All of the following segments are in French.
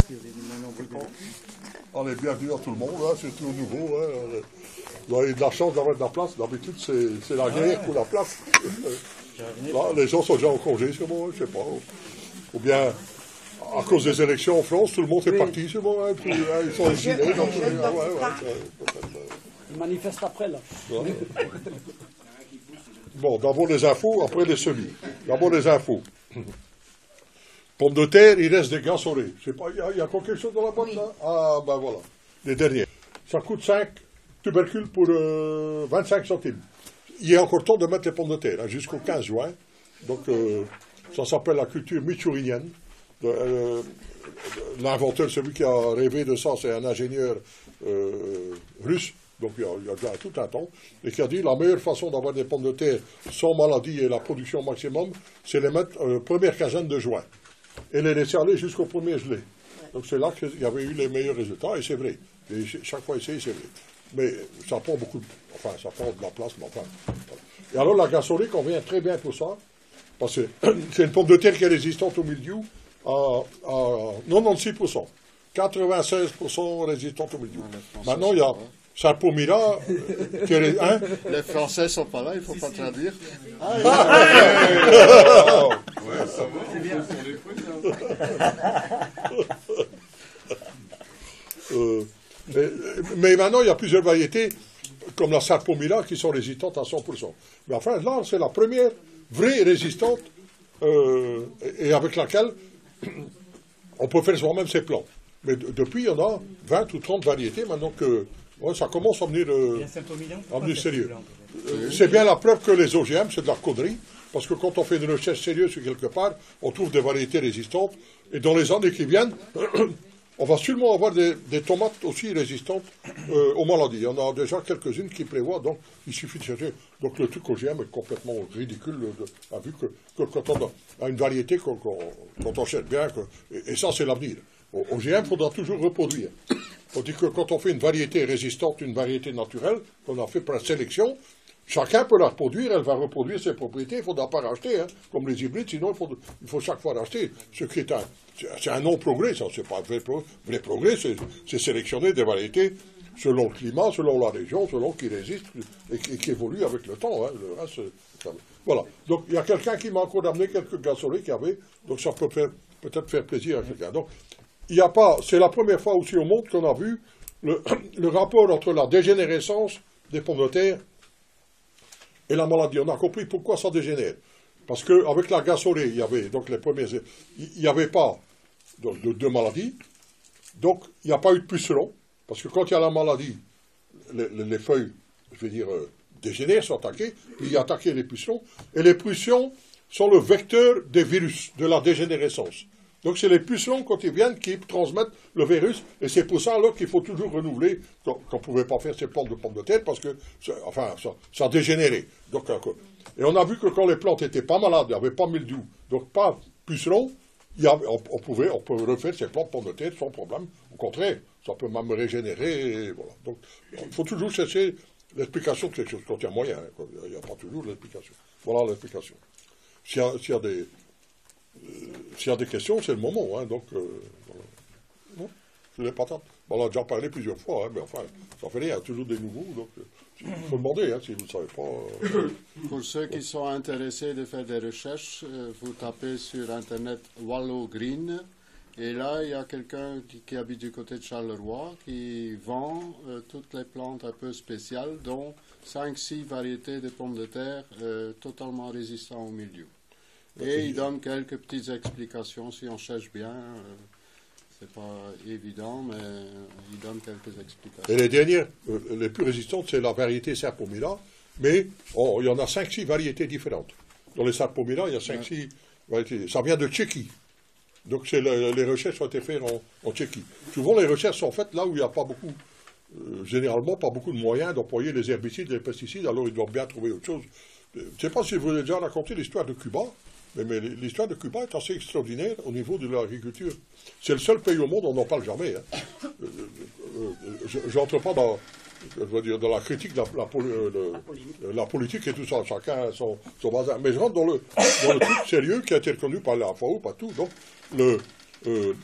On est bienvenus à tout le monde, hein, c'est tout nouveau. Hein. Vous avez de la chance d'avoir de la place. D'habitude, c'est la guerre pour la place. Là, les gens sont déjà en congé, c'est bon, je sais pas. Ou bien, à cause des élections en France, tout le monde est parti, c'est bon. Hein, puis, ils sont exilés. Donc, Ils manifestent après, là. Ouais. Bon, d'abord les infos, après les semis. D'abord les infos. Pommes de terre, il reste des gasolés. Je sais pas, il y a encore quelque chose dans la boîte, là? Ah, ben voilà. Les derniers. Ça coûte 5 tubercules pour 25 centimes. Il y a encore temps de mettre les pommes de terre, hein, jusqu'au 15 juin. Donc, ça s'appelle la culture michourinienne. L'inventeur, celui qui a rêvé de ça, c'est un ingénieur russe. Donc, il y a déjà tout un temps. Et qui a dit, la meilleure façon d'avoir des pommes de terre sans maladie et la production maximum, c'est les mettre première quinzaine de juin. Et les laisser aller jusqu'au premier gelé. Donc c'est là qu'il y avait eu les meilleurs résultats, et c'est vrai. Et chaque fois essayé, c'est vrai. Mais ça prend beaucoup ça prend de la place, mais enfin. Et alors la gasolée convient très bien pour ça, parce que c'est une pomme de terre qui est résistante au mildiou à 96%. 96% résistante au mildiou. Maintenant, il y a Sarpomira, hein? Les Français ne sont pas là, il ne faut pas traduire. Ouais, ça va, c'est bien. Sur les fruits, mais maintenant, il y a plusieurs variétés, comme la Sarpomira, qui sont résistantes à 100%. Mais enfin, là, c'est la première vraie résistante, et avec laquelle on peut faire soi-même ses plants. Mais depuis, il y en a 20 ou 30 variétés, maintenant que ça commence à venir sérieux. C'est bien la preuve que les OGM, c'est de la connerie, parce que quand on fait une recherche sérieuse sur quelque part, on trouve des variétés résistantes, et dans les années qui viennent, on va sûrement avoir des tomates aussi résistantes aux maladies. Il y en a déjà quelques-unes qui prévoient, donc il suffit de chercher. Donc le truc OGM est complètement ridicule, vu que quand on a une variété, quand on cherche bien, et ça c'est l'avenir. OGM, il faudra toujours reproduire. On dit que quand on fait une variété résistante, une variété naturelle, qu'on a fait par sélection, chacun peut la reproduire, elle va reproduire ses propriétés, il ne faudra pas racheter, hein, comme les hybrides, sinon il faut chaque fois racheter. Ce qui est c'est un non-progrès, ça, c'est pas un vrai progrès, c'est sélectionner des variétés selon le climat, selon la région, selon qui résistent et qui évoluent avec le temps. Hein, le reste, voilà. Donc il y a quelqu'un qui m'a encore amené quelques gasolés qu'il y avait, donc ça peut peut-être faire plaisir à quelqu'un. Donc, il n'y a pas, c'est la première fois aussi au monde qu'on a vu le rapport entre la dégénérescence des pommes de terre et la maladie. On a compris pourquoi ça dégénère. Parce qu'avec la gasolée, il y avait, donc les premiers, il n'y avait pas de maladie, donc il n'y a pas eu de pucerons, parce que quand il y a la maladie, les feuilles, je veux dire, dégénèrent, sont attaquées, puis il y a attaqué les pucerons, et les pucerons sont le vecteur des virus, de la dégénérescence. Donc c'est les pucerons, quand ils viennent, qui transmettent le virus, et c'est pour ça alors qu'il faut toujours renouveler, qu'on ne pouvait pas faire ces plantes de pommes de terre, parce que ça a dégénéré. Donc, et on a vu que quand les plantes n'étaient pas malades, il n'y avait pas mildiou, donc pas pucerons, on peut refaire ces plantes de pommes de terre sans problème. Au contraire, ça peut même régénérer, et voilà. Donc il faut toujours chercher l'explication de quelque chose, quand il y a moyen, hein, il n'y a pas toujours l'explication. Voilà l'explication. S'il y a des questions, c'est le moment. Hein, donc, voilà. Non, je ne l'ai pas tant. On a déjà parlé plusieurs fois, hein, mais enfin, ça fait rien, il y a toujours des nouveaux. Donc, il faut demander, hein, si vous ne savez pas. Pour ceux qui sont intéressés de faire des recherches, vous tapez sur Internet Wallow Green. Et là, il y a quelqu'un qui habite du côté de Charleroi qui vend toutes les plantes un peu spéciales, dont 5-6 variétés de pommes de terre totalement résistantes au milieu. Et il donne quelques petites explications, si on cherche bien, c'est pas évident, mais il donne quelques explications. Et les dernières, les plus résistantes, c'est la variété Sarpomira, mais il y en a 5-6 variétés différentes. Dans les Sarpomira, il y a 5-6 variétés. Ça vient de Tchéquie. Donc les recherches ont été faites en Tchéquie. Souvent, les recherches sont faites là où il n'y a pas beaucoup, généralement, pas beaucoup de moyens d'employer les herbicides et les pesticides, alors ils doivent bien trouver autre chose. Je ne sais pas si vous avez déjà raconté l'histoire de Cuba, mais l'histoire de Cuba est assez extraordinaire au niveau de l'agriculture. C'est le seul pays au monde où on n'en parle jamais. Hein. Je n'entre pas dans la critique de la politique et tout ça, chacun a son bazar. Mais je rentre dans le truc sérieux qui a été reconnu par la FAO, pas tout. Donc,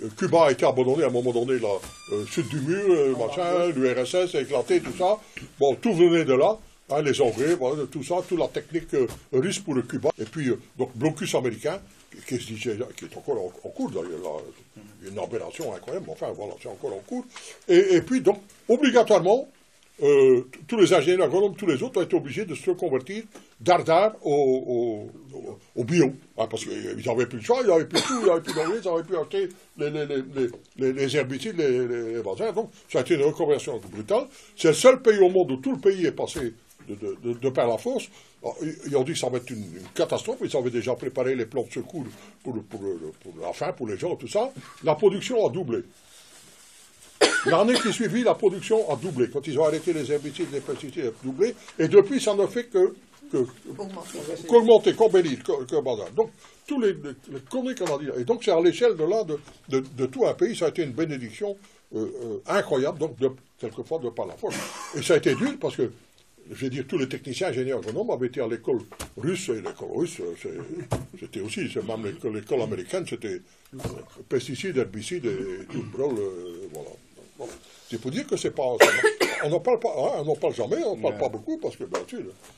Cuba a été abandonné à un moment donné, là, chute du mur, machin, l'URSS a éclaté, tout ça. Bon, tout venait de là. Hein, les Anglais, voilà, tout ça, toute la technique russe pour le Cuba. Et puis, donc, blocus américain, qui est encore en cours, d'ailleurs. Une aberration incroyable, enfin, voilà, c'est encore en cours. Et puis, donc, obligatoirement, tous les ingénieurs agronomes, tous les autres ont été obligés de se reconvertir dardard au bio. Hein, parce qu'ils n'avaient plus de choix, ils n'avaient plus tout, ils n'avaient plus d'engrais, ils n'avaient plus acheté les herbicides, les bazars. Donc, ça a été une reconversion brutale. C'est le seul pays au monde où tout le pays est passé de par la force. Alors, ils ont dit que ça va être une catastrophe, ils avaient déjà préparé les plans de secours pour la faim, pour les gens, tout ça. La production a doublé. L'année qui suivit, la production a doublé. Quand ils ont arrêté les herbicides, les pesticides, a doublé. Et depuis, ça ne fait qu'augmenter, qu'embellir, que bazar. Donc, tous les conneries qu'on a dit. Et donc, c'est à l'échelle de là, de tout un pays, ça a été une bénédiction incroyable, donc, quelquefois, de par la force. Et ça a été dur parce que, je vais dire, tous les techniciens ingénieurs agronomes avaient été à l'école russe, et l'école russe, c'était aussi, c'est même l'école américaine, c'était pesticides, herbicides et tout le brol, voilà. Bon. C'est pour dire que c'est pas. On n'en parle pas, hein, on n'en parle jamais, on n'en parle pas beaucoup parce que, bien sûr.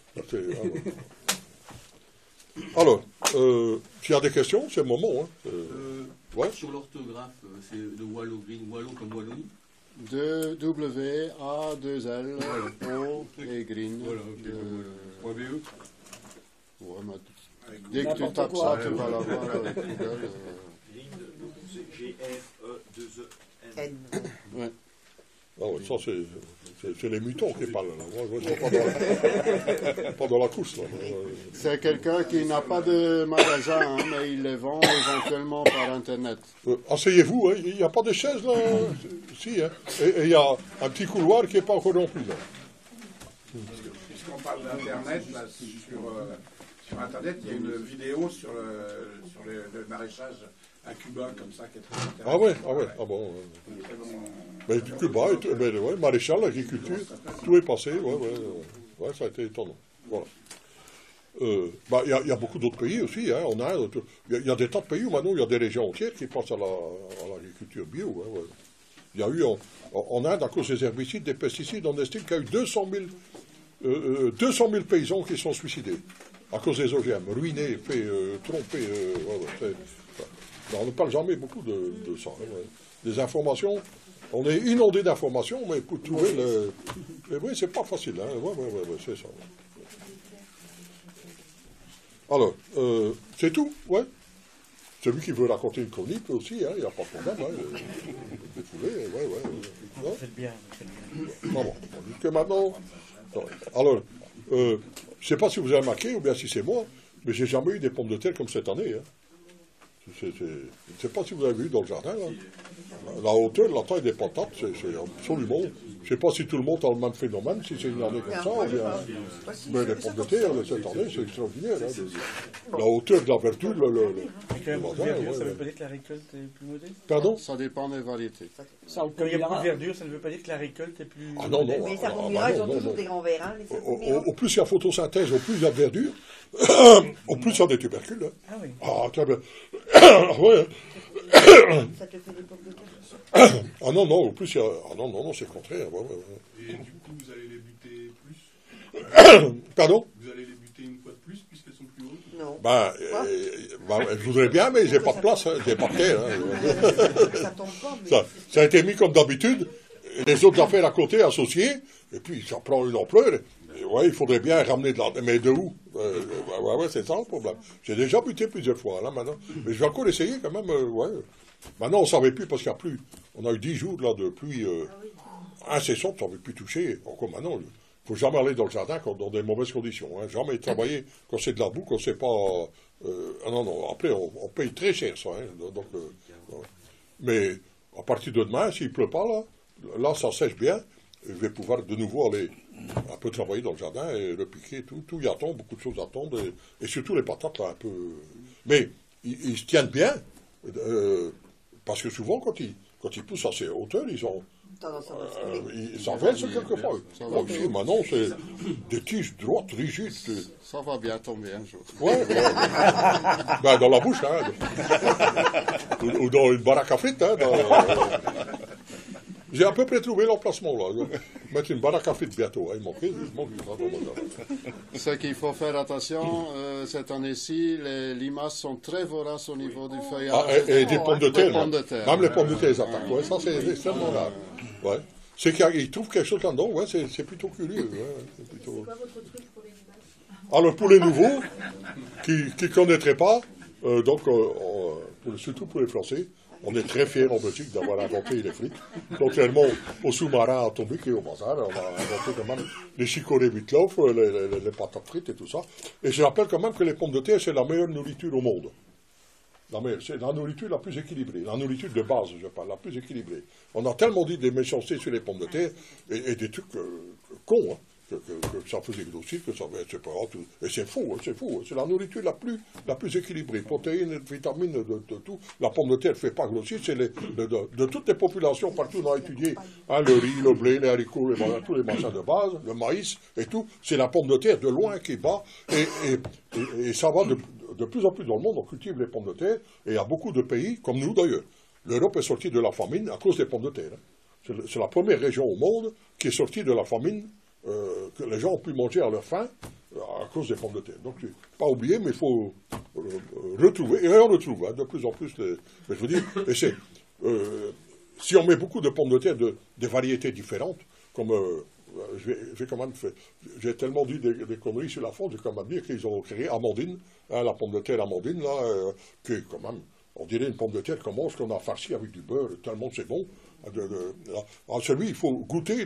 Alors, s'il y a des questions, c'est le moment. Hein. Ouais. Sur l'orthographe, c'est de Wallow Green, Wallow comme Wallonie. De W, A, 2 L, O et Green. Voilà, ok, .be. Ouais, dès que tu tapes ça, tu vas l'avoir. N. Ouais. Ah ouais, ça, c'est les mutants qui parlent. Là. Moi, je ne suis pas dans la course. Là. C'est quelqu'un qui n'a pas de magasin, hein, mais il les vend éventuellement par Internet. Asseyez-vous, hein, il n'y a pas de chaises là. Si, hein. Et il y a un petit couloir qui n'est pas encore rempli. Là. Puisqu'on parle d'Internet, là, sur Internet, il y a une vidéo sur le maraîchage à Cuba, comme ça, qui est très intéressante. Ah ouais, ah bon. Mais du Cuba, ouais, maréchal, l'agriculture, tout est passé, ouais, ça a été étonnant. Voilà. Il y a beaucoup d'autres pays aussi, hein, en Inde, il y a des tas de pays où maintenant il y a des régions entières qui passent à l'agriculture bio. Hein, ouais. Il y a eu en Inde, à cause des herbicides, des pesticides, on estime qu'il y a eu 200 000 paysans qui sont suicidés à cause des OGM, ruinés, trompés. On ne parle jamais beaucoup de ça. Hein, ouais. Des informations, on est inondé d'informations, mais pour trouver oui, c'est pas facile. Hein. Ouais, c'est ça. Alors, c'est tout, ouais. Celui qui veut raconter une chronique aussi, il n'y a pas de problème. Hein. Vous faites bien. Bon, jusque maintenant. Alors, je ne sais pas si vous avez remarqué, ou bien si c'est moi, mais j'ai jamais eu des pommes de terre comme cette année. Hein. Je ne sais pas si vous avez vu dans le jardin, là. La hauteur, la taille des patates, c'est absolument. Je ne sais pas si tout le monde a le même phénomène, si c'est une année comme ça. Mais les pommes de terre, cette année, c'est extraordinaire. Hein. La hauteur de la verdure, ça ne veut pas dire que la récolte est plus modeste. Pardon ? Ça dépend des variétés. Quand il y a beaucoup de verdure, ça ne veut pas dire que la récolte est plus. Ah non. Mais ça combien ils ont toujours des grands verres, hein, au plus il y a photosynthèse, au plus il y a de verdure, au plus il y a des tubercules. Hein. Ah oui. Ah, très bien. Ouais. Ça te fait des pommes de terre. Ah non, au plus il y a. Ah non, c'est le contraire. Ouais. Et du coup, vous allez les buter plus Pardon ? Vous allez les buter une fois de plus, puisqu'elles sont plus hautes? Non. Je voudrais bien, mais j'ai pas de place, hein, j'ai pas de terre. Hein. Ça tombe pas, mais... Ça a été mis comme d'habitude, les autres affaires à côté associées, et puis ça prend une ampleur. Et ouais, il faudrait bien ramener de la... Mais de où? Ouais, c'est ça le problème. J'ai déjà buté plusieurs fois, là, maintenant. Mais je vais encore essayer quand même, ouais. Maintenant, on ne savait plus, parce qu'il n'y a plus... On a eu 10 jours, là, de pluie incessante, on ne savait plus toucher. Encore maintenant, il ne faut jamais aller dans le jardin dans des mauvaises conditions. Hein. Jamais travailler quand c'est de la boue, quand c'est pas... non, après, on paye très cher, ça. Hein. Donc, mais à partir de demain, s'il ne pleut pas, là, ça sèche bien. Je vais pouvoir de nouveau aller un peu travailler dans le jardin et le piquer, tout y attend, beaucoup de choses attendent, et surtout les patates, là, un peu... Mais ils se tiennent bien, parce que souvent, quand ils poussent à ces hauteurs, ils ont Tendance à basculer. Ça verse quelquefois. Bon, ici, maintenant, c'est des tiges droites, rigides. Ça va bien tomber un jour. Ouais. Ben, dans la bouche, hein. Ou dans une baraque à frites, hein. J'ai à peu près trouvé l'emplacement, là. Mettre une baraque à frites bientôt. Hein. Il manque Ce qu'il faut faire attention, cette année-ci, les limaces sont très voraces au niveau du feuillage. Et des pommes de terre. Même les pommes de terre, ouais. ils attaquent. Ouais, ça, c'est extrêmement rare. Ouais. C'est qu'ils trouvent quelque chose là-dedans. Ouais, c'est plutôt curieux. Ouais. C'est quoi votre truc pour les limaces? Alors, pour les nouveaux, qui ne connaîtraient pas, surtout pour les Français, on est très fiers en Belgique d'avoir inventé les frites. Contrairement aux sous-marins atomiques et au bazar, on a inventé quand même les chicorées Wittloff, les patates frites et tout ça. Et je rappelle quand même que les pommes de terre, c'est la meilleure nourriture au monde. C'est la nourriture la plus équilibrée, la nourriture de base, je parle, la plus équilibrée. On a tellement dit des méchancetés sur les pommes de terre, et des trucs cons, hein, que ça faisait grossir, que ça etc. Et c'est faux, c'est la nourriture la plus équilibrée. Protéines, vitamines, de tout. La pomme de terre ne fait pas grossir, c'est de toutes les populations, partout on a étudié, hein, le riz, le blé, les haricots, tous les machins de base, le maïs et tout, c'est la pomme de terre de loin qui bat, et ça va de plus en plus dans le monde, on cultive les pommes de terre, et il y a beaucoup de pays, comme nous d'ailleurs. L'Europe est sortie de la famine à cause des pommes de terre. Hein. C'est la première région au monde qui est sortie de la famine, que les gens ont pu manger à leur faim à cause des pommes de terre. Donc, pas oublier, mais il faut retrouver, et on retrouve hein, de plus en plus, mais je veux dire, si on met beaucoup de pommes de terre des variétés différentes, comme j'ai quand même fait, j'ai tellement dit des conneries sur la faute, j'ai quand même dit qu'ils ont créé Amandine, hein, la pomme de terre Amandine, là, qui quand même, on dirait une pomme de terre comme qu'on a farci avec du beurre, tellement c'est bon. Alors celui, il faut goûter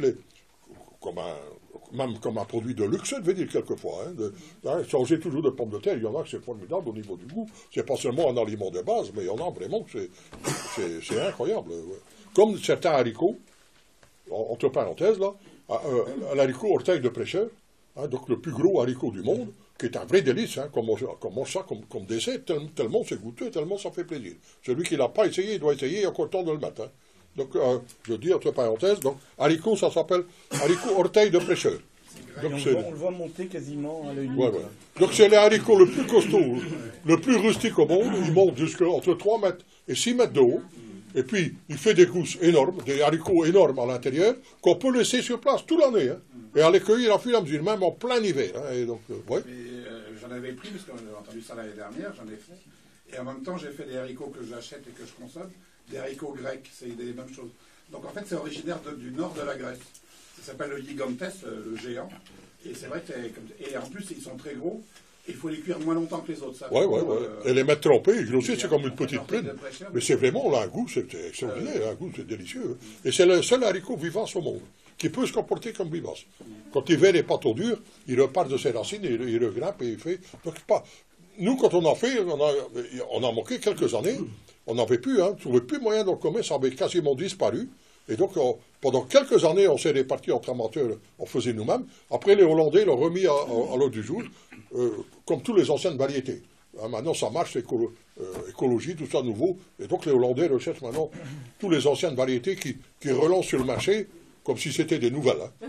même comme un produit de luxe, je veux dire quelquefois. Changer toujours de pommes de terre, il y en a que c'est formidable au niveau du goût. C'est pas seulement un aliment de base, mais il y en a vraiment que c'est incroyable. Ouais. Comme certains haricots, entre parenthèses, là, l'haricot orteil de prêcheur, hein, donc le plus gros haricot du monde, qui est un vrai délice, hein, qu'on mange ça comme dessert, tellement c'est goûteux, tellement ça fait plaisir. Celui qui ne l'a pas essayé, il doit essayer, il y a encore le temps de le mettre. Hein. Donc, je dis entre parenthèses, donc, haricot, ça s'appelle haricot orteil de prêcheur. Donc, on le voit monter quasiment à l'œil nu. Ouais. Donc, c'est les haricots le plus costaud, le plus rustique au monde. Il monte entre 3 mètres et 6 mètres de haut. Et puis, il fait des gousses énormes, des haricots énormes à l'intérieur, qu'on peut laisser sur place toute l'année. Hein, et à les cueillir à fur et à mesure, même en plein hiver. Hein, et donc, ouais. J'en avais pris, parce que j'ai entendu ça l'année dernière, j'en ai fait. Et en même temps, j'ai fait des haricots que j'achète et que je consomme, des haricots grecs, c'est les mêmes choses. Donc en fait, c'est originaire du nord de la Grèce. Ça s'appelle le gigantes, le géant. Et c'est vrai que et en plus, ils sont très gros. Il faut les cuire moins longtemps que les autres. Ça, ouais. Et les mettre trempés, ils grossissent, c'est comme une petite prune. Mais c'est vraiment, là, un goût, c'est extraordinaire, un goût, c'est délicieux. Et c'est le seul haricot vivace au monde, qui peut se comporter comme vivace. Quand l'hiver n'est pas trop dur, il repart de ses racines, il regrimpe et il fait... Donc, nous, quand on a fait, on a manqué quelques années, on n'avait plus, hein, on ne trouvait plus moyen de le commerce, ça avait quasiment disparu. Et donc, pendant quelques années, on s'est répartis entre amateurs, on faisait nous-mêmes. Après, les Hollandais l'ont remis à l'ordre du jour, comme toutes les anciennes variétés. Hein, maintenant, ça marche, écologie, tout ça nouveau. Et donc, les Hollandais recherchent maintenant toutes les anciennes variétés qui relancent sur le marché, comme si c'était des nouvelles. Hein.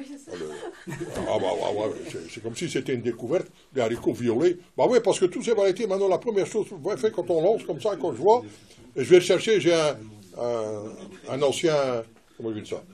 C'est comme si c'était une découverte, les haricots violets. Bah oui, parce que toutes ces variétés, maintenant, la première chose qu'on fait quand on lance, comme ça, quand je vois, et je vais le chercher, j'ai un ancien... Comment je dis ça,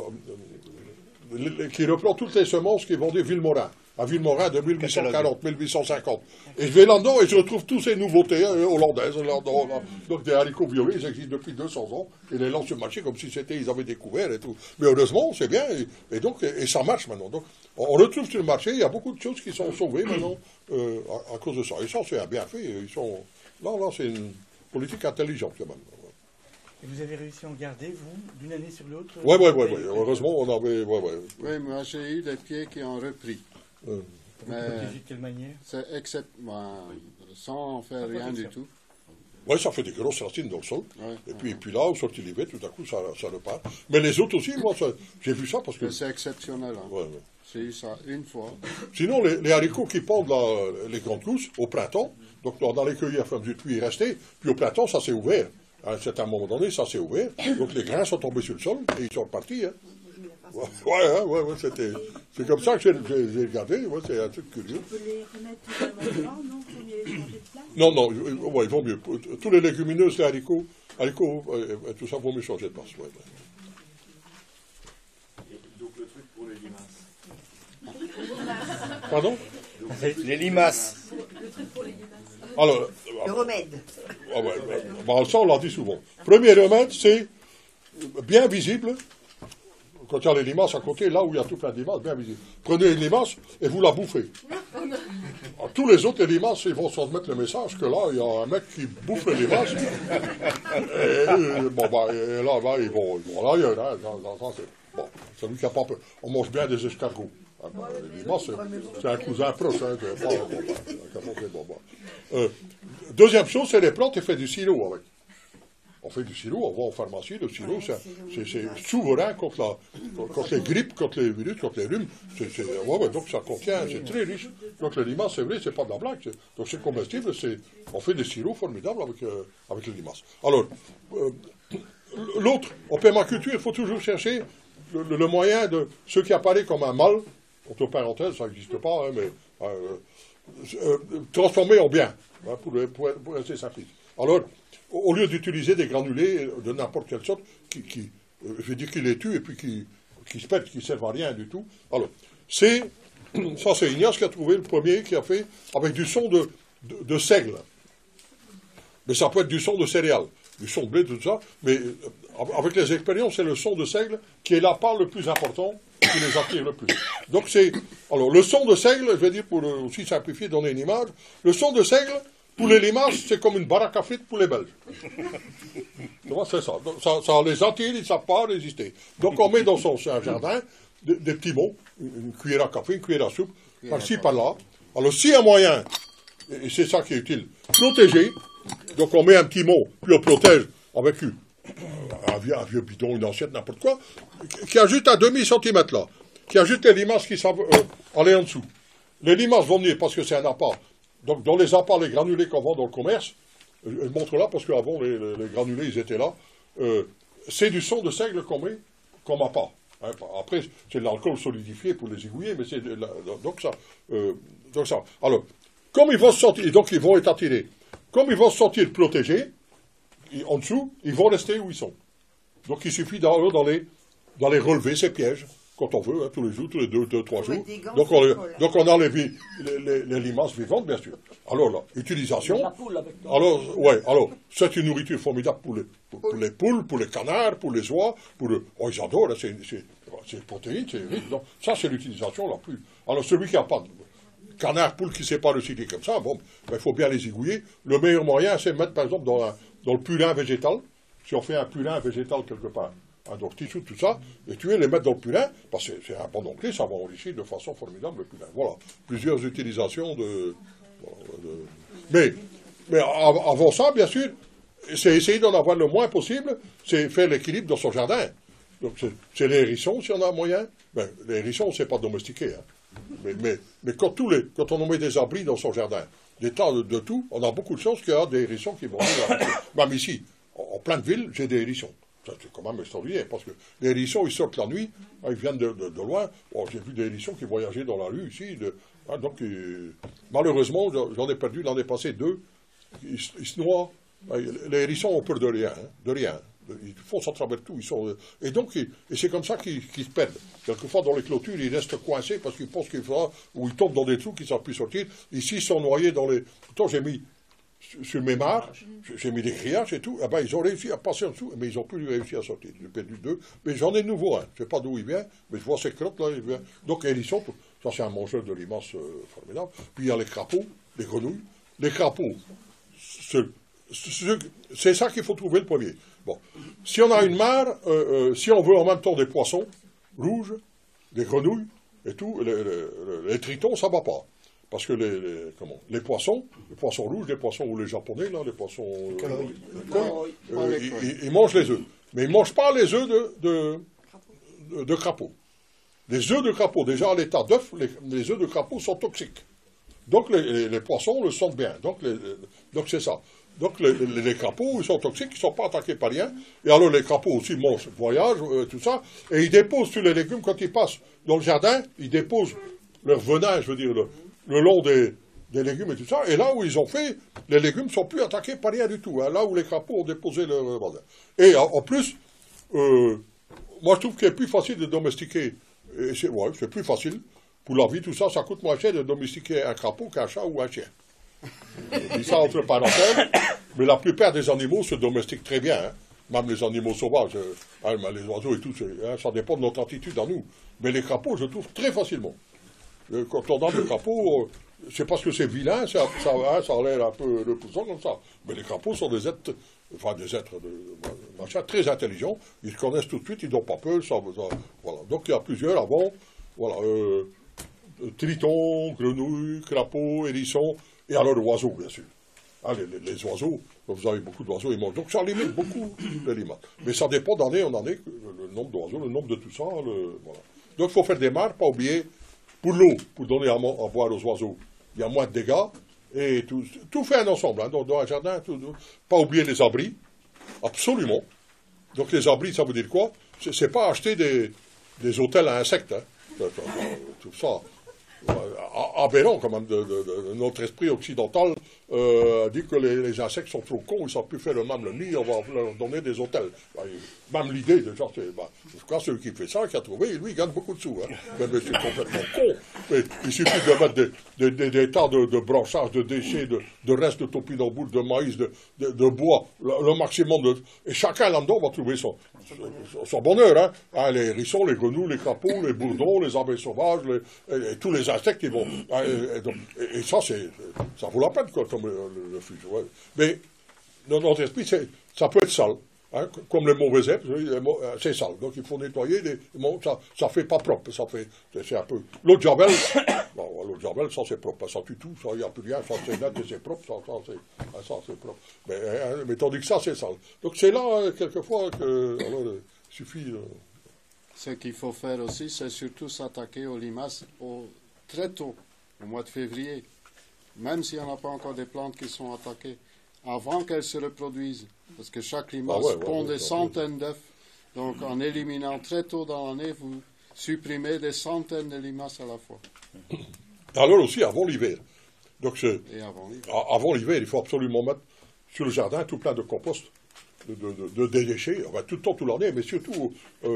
qui reprend toutes les semences qui vendaient Villemorin, à Villemorin de 1840, 1850. Et je vais là-dedans et je retrouve toutes ces nouveautés hollandaises, donc des haricots violets, ils existent depuis 200 ans, et les lancent sur le marché comme si ils avaient découvert et tout. Mais heureusement, c'est bien, et ça marche maintenant. Donc, on retrouve sur le marché, il y a beaucoup de choses qui sont sauvées maintenant à cause de ça. Et ça, c'est un bienfait. Là, c'est une politique intelligente quand même. Et vous avez réussi à en garder, vous, d'une année sur l'autre? Oui. Heureusement, on avait... Oui, moi, j'ai eu des pieds qui ont repris. Mais de quelle manière? C'est sans faire rien du tout. Oui, ça fait des grosses racines dans le sol. Ouais, et puis là, au sorti l'hiver, tout à coup, ça repart. Mais les autres aussi, moi, j'ai vu ça parce que... C'est exceptionnel. Hein. Ouais. J'ai eu ça une fois. Sinon, les haricots qui pendent les grandes gousses, au printemps, donc on allait cueillir à fin du puits et rester, puis au printemps, ça s'est ouvert. À un certain moment donné, ça s'est ouvert. Donc les grains sont tombés sur le sol et ils sont repartis. Hein. Ouais, c'est comme ça que j'ai regardé. Ouais, c'est un truc curieux. On peut les remettre au même endroit, non? Faut mieux les changer de place? Non, ouais, ils vont mieux. Tous les légumineuses, les haricots, tout ça, vaut mieux changer de place. Ouais. Donc le truc pour les limaces. Pardon? Les limaces. Le truc pour les limaces. Alors, Le remède. Ça, on l'a dit souvent. Premier remède, c'est bien visible. Quand il y a les limaces à côté, là où il y a tout plein de limaces, bien visible. Prenez une limace et vous la bouffez. Alors, tous les autres, les limaces, ils vont transmettre le message que là, il y a un mec qui bouffe les limaces. Et là, ils vont ailleurs. Hein, bon, celui qui n'a pas peur. On mange bien des escargots. Les limaces, c'est un cousin proche. Hein, deuxième chose, c'est les plantes, on fait du sirop avec. On fait du sirop, on va en pharmacie, le sirop, c'est souverain contre les grippes, contre les virus, contre les rhumes. Donc ça contient, c'est très riche. Donc les limaces, c'est vrai, c'est pas de la blague. Donc c'est comestible, on fait des sirops formidables avec les limaces. Alors, l'autre, en permaculture, il faut toujours chercher le moyen de ce qui apparaît comme un mal, entre parenthèses, ça n'existe pas, hein, mais transformer en bien, hein, pour rester simple. Alors, au lieu d'utiliser des granulés de n'importe quelle sorte, je veux dire, qui les tuent et puis qui se pètent, qui ne servent à rien du tout. Alors, c'est Ignace qui a trouvé le premier, qui a fait avec du son de seigle. Mais ça peut être du son de céréales, du son de blé, tout ça, mais avec les expériences, c'est le son de seigle qui est la part le plus important, qui les attire le plus. Donc alors le son de seigle, je vais dire pour aussi simplifier, donner une image, le son de seigle, pour les limaces, c'est comme une baraque à frites pour les Belges. Tu vois, c'est ça. Donc, ça les attire, ils ne savent pas résister. Donc on met dans son jardin des petits mots, une cuillère à café, une cuillère à soupe, par-ci, par-là. Alors s'il y a un moyen, et c'est ça qui est utile, protéger, donc on met un petit mot, puis on protège avec un vieux bidon, une assiette, n'importe quoi, qui a juste un demi-centimètre là, qui a juste les limaces qui savent aller en dessous. Les limaces vont venir parce que c'est un appât. Donc dans les appâts, les granulés qu'on vend dans le commerce, je montre là parce qu'avant les granulés ils étaient là, c'est du son de seigle qu'on met comme appât. Hein, après c'est de l'alcool solidifié pour les aiguiller, mais c'est donc ça. Alors, comme ils vont se sentir, donc ils vont être attirés, comme ils vont se sentir protégés, en dessous, ils vont rester où ils sont. Donc il suffit d'aller relever ces pièges. Quand on veut, hein, tous les jours, tous les 2-3 jours. Donc on a les limaces vivantes, bien sûr. Alors là, utilisation. Alors, c'est une nourriture formidable pour les poules, pour les canards, pour les oies, ils adorent, hein, c'est protéines, c'est riche. Donc, ça, c'est l'utilisation la plus. Alors, celui qui n'a pas de canard, poule qui ne sait pas recycler comme ça, bon, il faut bien les aiguiller. Le meilleur moyen, c'est de mettre, par exemple, dans le purin végétal. Si on fait un purin végétal quelque part. Hein, donc tissu, tout ça, et les mettre dans le purin, parce que c'est un bon clé, ça va enrichir de façon formidable le purin. Voilà, plusieurs utilisations Mais avant ça, bien sûr, c'est essayer d'en avoir le moins possible, c'est faire l'équilibre dans son jardin. Donc c'est les hérissons, s'il y en a moyen. Ben, les hérissons, c'est pas domestiqué. Hein. Mais quand on met des abris dans son jardin, des tas de tout, on a beaucoup de chances qu'il y a des hérissons qui vont venir. Même ici, en pleine ville, j'ai des hérissons. C'est quand même extraordinaire, parce que les hérissons, ils sortent la nuit, hein, ils viennent de loin. Oh, j'ai vu des hérissons qui voyageaient dans la rue ici. Donc, malheureusement, j'en ai perdu l'année passée 2. Ils se noient. Les hérissons ont peur de rien. Hein, de rien. Ils foncent à travers tout. Et donc, c'est comme ça qu'ils se perdent. Quelquefois, dans les clôtures, ils restent coincés parce qu'ils pensent qu'il faudra, ou ils tombent dans des trous qu'ils ne savent plus sortir. Ici, ils sont noyés dans les. Pourtant, j'ai mis. Sur mes mares, j'ai mis des grillages et tout, eh ben, ils ont réussi à passer en dessous, mais ils n'ont plus réussi à sortir. J'ai perdu 2, mais j'en ai de nouveau un. Je ne sais pas d'où il vient, mais je vois ces crottes là, il vient. Donc hérissons, ça c'est un mangeur de limaces formidable. Puis il y a les crapauds, les grenouilles. Les crapauds, c'est ça qu'il faut trouver le premier. Bon, si on a une mare, si on veut en même temps des poissons rouges, des grenouilles et tout, les tritons, ça ne va pas. Parce que les poissons rouges, les poissons ou les japonais, là, les poissons, ils mangent les œufs. Mais ils ne mangent pas les œufs de crapaud. Les œufs de crapaud, déjà à l'état d'œuf, les œufs de crapaud sont toxiques. Donc les poissons le sentent bien. Donc c'est ça. Donc les crapauds, ils sont toxiques, ils ne sont pas attaqués par rien. Et alors les crapauds aussi mangent, voyagent, tout ça, et ils déposent tous les légumes quand ils passent dans le jardin, ils déposent leur venin, je veux dire, le long des légumes et tout ça. Et là où ils ont fait, les légumes ne sont plus attaqués par rien du tout. Hein, là où les crapauds ont déposé leur venin. Et en plus, moi je trouve qu'il est plus facile de domestiquer. C'est plus facile. Pour la vie, tout ça, ça coûte moins cher de domestiquer un crapaud qu'un chat ou un chien. Je dis ça entre parenthèses, mais la plupart des animaux se domestiquent très bien, hein. Même les animaux sauvages, les oiseaux et tout, ça dépend de notre attitude à nous. Mais les crapauds, je trouve très facilement. Quand on a des crapauds, c'est parce que c'est vilain, ça a l'air un peu repoussant comme ça. Mais les crapauds sont des êtres très intelligents, ils se connaissent tout de suite, ils n'ont pas peur, voilà. Donc il y a plusieurs avant, voilà, tritons, grenouilles, crapauds, hérissons, et alors oiseaux, bien sûr. Ah, les oiseaux, vous avez beaucoup d'oiseaux, ils mangent. Donc ça limite beaucoup les limaces. Mais ça dépend d'année en année, le nombre d'oiseaux, le nombre de tout ça. Voilà. Donc il faut faire des mares, pas oublier, pour l'eau, pour donner à boire aux oiseaux, il y a moins de dégâts, et tout fait un ensemble, hein, dans un jardin, pas oublier les abris, absolument. Donc les abris, ça veut dire quoi? C'est pas acheter des hôtels à insectes, hein. Tout ça. Aberrant quand même de notre esprit occidental dit que les insectes sont trop cons, ils ne savent plus faire le même le nid, on va leur donner des hôtels. Même l'idée, déjà, je crois que celui qui fait ça, qui a trouvé, lui, il gagne beaucoup de sous. Hein. Mais c'est complètement con. Mais il suffit de mettre des tas de branchages, de déchets, de restes de topinambour, de maïs, de bois, le maximum et chacun là-dedans va trouver son bonheur. Hein. Les hérissons, les grenouilles, les crapauds, les bourdons, les abeilles sauvages, et tous les insectes qui vont. Et ça, ça vaut la peine, quoi, comme le fût. Ouais. Mais dans notre esprit, ça peut être sale. Hein, comme les mauvais herbes, c'est sale. Donc il faut nettoyer. Ça fait pas propre. C'est un peu. L'eau de Javel, l'eau de Javel, ça c'est propre. Ça tue tout. Il n'y a plus rien. Ça c'est net et c'est propre. Ça c'est propre. Mais tandis que ça c'est sale. Donc c'est là, quelquefois, que. Alors, il suffit. Ce qu'il faut faire aussi, c'est surtout s'attaquer aux limaces très tôt, au mois de février. Même s'il n'y en a pas encore des plantes qui sont attaquées, avant qu'elles se reproduisent. Parce que chaque limace pond des centaines d'œufs. Donc en éliminant très tôt dans l'année, vous supprimez des centaines de limaces à la fois. Alors aussi avant l'hiver. Donc avant l'hiver, il faut absolument mettre sur le jardin tout plein de compost, de déchets, enfin, tout le temps, toute l'année, mais surtout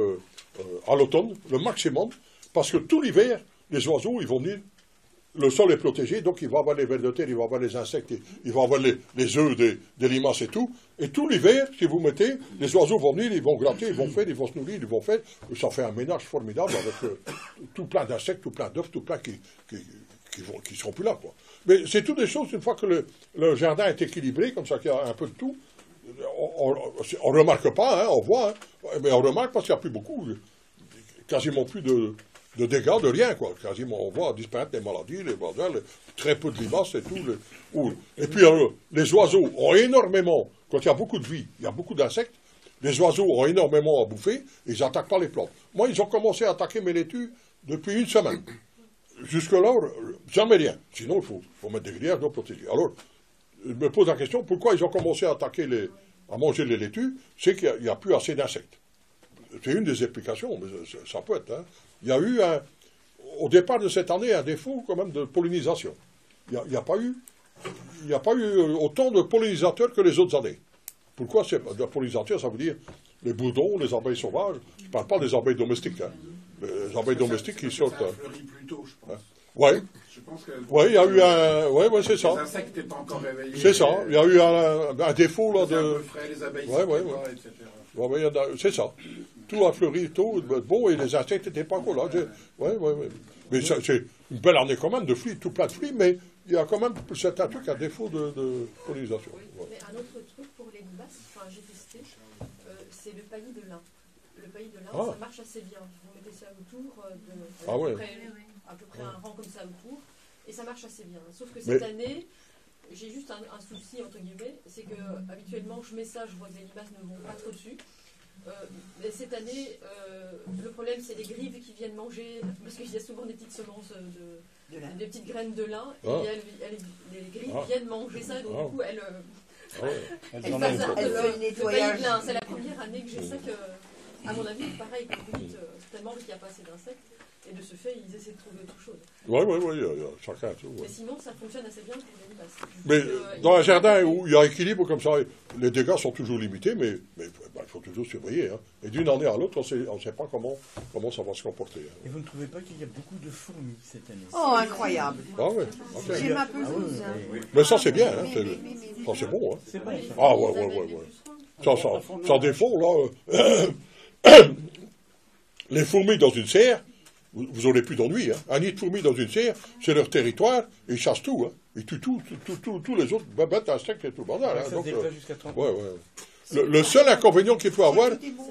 à l'automne, le maximum, parce que tout l'hiver, les oiseaux, ils vont venir. Le sol est protégé, donc il va avoir les vers de terre, il va avoir les insectes, il va avoir les œufs des limaces et tout. Et tout l'hiver, si vous mettez, les oiseaux vont venir, ils vont gratter, ils vont se nourrir, ils vont faire. Ça fait un ménage formidable avec tout plein d'insectes, tout plein d'œufs, tout plein qui seront plus là, quoi. Mais c'est toutes des choses, une fois que le jardin est équilibré, comme ça qu'il y a un peu de tout, on ne remarque pas, hein, on voit, hein, mais on remarque parce qu'il n'y a plus beaucoup, quasiment plus de dégâts, de rien, quoi. Quasiment, on voit disparaître les maladies, les bordels, très peu de limaces et tout. Et puis, les oiseaux ont énormément, quand il y a beaucoup de vie, il y a beaucoup d'insectes, les oiseaux ont énormément à bouffer, et ils n'attaquent pas les plantes. Moi, ils ont commencé à attaquer mes laitues depuis une semaine. Jusque-là, jamais rien. Sinon, il faut mettre des grillages de protéger. Alors, je me pose la question, pourquoi ils ont commencé à manger les laitues? C'est qu'il n'y a plus assez d'insectes. C'est une des explications, mais ça peut être. Hein. Il y a eu, au départ de cette année, un défaut quand même de pollinisation. Il n'y a pas eu autant de pollinisateurs que les autres années. Pourquoi de pollinisateurs? Ça veut dire les bourdons, les abeilles sauvages. Je ne parle pas des abeilles domestiques. Hein. Les abeilles domestiques qui sortent. Ça a fleuri plus tôt, je pense. Oui. Je pense que. Oui, il y a eu un. Oui, c'est ça. Les insectes n'étaient pas encore réveillés. C'est ça. Il y a eu un défaut là de. Un peu frais, les abeilles, etc. C'est ça. Tout a fleuri tôt, bon, et les insectes n'étaient pas encore là. Mais c'est une belle année quand même de fruits, tout plein de fruits, mais il y a quand même certains trucs à défaut de pollinisation. Ouais. Mais un autre truc pour les limaces, j'ai testé, c'est le paillis de lin. Le paillis de lin, ça marche assez bien. Vous mettez ça autour, à peu près un rang comme ça autour, et ça marche assez bien. Sauf que cette année, j'ai juste un souci, entre guillemets, c'est que habituellement je mets ça, je vois que les limaces ne vont pas trop dessus. Mais cette année, le problème c'est les grives qui viennent manger, parce qu'il y a souvent des petites semences des petites graines de lin, et les grives viennent manger ça, donc du coup Elle fait le nettoyage. C'est la première année que j'ai ça que, à mon avis, pareil, comme vous dites, tellement qu'il n'y a pas assez d'insectes. Et de ce fait, ils essaient de trouver autre chose. Oui, chacun tout. Mais sinon, ça fonctionne assez bien pour les limaces. Mais dans un jardin où il y a équilibre comme ça, les dégâts sont toujours limités, mais il faut toujours surveiller. Hein. Et d'une année à l'autre, on ne sait pas comment ça va se comporter. Hein. Et vous ne trouvez pas qu'il y a beaucoup de fourmis cette année? Oh, incroyable. Ah oui. J'ai ma pelouse. Mais ça, c'est bien. Hein. Ça, c'est bon. Hein. C'est bon. Ah ouais. Ça défend, là. Les fourmis dans une serre, vous n'aurez plus d'ennui. Hein. Un nid de fourmis dans une serre, c'est leur territoire, et ils chassent tout. Hein. Ils tuent tous les autres bêtes, insectes et tout le bordel. Hein. Ça se déplace jusqu'à 30. Le seul inconvénient qu'il faut avoir,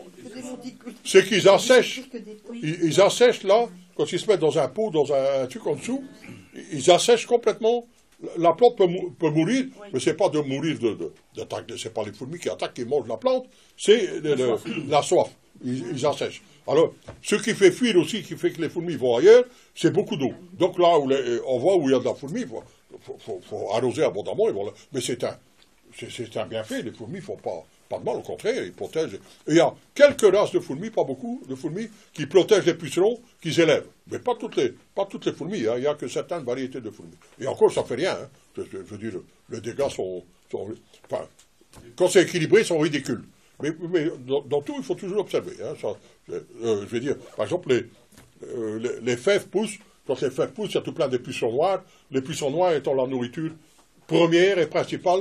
c'est qu'ils assèchent. Ils assèchent là, quand ils se mettent dans un pot, dans un truc en dessous, ils assèchent complètement. La plante peut mourir, mais c'est pas de mourir d'attaque. C'est pas les fourmis qui attaquent, qui mangent la plante, c'est la soif. Ils assèchent. Alors, ce qui fait fuir aussi, qui fait que les fourmis vont ailleurs, c'est beaucoup d'eau. Donc là, on voit où il y a de la fourmi, faut arroser abondamment. Mais c'est un bienfait. Les fourmis ne font pas de mal, au contraire, ils protègent. Et il y a quelques races de fourmis, pas beaucoup, de fourmis, qui protègent les pucerons qu'ils élèvent. Mais pas toutes les fourmis, hein. Il n'y a que certaines variétés de fourmis. Et encore, ça ne fait rien. Hein. Je veux dire, les dégâts sont enfin, quand c'est équilibré, ils sont ridicules. Mais dans tout, il faut toujours observer. Hein, ça, je veux dire, par exemple, les fèves poussent. Quand les fèves poussent, il y a tout plein de pucerons noirs. Les pucerons noirs étant la nourriture première et principale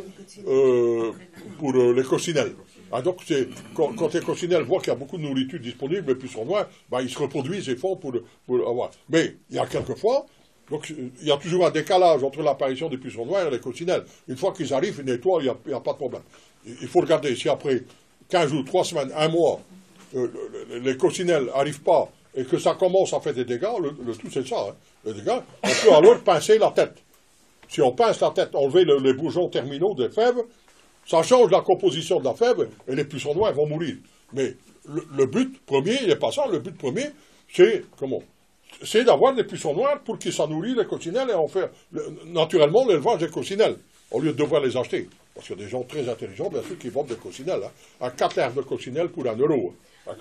pour les coccinelles. Ah, donc, quand les coccinelles voient qu'il y a beaucoup de nourriture disponible, les pucerons noirs, ils se reproduisent et font pour avoir. Mais il y a quelquefois, donc il y a toujours un décalage entre l'apparition des pucerons noirs et les coccinelles. Une fois qu'ils arrivent, ils nettoient, il n'y a pas de problème. Il faut regarder si après 15 jours, 3 semaines, 1 mois, les coccinelles n'arrivent pas et que ça commence à faire des dégâts, le tout c'est ça, hein, les dégâts, on peut alors pincer la tête. Si on pince la tête, enlever les bourgeons terminaux des fèves, ça change la composition de la fève et les pucerons noirs vont mourir. Mais le but premier, il n'est pas ça, le but premier, c'est d'avoir des pucerons noirs pour qu'ils s'en nourrissent les coccinelles et en faire naturellement l'élevage des coccinelles, au lieu de devoir les acheter. Parce qu'il y a des gens très intelligents, bien sûr, qui vendent des coccinelles. Hein, à 4 lèvres de coccinelles pour 1 euro.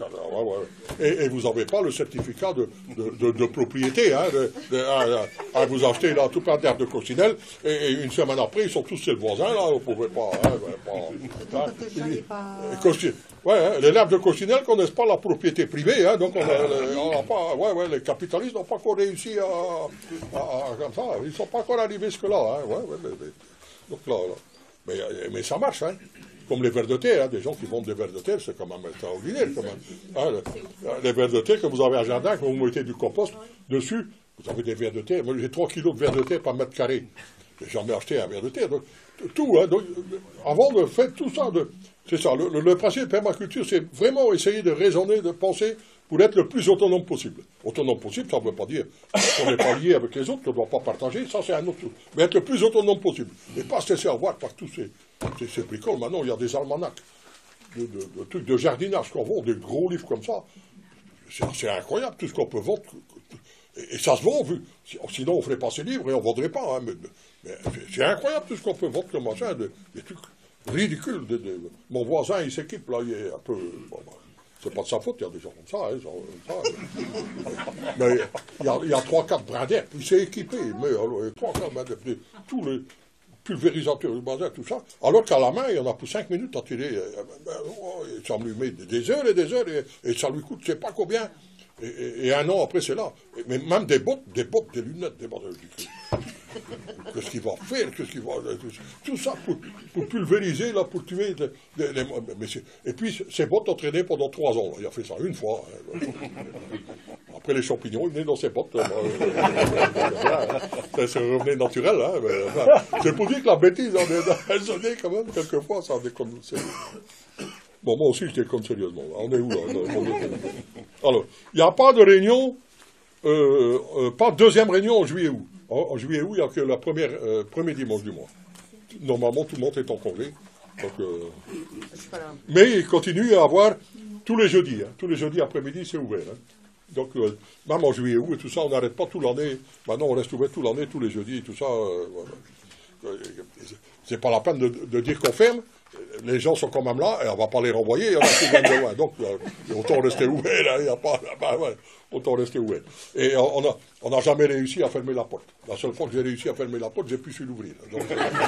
Et vous n'avez pas le certificat de propriété. Hein, vous achetez là tout plein d'herbes de coccinelles, et une semaine après, ils sont tous chez le voisin, là, vous ne pouvez pas. Les herbes de coccinelles ne connaissent pas la propriété privée, hein, donc on n'a pas. Les capitalistes n'ont pas encore réussi à comme ça. Ils ne sont pas encore arrivés jusque-là. Hein, donc là. Mais ça marche, hein. Comme les vers de terre, hein. Des gens qui vendent des vers de terre, c'est quand même extraordinaire. Quand même. Hein, les vers de terre, que vous avez un jardin, que vous mettez du compost dessus, vous avez des vers de terre. Moi, j'ai 3 kilos de vers de terre par mètre carré. J'ai jamais acheté un ver de terre. Donc, tout, hein. Donc, avant de faire tout ça, c'est ça. Le principe de permaculture, c'est vraiment essayer de raisonner, de penser pour être le plus autonome possible. Autonome possible, ça ne veut pas dire qu'on n'est pas lié avec les autres, qu'on ne doit pas partager, ça c'est un autre truc. Mais être le plus autonome possible. Et pas se laisser avoir par tous ces bricoles. Maintenant, il y a des almanachs, de trucs de jardinage qu'on vend, des gros livres comme ça. C'est incroyable tout ce qu'on peut vendre. Et ça se vend, sinon on ne ferait pas ces livres et on ne vendrait pas. Hein, mais c'est incroyable tout ce qu'on peut vendre comme machin, des trucs ridicules. Mon voisin, il s'équipe, là, il est un peu... c'est pas de sa faute, il y a des gens comme ça. Mais il y a 3-4 brins d'herbe, il s'est équipé, mais 3-4 brins d'herbe, tous les pulvérisateurs, le bazar, tout ça, alors qu'à la main, il y en a pour 5 minutes à tirer. Ça lui met des heures et des heures, et ça lui coûte je ne sais pas combien. Et 1 an après, c'est là. Mais même des bottes, des lunettes, des bottes. Qu'est-ce qu'il va faire, tout ça pour pulvériser, là, pour tuer et puis ces bottes ont traîné pendant 3 ans, là. Il a fait ça une fois, hein. Après les champignons, il venait dans ses bottes, ça revenait naturel, hein, c'est pour dire que la bêtise elle sonnait quand même quelquefois, ça déconne. Bon, moi aussi je déconne sérieusement, là. On est où là? Alors, il n'y a pas de réunion, pas de deuxième réunion en juillet-août. En juillet-août, il n'y a que la premier dimanche du mois. Normalement, tout le monde est en congé. Donc, mais il continue à avoir tous les jeudis. Hein. Tous les jeudis après-midi, c'est ouvert. Hein. Donc, même en juillet-août et tout ça, on n'arrête pas toute l'année. Maintenant, on reste ouvert toute l'année, tous les jeudis et tout ça. Voilà. c'est pas la peine de dire qu'on ferme. Les gens sont quand même là, et on va pas les renvoyer, il y en a qui viennent de loin. Donc, autant rester ouvert, là, il n'y a pas... autant rester ouvert. Et on n'a jamais réussi à fermer la porte. La seule fois que j'ai réussi à fermer la porte, j'ai pu su l'ouvrir. Donc,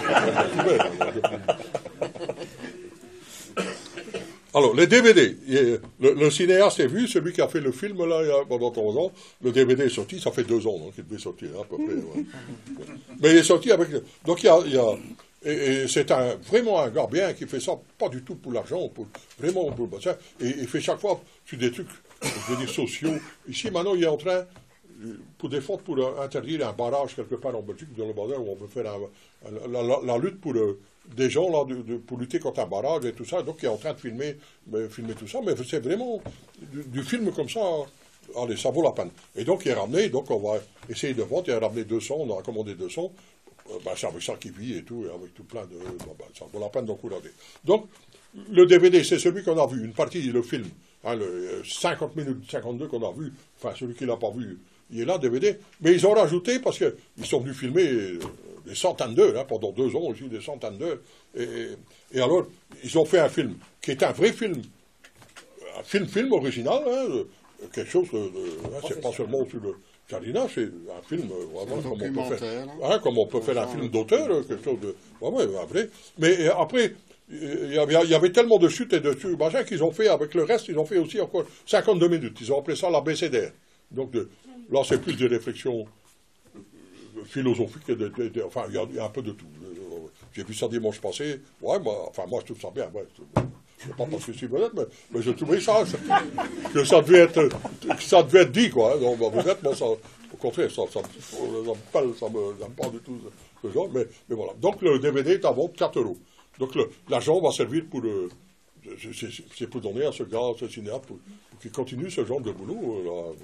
alors, les DVD, le cinéaste est vu, celui qui a fait le film, là, il y a, pendant 3 ans, le DVD est sorti, ça fait 2 ans hein, qu'il devait sortir, à peu près. Ouais. Mais il est sorti avec... Donc, il y a et c'est vraiment un gars bien qui fait ça, pas du tout pour l'argent, vraiment pour le ça. Et il fait chaque fois sur des trucs, je veux dire, sociaux. Ici, maintenant, il est en train, pour interdire un barrage quelque part en Belgique, dans le bazar, où on veut faire la lutte pour des gens, là, pour lutter contre un barrage et tout ça. Donc, il est en train de filmer tout ça. Mais c'est vraiment du film comme ça. Allez, ça vaut la peine. Et donc, il est ramené, donc on va essayer de vendre. Il a ramené 200, on a commandé 200. C'est avec ça qu'il vit et tout, et avec tout plein de... ça vaut la peine d'encourager. Donc, le DVD, c'est celui qu'on a vu, une partie, le film, hein, le 50 minutes 52 qu'on a vu, enfin, celui qui ne l'a pas vu, il est là, DVD, mais ils ont rajouté, parce qu'ils sont venus filmer des centaines d'heures, hein, pendant 2 ans aussi, des centaines d'heures, et alors, ils ont fait un film, qui est un vrai film, un film original, hein, quelque chose c'est pas seulement sur le... Jardinage, c'est un film, comme on peut faire un film d'auteur, quelque chose de... vrai. Mais après, il y avait tellement de chutes et de machins qu'ils ont fait, avec le reste, ils ont fait aussi encore 52 minutes. Ils ont appelé ça l'abécédaire. Donc là, c'est plus des réflexions philosophiques, enfin, il y a un peu de tout. J'ai vu ça dimanche passé, moi je trouve ça bien, je ne sais pas parce que je suis vedette, mais je trouvais ça, que ça devait être dit, quoi. Donc, vedette, moi, ça, au contraire, ça me pas du tout ce genre, mais voilà. Donc, le DVD est à vendre 4 €. Donc, l'argent va servir pour c'est pour donner à ce gars, à ce cinéaste, pour qu'il continue ce genre de boulot.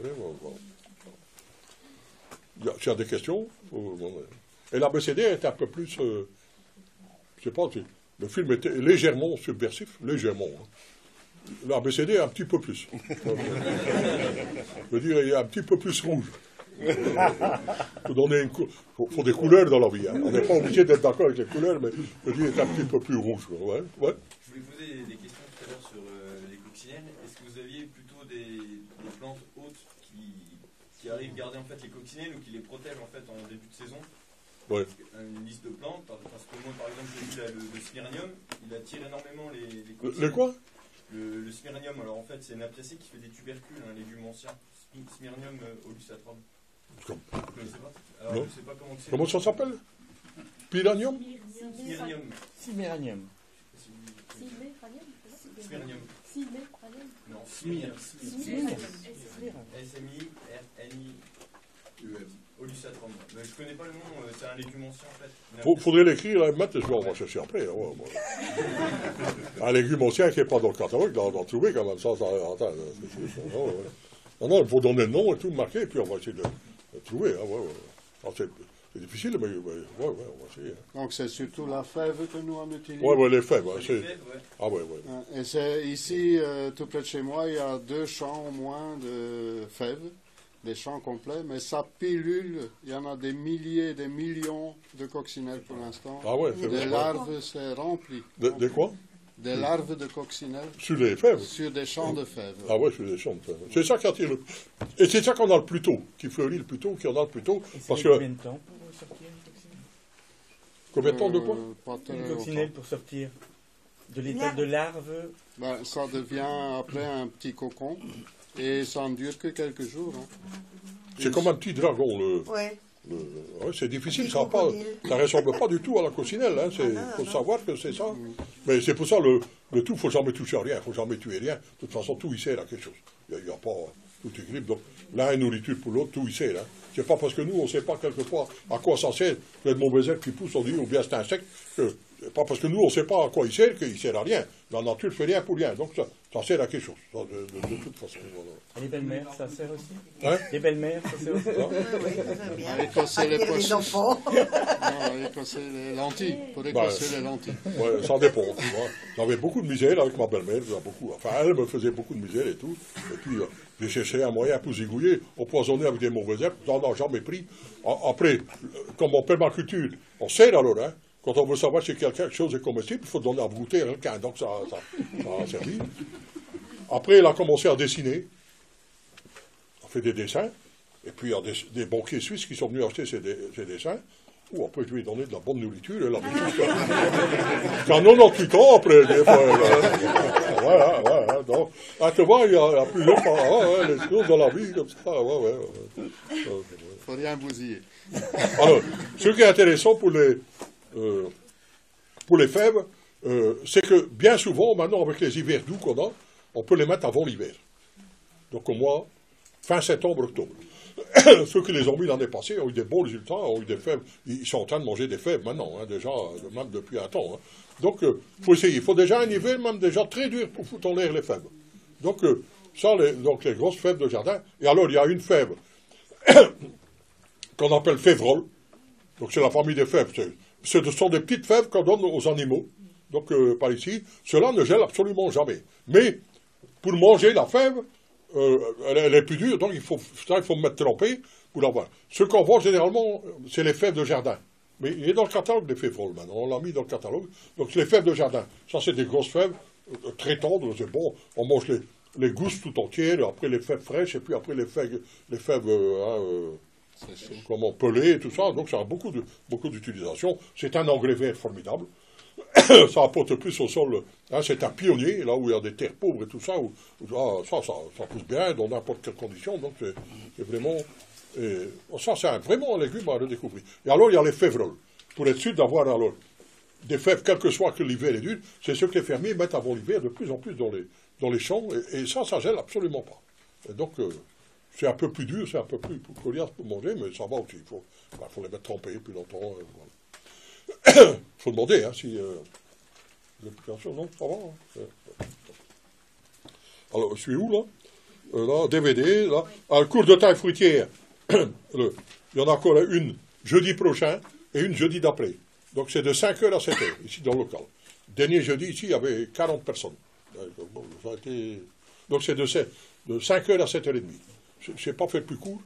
Il y a des questions. Et l'ABCD est un peu plus, je ne sais pas, le film était légèrement subversif, légèrement. Hein. L'ABCD est un petit peu plus. Je veux dire, il est un petit peu plus rouge. Il faut des couleurs dans la vie. Hein. On n'est pas obligé d'être d'accord avec les couleurs, mais je veux dire, il est un petit peu plus rouge. Ouais. Je voulais poser des questions tout à l'heure sur les coccinelles. Est-ce que vous aviez plutôt des plantes hautes qui arrivent garder en fait les coccinelles ou qui les protègent en fait en début de saison? Ouais. Une liste de plantes, parce que moi par exemple j'ai vu là, le smyrnium, il attire énormément les le quoi? Le smyrnium, alors en fait c'est une aprécie qui fait des tubercules, un légume ancien, smyrnium olusatrum. Vous connaissez pas? Alors non. Je sais pas comment ça s'appelle? Pyranium? Smyrnium. Smyrnium. Smyrnium. Non, Smyrnium. S-M-I-R-N-I-U-M. Olusatrum. Mais je connais pas le nom, c'est un légume ancien en fait. Faudrait l'écrire et mettre, on va chercher après. Un légume ancien qui n'est pas dans le catalogue, d'en trouver quand même. Non, il faut donner le nom et tout marquer, et puis on va essayer de trouver. Hein, c'est difficile, mais on va essayer. Donc c'est surtout la fève que nous on utilise. Oui, les fèves. Ah ouais. Et c'est ici, tout près de chez moi, il y a 2 champs au moins de fèves. Des champs complets, mais ça pilule, il y en a des milliers, des millions de coccinelles pour l'instant. Ah ouais, c'est vrai. Des larves, c'est rempli. De quoi? Des larves de coccinelles. Sur les fèves? Sur des champs de fèves. Ah ouais, sur des champs de fèves. C'est ça qui attire Et c'est ça qu'on a le plus tôt, qui fleurit le plus tôt, qui en a le plus tôt. Parce que... Combien de temps pour sortir une coccinelle? Combien de temps de quoi? Une coccinelle pour sortir de l'état de larve. Ça devient après un petit cocon. Et ça ne dure que quelques jours. Hein. C'est comme un petit dragon. C'est difficile, ça ne ressemble pas du tout à la coccinelle. Il faut savoir que c'est ça. Mais c'est pour ça, le tout, il ne faut jamais toucher à rien, il ne faut jamais tuer rien. De toute façon, tout y sert à quelque chose. Il n'y a pas tout équilibre. Donc, l'un est nourriture pour l'autre, tout y sert. Hein. C'est pas parce que nous, on ne sait pas quelquefois à quoi ça sert. Peut-être mon baiser qui pousse, on dit, ou bien c'est un insecte, que pas parce que nous, on ne sait pas à quoi il sert, qu'il ne sert à rien. La nature ne fait rien pour rien. Donc, ça sert à quelque chose, ça, de toute façon. Voilà. Les belles-mères, ça sert aussi Hein? Les belles-mères, ça sert aussi Oui, très bien. Écosser les Attirer les poissons. enfants. Non, écosser les lentilles. Pour écosser les lentilles. Ouais, ça dépend. Tu vois. J'avais beaucoup de misère avec ma belle-mère. Enfin, elle me faisait beaucoup de misère et tout. Et puis, j'ai cherché un moyen pour zigouiller, empoisonner avec des mauvaises herbes. J'en ai jamais pris. Après, comme en permaculture, on sert alors, hein. Quand on veut savoir si quelque chose est comestible, il faut donner à goûter à quelqu'un. Donc ça a servi. Après, elle a commencé à dessiner. Elle a fait des dessins. Et puis, il y a des banquiers suisses qui sont venus acheter ces dessins. Ou après, je lui ai donné de la bonne nourriture. Elle a mis tout ça. 98 ans après. Des fois, voilà. Donc, tu vois, il y a plusieurs fois, les choses dans la vie comme ça. Faut rien bousiller. Alors, ce qui est intéressant pour les fèves, c'est que bien souvent, maintenant, avec les hivers doux qu'on a, on peut les mettre avant l'hiver. Donc au mois, fin septembre, octobre. Ceux qui les ont mis l'année passée ont eu des bons résultats, ont eu des fèves. Ils sont en train de manger des fèves maintenant, hein, déjà, même depuis un temps. Hein. Donc, faut essayer. Il faut déjà un hiver, même déjà très dur pour foutre en l'air les fèves. Donc, donc les grosses fèves de jardin. Et alors, il y a une fève qu'on appelle févrole. Donc, c'est la famille des fèves. Ce sont des petites fèves qu'on donne aux animaux. Donc, par ici, cela ne gèle absolument jamais. Mais, pour manger la fève, elle est plus dure, donc il faut me mettre trempé pour l'avoir. Ce qu'on vend généralement, c'est les fèves de jardin. Mais il est dans le catalogue des févroles maintenant, on l'a mis dans le catalogue. Donc, c'est les fèves de jardin. Ça, c'est des grosses fèves, très tendres, c'est bon. On mange les gousses tout entières, après les fèves fraîches, et puis après les fèves comment pelées, et tout ça. Donc, ça a beaucoup d'utilisation. C'est un engrais vert formidable. Ça apporte plus au sol. Hein, c'est un pionnier, là où il y a des terres pauvres et tout ça, ça pousse bien dans n'importe quelle condition. Donc c'est vraiment. Ça, c'est vraiment un légume à redécouvrir. Et alors, il y a les févroles. Pour être sûr d'avoir alors des fèves, quel que soit que l'hiver est dur, c'est ce que les fermiers mettent avant l'hiver de plus en plus dans les champs. Et ça gèle absolument pas. Et donc, c'est un peu plus dur, c'est un peu plus coriace pour manger, mais ça va aussi. Il faut les mettre trempés plus longtemps. Voilà. Il faut demander, hein, si l'application, non, ça va. Hein. Alors, je suis où, là là, DVD, là. Un cours de taille fruitière. Il y en a encore une jeudi prochain et une jeudi d'après. Donc, c'est de 5h à 7h, ici, dans le local. Dernier jeudi, ici, il y avait 40 personnes. Donc, c'est de 5h à 7h30. Je n'ai pas fait le plus court.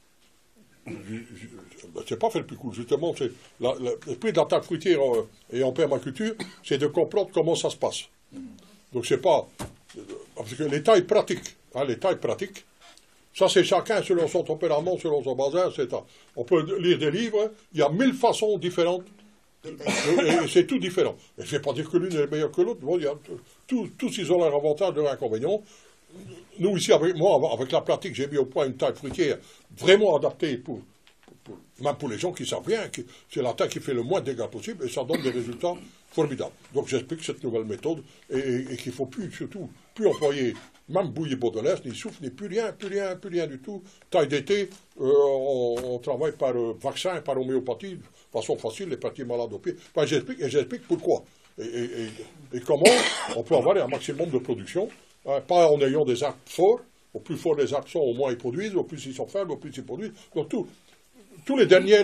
C'est pas fait le plus cool, justement, c'est l'esprit de la table fruitière et en permaculture, c'est de comprendre comment ça se passe. Donc c'est pas, parce que les tailles pratiques, ça c'est chacun selon son tempérament, selon son bazin, etc. On peut lire des livres, il y a 1000 façons différentes, et c'est tout différent. Et je ne vais pas dire que l'une est meilleure que l'autre, bon, tous ils ont leur avantage, leur inconvénient. Nous, ici, avec la pratique, j'ai mis au point une taille fruitière vraiment adaptée même pour les gens qui savent bien. C'est la taille qui fait le moins de dégâts possible et ça donne des résultats formidables. Donc, j'explique cette nouvelle méthode et qu'il ne faut plus employer même bouillie bordelaise, ni souffle, ni plus rien du tout. Taille d'été, on travaille par vaccin, par homéopathie, de façon facile, les petits malades au pied. Enfin, j'explique pourquoi. Et comment on peut avoir un maximum de production. Pas en ayant des arbres forts. Au plus fort les arbres sont, au moins ils produisent. Au plus ils sont faibles, au plus ils produisent. Donc tous les derniers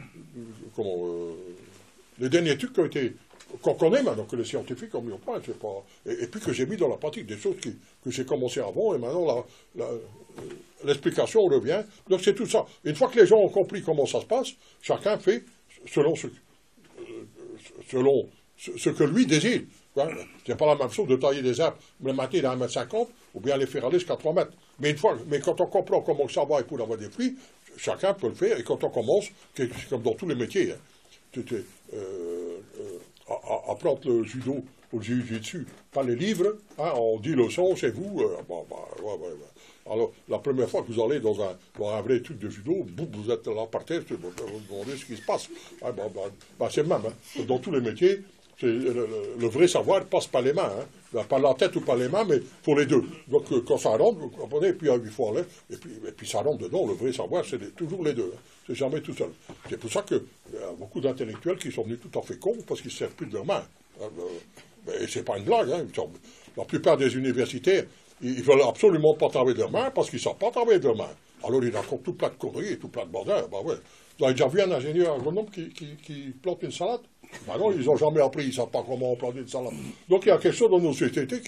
les derniers trucs qu'on connaît maintenant, que les scientifiques ont mis au point, et puis que j'ai mis dans la pratique, des choses que j'ai commencé avant, et maintenant l'explication revient. Donc c'est tout ça. Une fois que les gens ont compris comment ça se passe, chacun fait selon ce que lui désire. C'est pas la même chose de tailler des arbres, les maintenir à 1,50 m ou bien les faire aller jusqu'à 3 mètres. Mais quand on comprend comment ça va et pour avoir des fruits, chacun peut le faire. Et quand on commence, c'est comme dans tous les métiers, hein, apprendre le judo ou le jiu-jitsu, pas les livres, hein, on dit leçon, c'est vous. Alors, la première fois que vous allez dans un vrai truc de judo, vous êtes là par terre, vous demandez ce qui se passe. C'est le même. Hein. Dans tous les métiers, Le vrai savoir passe par les mains, hein. Pas la tête ou par les mains, mais pour les deux. Donc quand ça rentre, vous comprenez, puis il faut enlever, et puis ça rentre dedans. Le vrai savoir, c'est toujours les deux. Hein. C'est jamais tout seul. C'est pour ça qu'il y a beaucoup d'intellectuels qui sont venus tout à fait cons parce qu'ils ne servent plus de leurs mains. Et c'est pas une blague. Hein. La plupart des universitaires, ils veulent absolument pas travailler de leurs mains parce qu'ils ne savent pas travailler de leurs mains. Alors ils racontent tout plein de conneries et tout plein de bordel. Ben ouais. Vous avez déjà vu un ingénieur agronome qui plante une salade? Ben non, ils n'ont jamais appris, ils ne savent pas comment planter une salade. Donc il y a quelque chose dans nos sociétés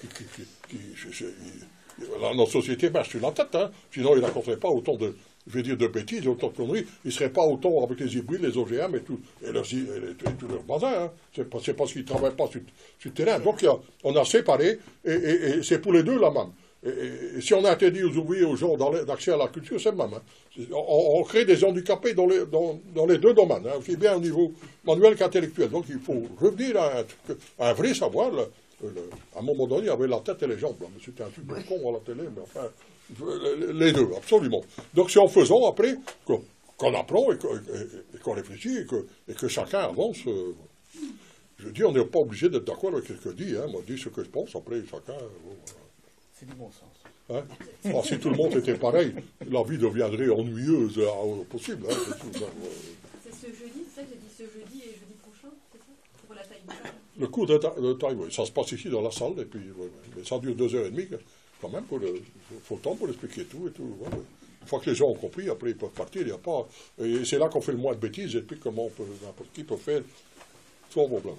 notre société marche sur la tête, hein. Sinon ils ne raconteraient pas autant de bêtises, autant de conneries. Ils ne seraient pas autant avec les hybrides, les OGM et tout leur bazar. Hein. C'est parce qu'ils ne travaillent pas sur le terrain. Donc on a séparé, et c'est pour les deux la même. Et si on a interdit aux ouvriers, aux gens d'accès à la culture, c'est le même. Hein. On crée des handicapés dans les deux domaines, hein, aussi bien au niveau manuel qu'intellectuel. Donc il faut revenir à un vrai savoir. À un moment donné, il y avait la tête et les jambes. C'était un truc de con à la télé, mais enfin, les deux, absolument. Donc c'est en faisant, après, qu'on apprend et qu'on réfléchit et que chacun avance. Je dis, on n'est pas obligé d'être d'accord avec ce que je dis. Hein. Moi, je dis ce que je pense, après, chacun... C'est du bon sens. Hein? Alors, si tout le monde était pareil, la vie deviendrait ennuyeuse au possible. Hein, c'est ce jeudi, c'est ça que j'ai dit, ce jeudi et jeudi prochain, c'est ça? Pour la taille de taille. Le cours de taille, oui. Ça se passe ici dans la salle, et puis mais ça dure 2h30, quand même, il faut le temps pour expliquer tout et tout. Ouais. Une fois que les gens ont compris, après ils peuvent partir, il n'y a pas... Et c'est là qu'on fait le moins de bêtises, et puis comment n'importe qui peut faire sans problème.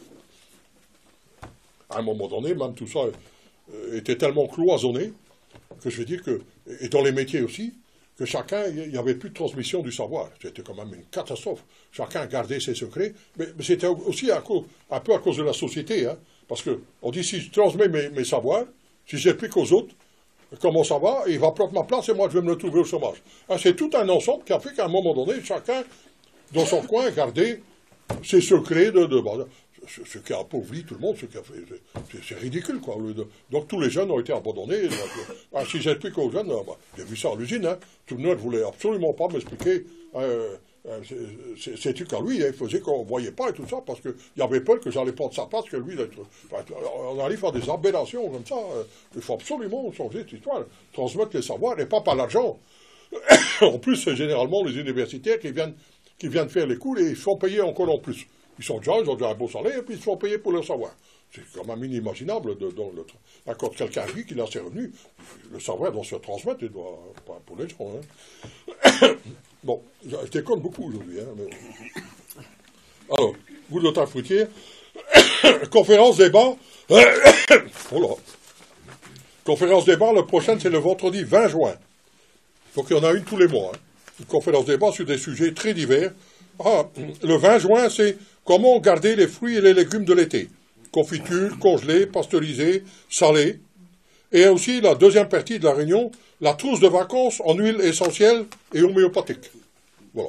À un moment donné, même tout ça était tellement cloisonné, que je veux dire que, et dans les métiers aussi, que chacun, il n'y avait plus de transmission du savoir. C'était quand même une catastrophe. Chacun gardait ses secrets, mais c'était aussi un peu à cause de la société, hein, parce qu'on dit, si je transmets mes savoirs, si j'explique aux autres comment ça va, il va prendre ma place et moi je vais me retrouver au chômage. Hein, c'est tout un ensemble qui a fait qu'à un moment donné, chacun, dans son coin, gardait ses secrets ce qui a appauvri tout le monde, c'est ridicule, quoi. Donc tous les jeunes ont été abandonnés. Si j'explique aux jeunes, j'ai vu ça à l'usine, hein, tout le monde ne voulait absolument pas m'expliquer c'est qu'à lui, il faisait qu'on ne voyait pas et tout ça, parce qu'il y avait peur que j'allais prendre sa place, que lui, on arrive à des aberrations comme ça. Il faut absolument changer cette histoire, transmettre les savoirs, et pas par l'argent. En plus, c'est généralement les universitaires qui viennent faire les cours et ils font payer encore en plus. Ils ont déjà un beau salaire et puis ils se font payer pour leur savoir. C'est quand même inimaginable. Quand quelqu'un vit qu'il a ses revenus, le savoir doit se transmettre et doit pas pour les gens. Hein. Bon, je déconne beaucoup aujourd'hui. Hein, mais... Alors, vous de ta fruitière, conférence débat. Oh là. Conférence débat, le prochain c'est le vendredi 20 juin. Donc il y en a une tous les mois. Hein. Une conférence débat sur des sujets très divers. Le 20 juin, c'est comment garder les fruits et les légumes de l'été. Confiture, congelée, pasteurisée, salée. Et aussi la deuxième partie de la réunion, la trousse de vacances en huile essentielle et homéopathique. Voilà.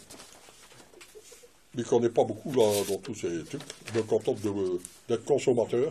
Je ne connais pas beaucoup là, dans tous ces trucs. Je me contente d'être consommateur.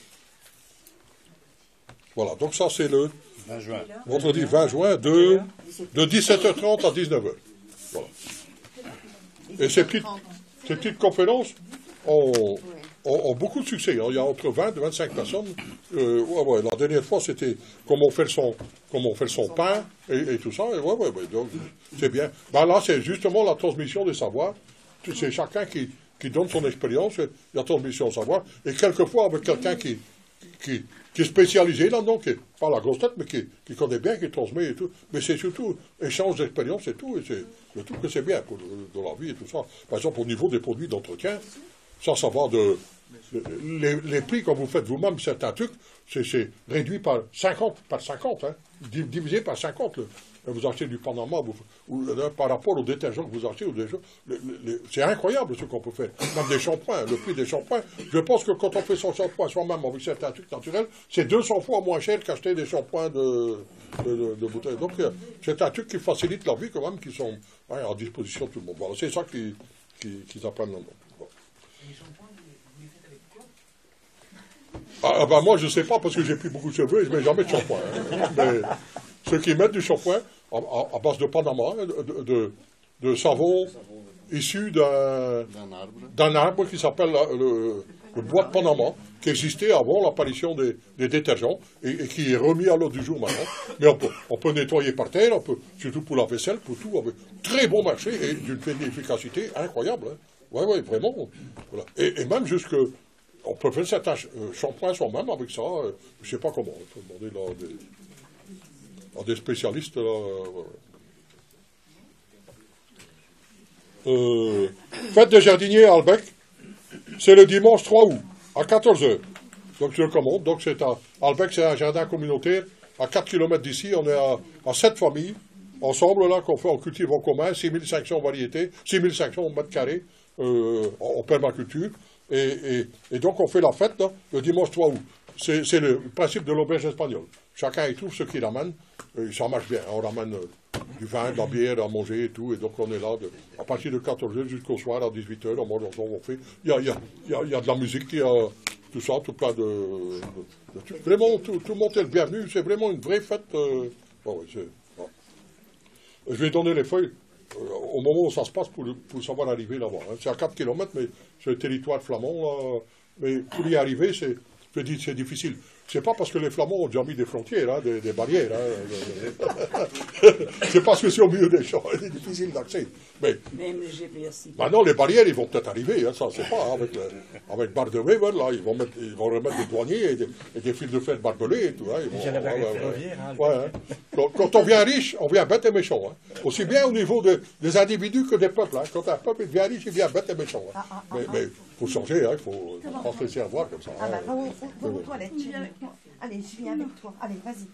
Voilà, donc ça c'est le 20 juin. Vendredi 20 juin de 17h30 à 19h. Voilà. Et ces petites conférences ont beaucoup de succès. Il y a entre 20 et 25 personnes. La dernière fois, c'était comment faire son pain et tout ça. Donc, c'est bien. Ben là, c'est justement la transmission des savoirs. C'est chacun qui donne son expérience, la transmission des savoirs. Et quelquefois, avec quelqu'un qui est spécialisé là-dedans, qui n'est pas la grosse tête, mais qui connaît bien, qui transmet et tout. Mais c'est surtout échange d'expérience et tout. Et je trouve que c'est bien dans la vie et tout ça. Par exemple, au niveau des produits d'entretien, ça va de... Les prix, quand vous faites vous-même certains trucs, c'est réduit par 50, hein, divisé par 50. Vous achetez du Panama, par rapport aux détergents que vous achetez, c'est incroyable ce qu'on peut faire. Même des shampoings, le prix des shampoings. Je pense que quand on fait son shampoing soi-même avec certains trucs naturels, c'est 200 fois moins cher qu'acheter des shampoings de bouteilles. Donc c'est un truc qui facilite la vie quand même, qui sont à disposition de tout le monde. Voilà, c'est ça qu'ils apprennent là-dedans. Bon. Moi je ne sais pas parce que j'ai plus beaucoup de cheveux et je ne mets jamais de shampoing. Hein. Mais ceux qui mettent du shampoing à base de Panama, de savon, issu d'un arbre qui s'appelle le bois de Panama, qui existait avant l'apparition des détergents et qui est remis à l'ordre du jour maintenant. Mais on peut nettoyer par terre, surtout pour la vaisselle, pour tout, avec très bon marché et d'une efficacité incroyable. Hein. Ouais, vraiment. Voilà. Et même jusque... On peut faire certains shampoings soi-même avec ça. Je ne sais pas comment. On peut demander là, à des spécialistes. Là, fête des jardiniers à Albec, c'est le dimanche 3 août, à 14h. Donc je le commande. Donc c'est à Albec, c'est un jardin communautaire à 4 km d'ici. On est à 7 familles, ensemble, là, on cultive en commun, 6500 variétés, 6500 mètres carrés en permaculture. Et donc on fait la fête là, le dimanche 3 août. C'est le principe de l'auberge espagnole. Chacun y trouve ce qu'il ramène. Et ça marche bien. On ramène du vin, de la bière à manger et tout. Et donc on est là à partir de 14h jusqu'au soir à 18h. On mange ensemble, on fait. Il y a de la musique, il y a tout ça, tout plein de trucs. Vraiment, tout le monde est le bienvenu. C'est vraiment une vraie fête. Je vais donner les feuilles. Au moment où ça se passe pour savoir arriver là-bas. Hein. C'est à 4 km, mais c'est le territoire flamand. Là. Mais pour y arriver, c'est difficile. C'est pas parce que les Flamands ont déjà mis des frontières, hein, des barrières. Hein. C'est parce que c'est au milieu des champs, c'est difficile d'accès. Mais même le GPS. Maintenant, les barrières, ils vont peut-être arriver, hein, ça, c'est pas. Hein, avec Bar de Weber, là, ils vont remettre des douaniers et des fils de fer barbelés et tout. Hein, Quand on vient riche, on vient bête et méchant. Hein. Aussi bien au niveau des individus que des peuples. Hein. Quand un peuple devient riche, il vient bête et méchant. Hein. Mais il faut changer, il faut pas se laisser avoir comme ça. Ah bah, va aux toilettes. Allez, je viens avec toi. Allez, vas-y.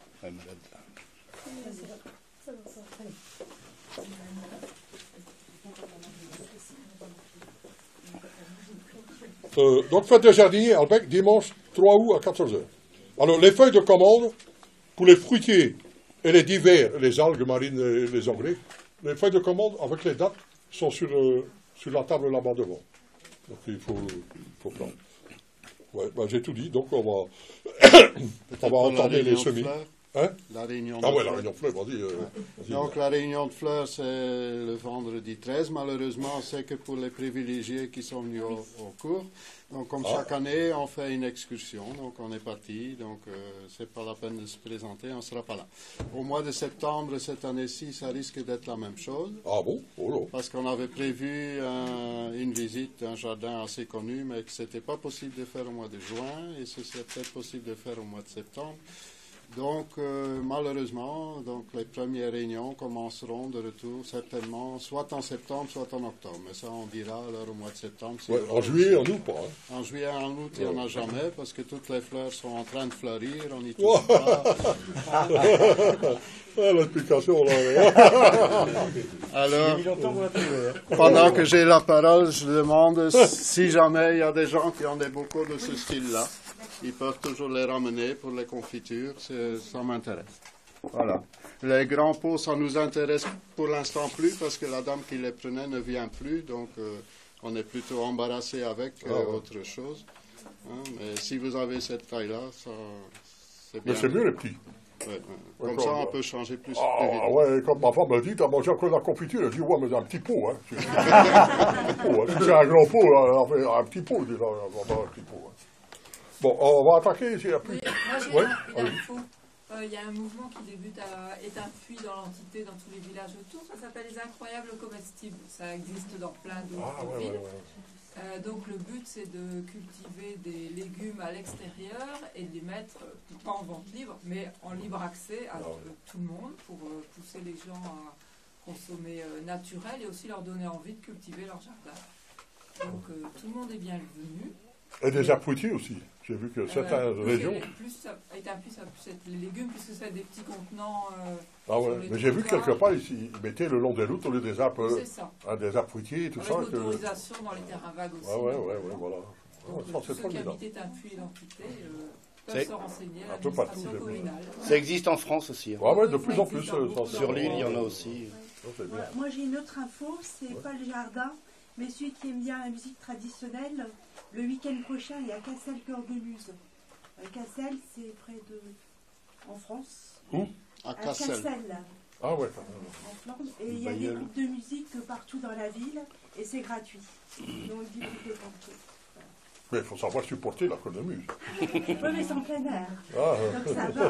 Donc, fête des jardiniers à Albec, dimanche 3 août à 14h. Alors, les feuilles de commande, pour les fruitiers et les divers, les algues marines et les engrais, les feuilles de commande avec les dates sont sur la table là-bas devant. Donc, il faut prendre. Ouais, j'ai tout dit, donc on va entendre les semis. Hein? La réunion de fleurs. La réunion de fleurs, vas-y. Donc la réunion de fleurs, c'est le vendredi 13. Malheureusement, c'est que pour les privilégiés qui sont venus au cours. Donc comme chaque année, on fait une excursion. Donc on est parti. Donc c'est pas la peine de se présenter, on ne sera pas là. Au mois de septembre, cette année-ci, ça risque d'être la même chose. Ah bon? Oh là. Parce qu'on avait prévu une visite d'un jardin assez connu, mais que ce n'était pas possible de faire au mois de juin. Et ce serait peut-être possible de faire au mois de septembre. Donc, malheureusement, les premières réunions commenceront de retour certainement soit en septembre, soit en octobre. Mais ça, on dira alors au mois de septembre. Si en juillet, en août, pas. Hein. En juillet, en août, il n'y en a jamais parce que toutes les fleurs sont en train de fleurir. On n'y touche pas. L'explication, là. Alors, pendant que j'ai la parole, je demande si jamais il y a des gens qui ont des bocaux de ce style-là. Ils peuvent toujours les ramener pour les confitures, ça m'intéresse. Voilà. Les grands pots, ça nous intéresse pour l'instant plus parce que la dame qui les prenait ne vient plus, donc on est plutôt embarrassé avec autre chose. Hein, mais si vous avez cette taille-là, c'est bien. Mais c'est mieux les petits. Ouais. Comme ça, on peut changer plus vite. Ah ouais, comme ma femme me dit, t'as mangé encore de la confiture. Elle dit, ouais, mais un petit pot, hein. Si c'est un grand pot, là, un petit pot, déjà, un petit pot. Hein. Bon, on va attaquer ici. Moi, j'ai une info. Il y a un mouvement qui débute à Étain-Puy dans l'entité, dans tous les villages autour. Ça s'appelle les incroyables comestibles. Ça existe dans plein d'autres villes. Donc le but, c'est de cultiver des légumes à l'extérieur et de les mettre, pas en vente libre, mais en libre accès à tout le monde pour pousser les gens à consommer naturel et aussi leur donner envie de cultiver leur jardin. Donc tout le monde est bienvenu. Et des fruitiers aussi. J'ai vu que certaines régions... Étain-Puy, ça peut être les légumes, puisque c'est des petits contenants... mais j'ai vu quelque part ici, ils mettaient le long des routes au lieu des arbres... C'est ça. Des arbres fruitiers et tout ça. Avec l'autorisation dans les terrains vagues aussi. Voilà. Donc, tous ceux qui habitent Étain-Puy et l'entité peuvent se renseigner à l'administration communale. Ça existe en France aussi. Hein. Oui, de plus en plus. Sur l'île, il y en a aussi. Moi, j'ai une autre info, c'est pas le jardin, mais celui qui aime bien la musique traditionnelle... Le week-end prochain, il y a Cassel Cœur de Luz. Cassel, c'est près de... en France. À Cassel. Ah ouais. En Flandre. Et il y a des groupes de musique partout dans la ville, et c'est gratuit. Donc, du groupe de canto. Mais il faut savoir supporter la cornemuse. Oui, mais c'est en plein air. Ah, donc ça va.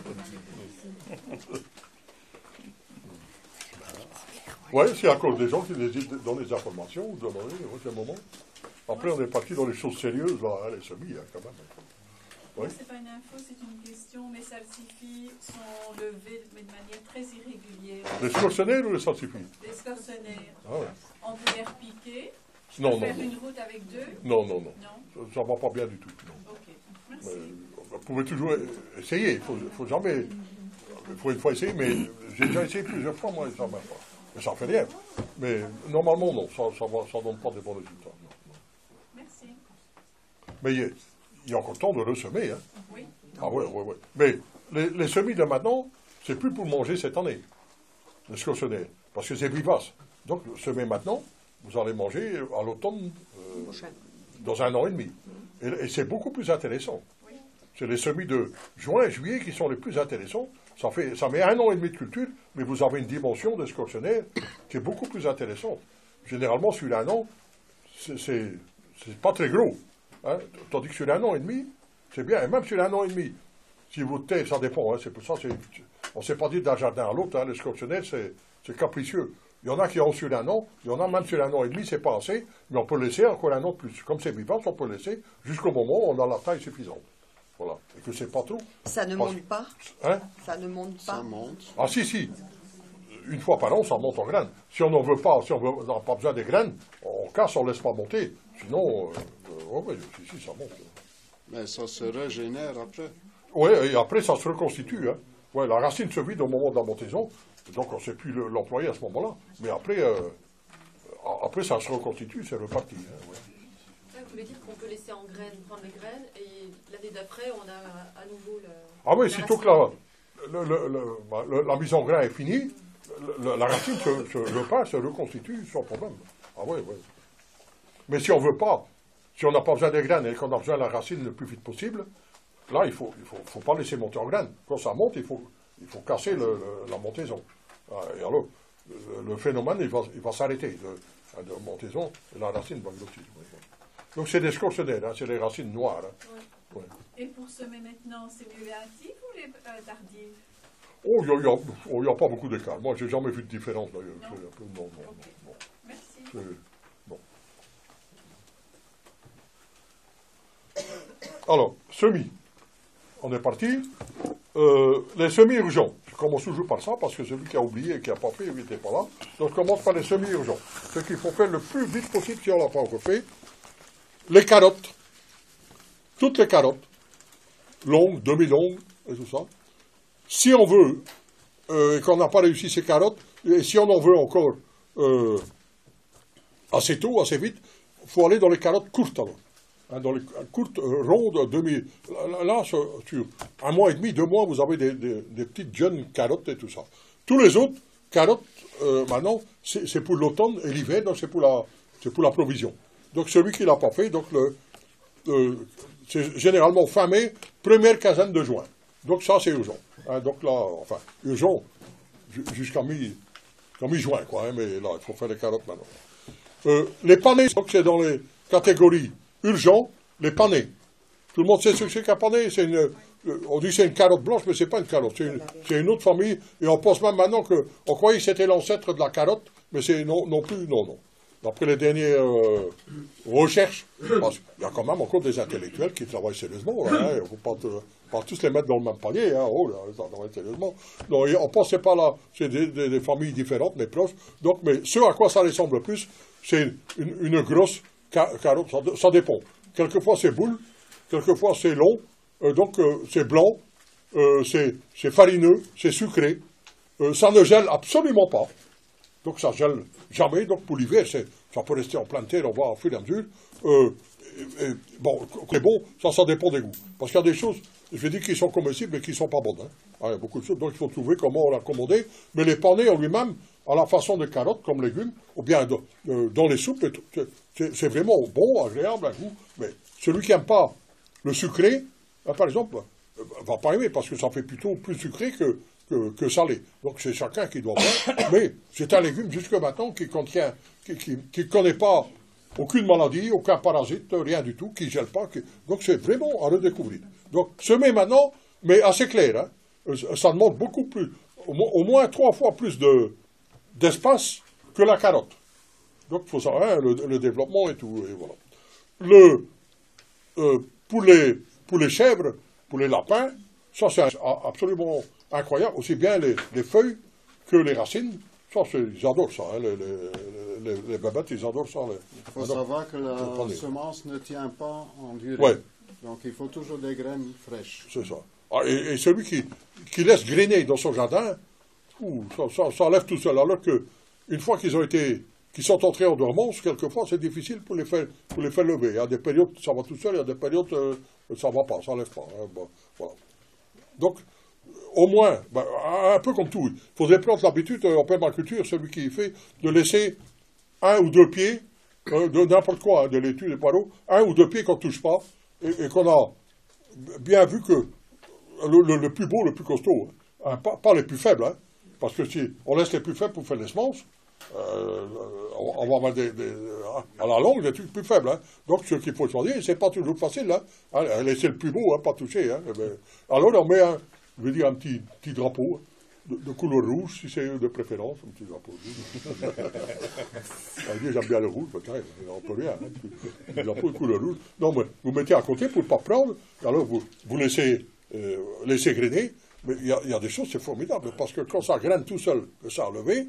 Oui, s'il y a encore des gens qui hésitent dans les informations, ou demander, c'est un moment. Après, on est parti dans les choses sérieuses, là, les semis, quand même. Oui. C'est pas une info, c'est une question. Les salsifis sont levés de manière très irrégulière. Les scortionnaires ou les salsifis? Les scortionnaires. Ah ouais. On peut les repiquer. Non, faire une route avec deux? Non. Ça ne va pas bien du tout. Non. Ok, merci. Vous pouvez toujours essayer, il faut jamais... Il faut une fois essayer, mais j'ai déjà essayé plusieurs fois, moi, ça ne marche pas. Mais ça ne fait rien. Mais normalement, non, ça ne donne pas de bons résultats. Non. Merci. Mais il y a encore temps de ressemer. Hein. Oui. Ah oui. Mais les semis de maintenant, c'est plus pour manger cette année, les scortionnaires, parce que c'est vivace. Donc, semer maintenant, vous allez manger à l'automne, dans 1 an et demi. Et c'est beaucoup plus intéressant. Oui. C'est les semis de juin, juillet qui sont les plus intéressants. Ça met 1 an et demi de culture, mais vous avez une dimension de scortionnaire qui est beaucoup plus intéressante. Généralement, sur 1 an, c'est pas très gros. Hein? Tandis que sur 1 an et demi, c'est bien. Et même sur 1 an et demi, si vous taillez, ça dépend. Hein, c'est pour ça, on ne s'est pas dit d'un jardin à l'autre. Hein, le scortionnaire, c'est capricieux. Il y en a qui ont sur 1 an, il y en a même sur 1 an et demi, c'est pas assez, mais on peut laisser encore 1 an de plus. Comme c'est vivace, on peut laisser jusqu'au moment où on a la taille suffisante. Voilà. Et que c'est pas trop. Ça ne monte pas? Hein? Ça ne monte pas? Ça monte. Ah si. Une fois par an, ça monte en graines. Si on n'en veut pas, si on n'a pas besoin des graines, on casse, on ne laisse pas monter. Sinon, si, ça monte. Mais ça se régénère après. Oui, et après, ça se reconstitue. Hein. Ouais, la racine se vide au moment de la montaison, donc on ne sait plus l'employer à ce moment-là. Mais après, ça se reconstitue, c'est reparti. Hein, ouais. Ça voulait dire qu'on peut laisser en graines, prendre les graines, et l'année d'après, on a à nouveau le... Ah oui, sitôt que la mise en grain est finie, la racine se reconstitue sans problème. Ah oui. Mais si on veut pas, si on n'a pas besoin des graines et qu'on a besoin de la racine le plus vite possible, là, il faut pas laisser monter en graines. Quand ça monte, il faut casser la montaison. Et alors, le phénomène, il va s'arrêter de montaison, et la racine va grossir. Donc c'est des scortionnaires, hein, c'est les racines noires. Hein. Ouais. Et pour semer maintenant, c'est mieux les hâtives ou les tardives? Oh, il n'y a pas beaucoup d'écart. Moi, j'ai jamais vu de différence d'ailleurs. Non. Merci. Bon. Alors, semis. On est parti. Les semis urgents. Je commence toujours par ça, parce que celui qui a oublié et qui n'a pas fait, il n'était pas là. Donc, je commence par les semis urgents. Ce qu'il faut faire le plus vite possible si on ne l'a pas encore fait. Les carottes. Toutes les carottes. Longues, demi-longues, et tout ça. Si on veut, et qu'on n'a pas réussi ces carottes, et si on en veut encore assez tôt, assez vite, il faut aller dans les carottes courtes alors. Hein, dans les courtes, rondes, demi. Là, sur 1 mois et demi, 2 mois, vous avez des petites jeunes carottes et tout ça. Tous les autres carottes, maintenant, c'est pour l'automne et l'hiver, donc c'est pour la provision. Donc celui qui ne l'a pas fait, donc c'est généralement fin mai, première quinzaine de juin. Donc ça, c'est urgent. Hein, donc là, enfin, urgent jusqu'à mi-juin, quoi. Hein, mais là, il faut faire les carottes maintenant. Les panais, donc c'est dans les catégories urgent, les panais. Tout le monde sait ce que c'est qu'un panais. On dit que c'est une carotte blanche, mais ce n'est pas une carotte. C'est une autre famille. Et on pense même maintenant on croyait que c'était l'ancêtre de la carotte, mais c'est non plus. D'après les dernières recherches, parce qu'il y a quand même encore des intellectuels qui travaillent sérieusement. Hein, il ne faut pas tous les mettre dans le même panier. Hein, ça travaille sérieusement. Non, on ne pense pas là, c'est des familles différentes, mais proches. Donc, mais ce à quoi ça ressemble le plus, c'est une grosse carotte. Ça dépend. Quelquefois c'est boule, quelquefois c'est long, donc c'est blanc, c'est farineux, c'est sucré. Ça ne gèle absolument pas. Donc ça gèle jamais. Donc pour l'hiver, ça peut rester en pleine terre, on va au fur et à mesure. C'est bon, ça dépend des goûts. Parce qu'il y a des choses, je dis, qui sont comestibles et qui ne sont pas bonnes. Hein. Il y a beaucoup de choses, donc il faut trouver comment l'accommoder. Mais les panais en lui-même, à la façon de carottes comme légumes, ou bien dans les soupes, c'est vraiment bon, agréable, à goût. Mais celui qui n'aime pas le sucré, par exemple, va pas aimer, parce que ça fait plutôt plus sucré que salé. Donc c'est chacun qui doit voir. Mais c'est un légume jusque maintenant qui contient, qui connaît pas aucune maladie, aucun parasite, rien du tout, qui gèle pas. Donc c'est vraiment à redécouvrir. Donc semer maintenant, mais assez clair. Hein. Ça demande beaucoup plus, au moins 3 fois plus d'espace que la carotte. Donc il faut savoir le développement et tout. Et voilà. Pour les chèvres, pour les lapins, ça c'est absolument incroyable. Aussi bien les feuilles que les racines. Ça, ils adorent ça. Hein, les babettes, ils adorent ça. Il faut savoir que la semence ne tient pas en durée. Ouais. Donc il faut toujours des graines fraîches. C'est ça. Ah, et celui qui laisse grainer dans son jardin, ça lève tout seul. Alors qu'une fois qu'ils sont entrés en dormance, quelquefois c'est difficile pour les faire lever. Il y a des périodes ça va tout seul, il y a des périodes ça ne va pas, ça ne lève pas. Hein, bon, voilà. Donc, au moins, un peu comme tout, il faut des plantes l'habitude en permaculture, celui qui fait, de laisser 1 ou 2 pieds, de n'importe quoi, hein, de laitue, des poireaux, 1 ou 2 pieds qu'on ne touche pas, et qu'on a bien vu que le plus beau, le plus costaud, hein, pas les plus faibles, hein, parce que si on laisse les plus faibles pour faire les semences, on va avoir à la longue des trucs plus faibles. Hein. Donc ce qu'il faut choisir, c'est pas toujours facile. Hein. Laisser le plus beau, hein, pas toucher. Hein. Alors on met un petit drapeau de couleur rouge, si c'est de préférence, un petit drapeau rouge. J'aime bien le rouge, peut-être, on peut rien. Hein. Un drapeau de couleur rouge. Non, mais vous mettez à côté pour ne pas prendre, alors vous laissez grainer. Mais il y a des choses, c'est formidable, parce que quand ça graine tout seul, que ça a levé,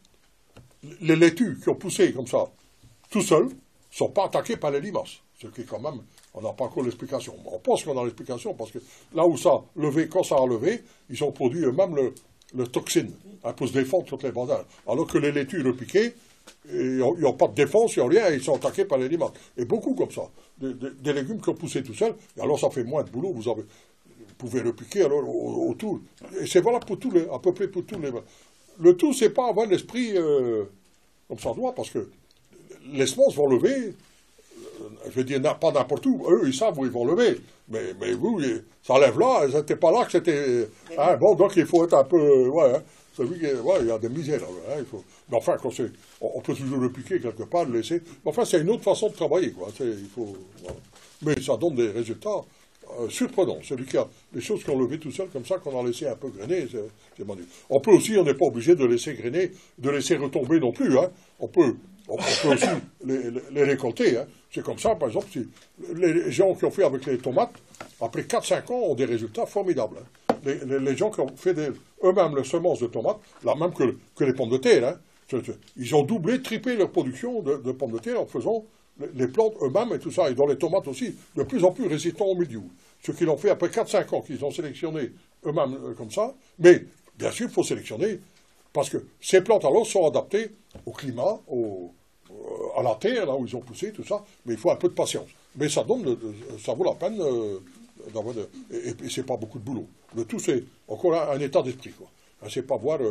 les laitues qui ont poussé comme ça, tout seuls, ne sont pas attaqués par les limaces. Ce qui est quand même, on n'a pas encore l'explication. On pense qu'on a l'explication, parce que là où ça a levé, quand ça a levé, ils ont produit eux-mêmes le toxine, hein, pour se défendre contre les vandales. Alors que les laitues repiquées, ils n'ont pas de défense, ils n'ont rien, et ils sont attaqués par les limaces. Et beaucoup comme ça. Des légumes qui ont poussé tout seuls, et alors ça fait moins de boulot, vous pouvez repiquer alors autour. Et c'est valable pour à peu près pour tous les... Le tout, c'est pas avoir l'esprit comme ça doit, parce que les semences vont lever, je veux dire, pas n'importe où. Eux, ils savent où ils vont lever. Mais vous, ça lève là, ils n'étaient pas là que c'était... Hein, bon, donc il faut être un peu... Ouais, hein, il y a des misères. Hein, mais enfin, on peut toujours le piquer quelque part, le laisser. Mais enfin, c'est une autre façon de travailler, quoi. Voilà. Mais ça donne des résultats surprenants. Celui qui a les choses qui ont levé tout seul, comme ça, qu'on a laissé un peu grainer, c'est magnifique. On peut aussi, on n'est pas obligé de laisser grainer, de laisser retomber non plus. Hein. On peut aussi les récolter. Hein. C'est comme ça, par exemple, si les gens qui ont fait avec les tomates, après 4-5 ans, ont des résultats formidables. Hein. Les gens qui ont fait eux-mêmes les semences de tomates, là même que les pommes de terre, hein, ils ont doublé, triplé leur production de pommes de terre en faisant les plantes eux-mêmes et tout ça. Et dans les tomates aussi, de plus en plus résistants au milieu. Ce qu'ils ont fait après 4-5 ans, qu'ils ont sélectionné eux-mêmes comme ça. Mais, bien sûr, il faut sélectionner, parce que ces plantes alors sont adaptées au climat, à la terre, là où ils ont poussé, tout ça, mais il faut un peu de patience. Mais ça vaut la peine d'avoir et c'est pas beaucoup de boulot. Le tout, c'est encore un état d'esprit, quoi. C'est pas voir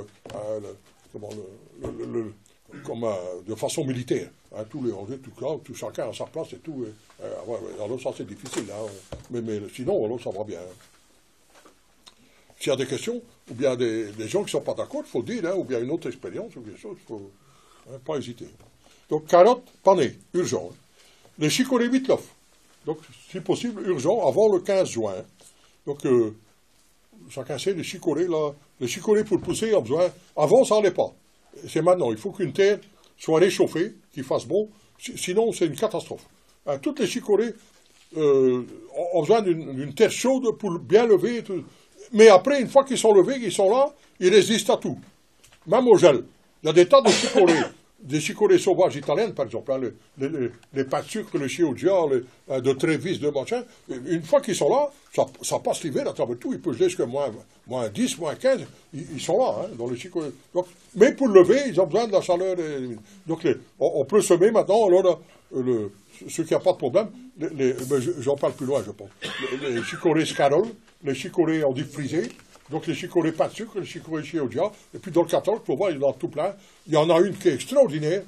de façon militaire. Hein, tous les rangés, tout chacun à sa place et tout. Alors ça, c'est difficile. Hein, mais sinon, alors ça va bien. Hein. S'il y a des questions, ou bien des gens qui ne sont pas d'accord, il faut dire, hein, ou bien une autre expérience, ou quelque chose, il ne faut pas hésiter. Donc, carottes panées, urgent. Hein. Les chicorées Wittloff, donc, si possible, urgent, avant le 15 juin. Donc, chacun sait, les chicorées pour pousser, ont besoin. Avant, ça n'allait pas. C'est maintenant. Il faut qu'une terre soit réchauffée, qu'il fasse bon, sinon, c'est une catastrophe. Hein, toutes les chicorées ont besoin d'une terre chaude pour bien lever. Tout. Mais après, une fois qu'ils sont levés, qu'ils sont là, ils résistent à tout. Même au gel. Il y a des tas de chicorées. Des chicorées sauvages italiennes, par exemple, hein, les pâtes de sucre, les chioggia, de Trévis, de machin, une fois qu'ils sont là, ça passe l'hiver à travers tout, ils peuvent geler jusqu'à moins 10, moins 15, ils sont là, hein, dans les chicorées. Donc, mais pour lever, ils ont besoin de la chaleur. Donc, on peut semer maintenant, alors, ceux qui n'ont pas de problème, j'en parle plus loin, je pense, les chicorées Scarol, les chicorées en deep frisé, donc les chicorées pas de sucre, les chicorées chioggia, et puis dans le catalogue, pour voir, il y en a tout plein. Il y en a une qui est extraordinaire.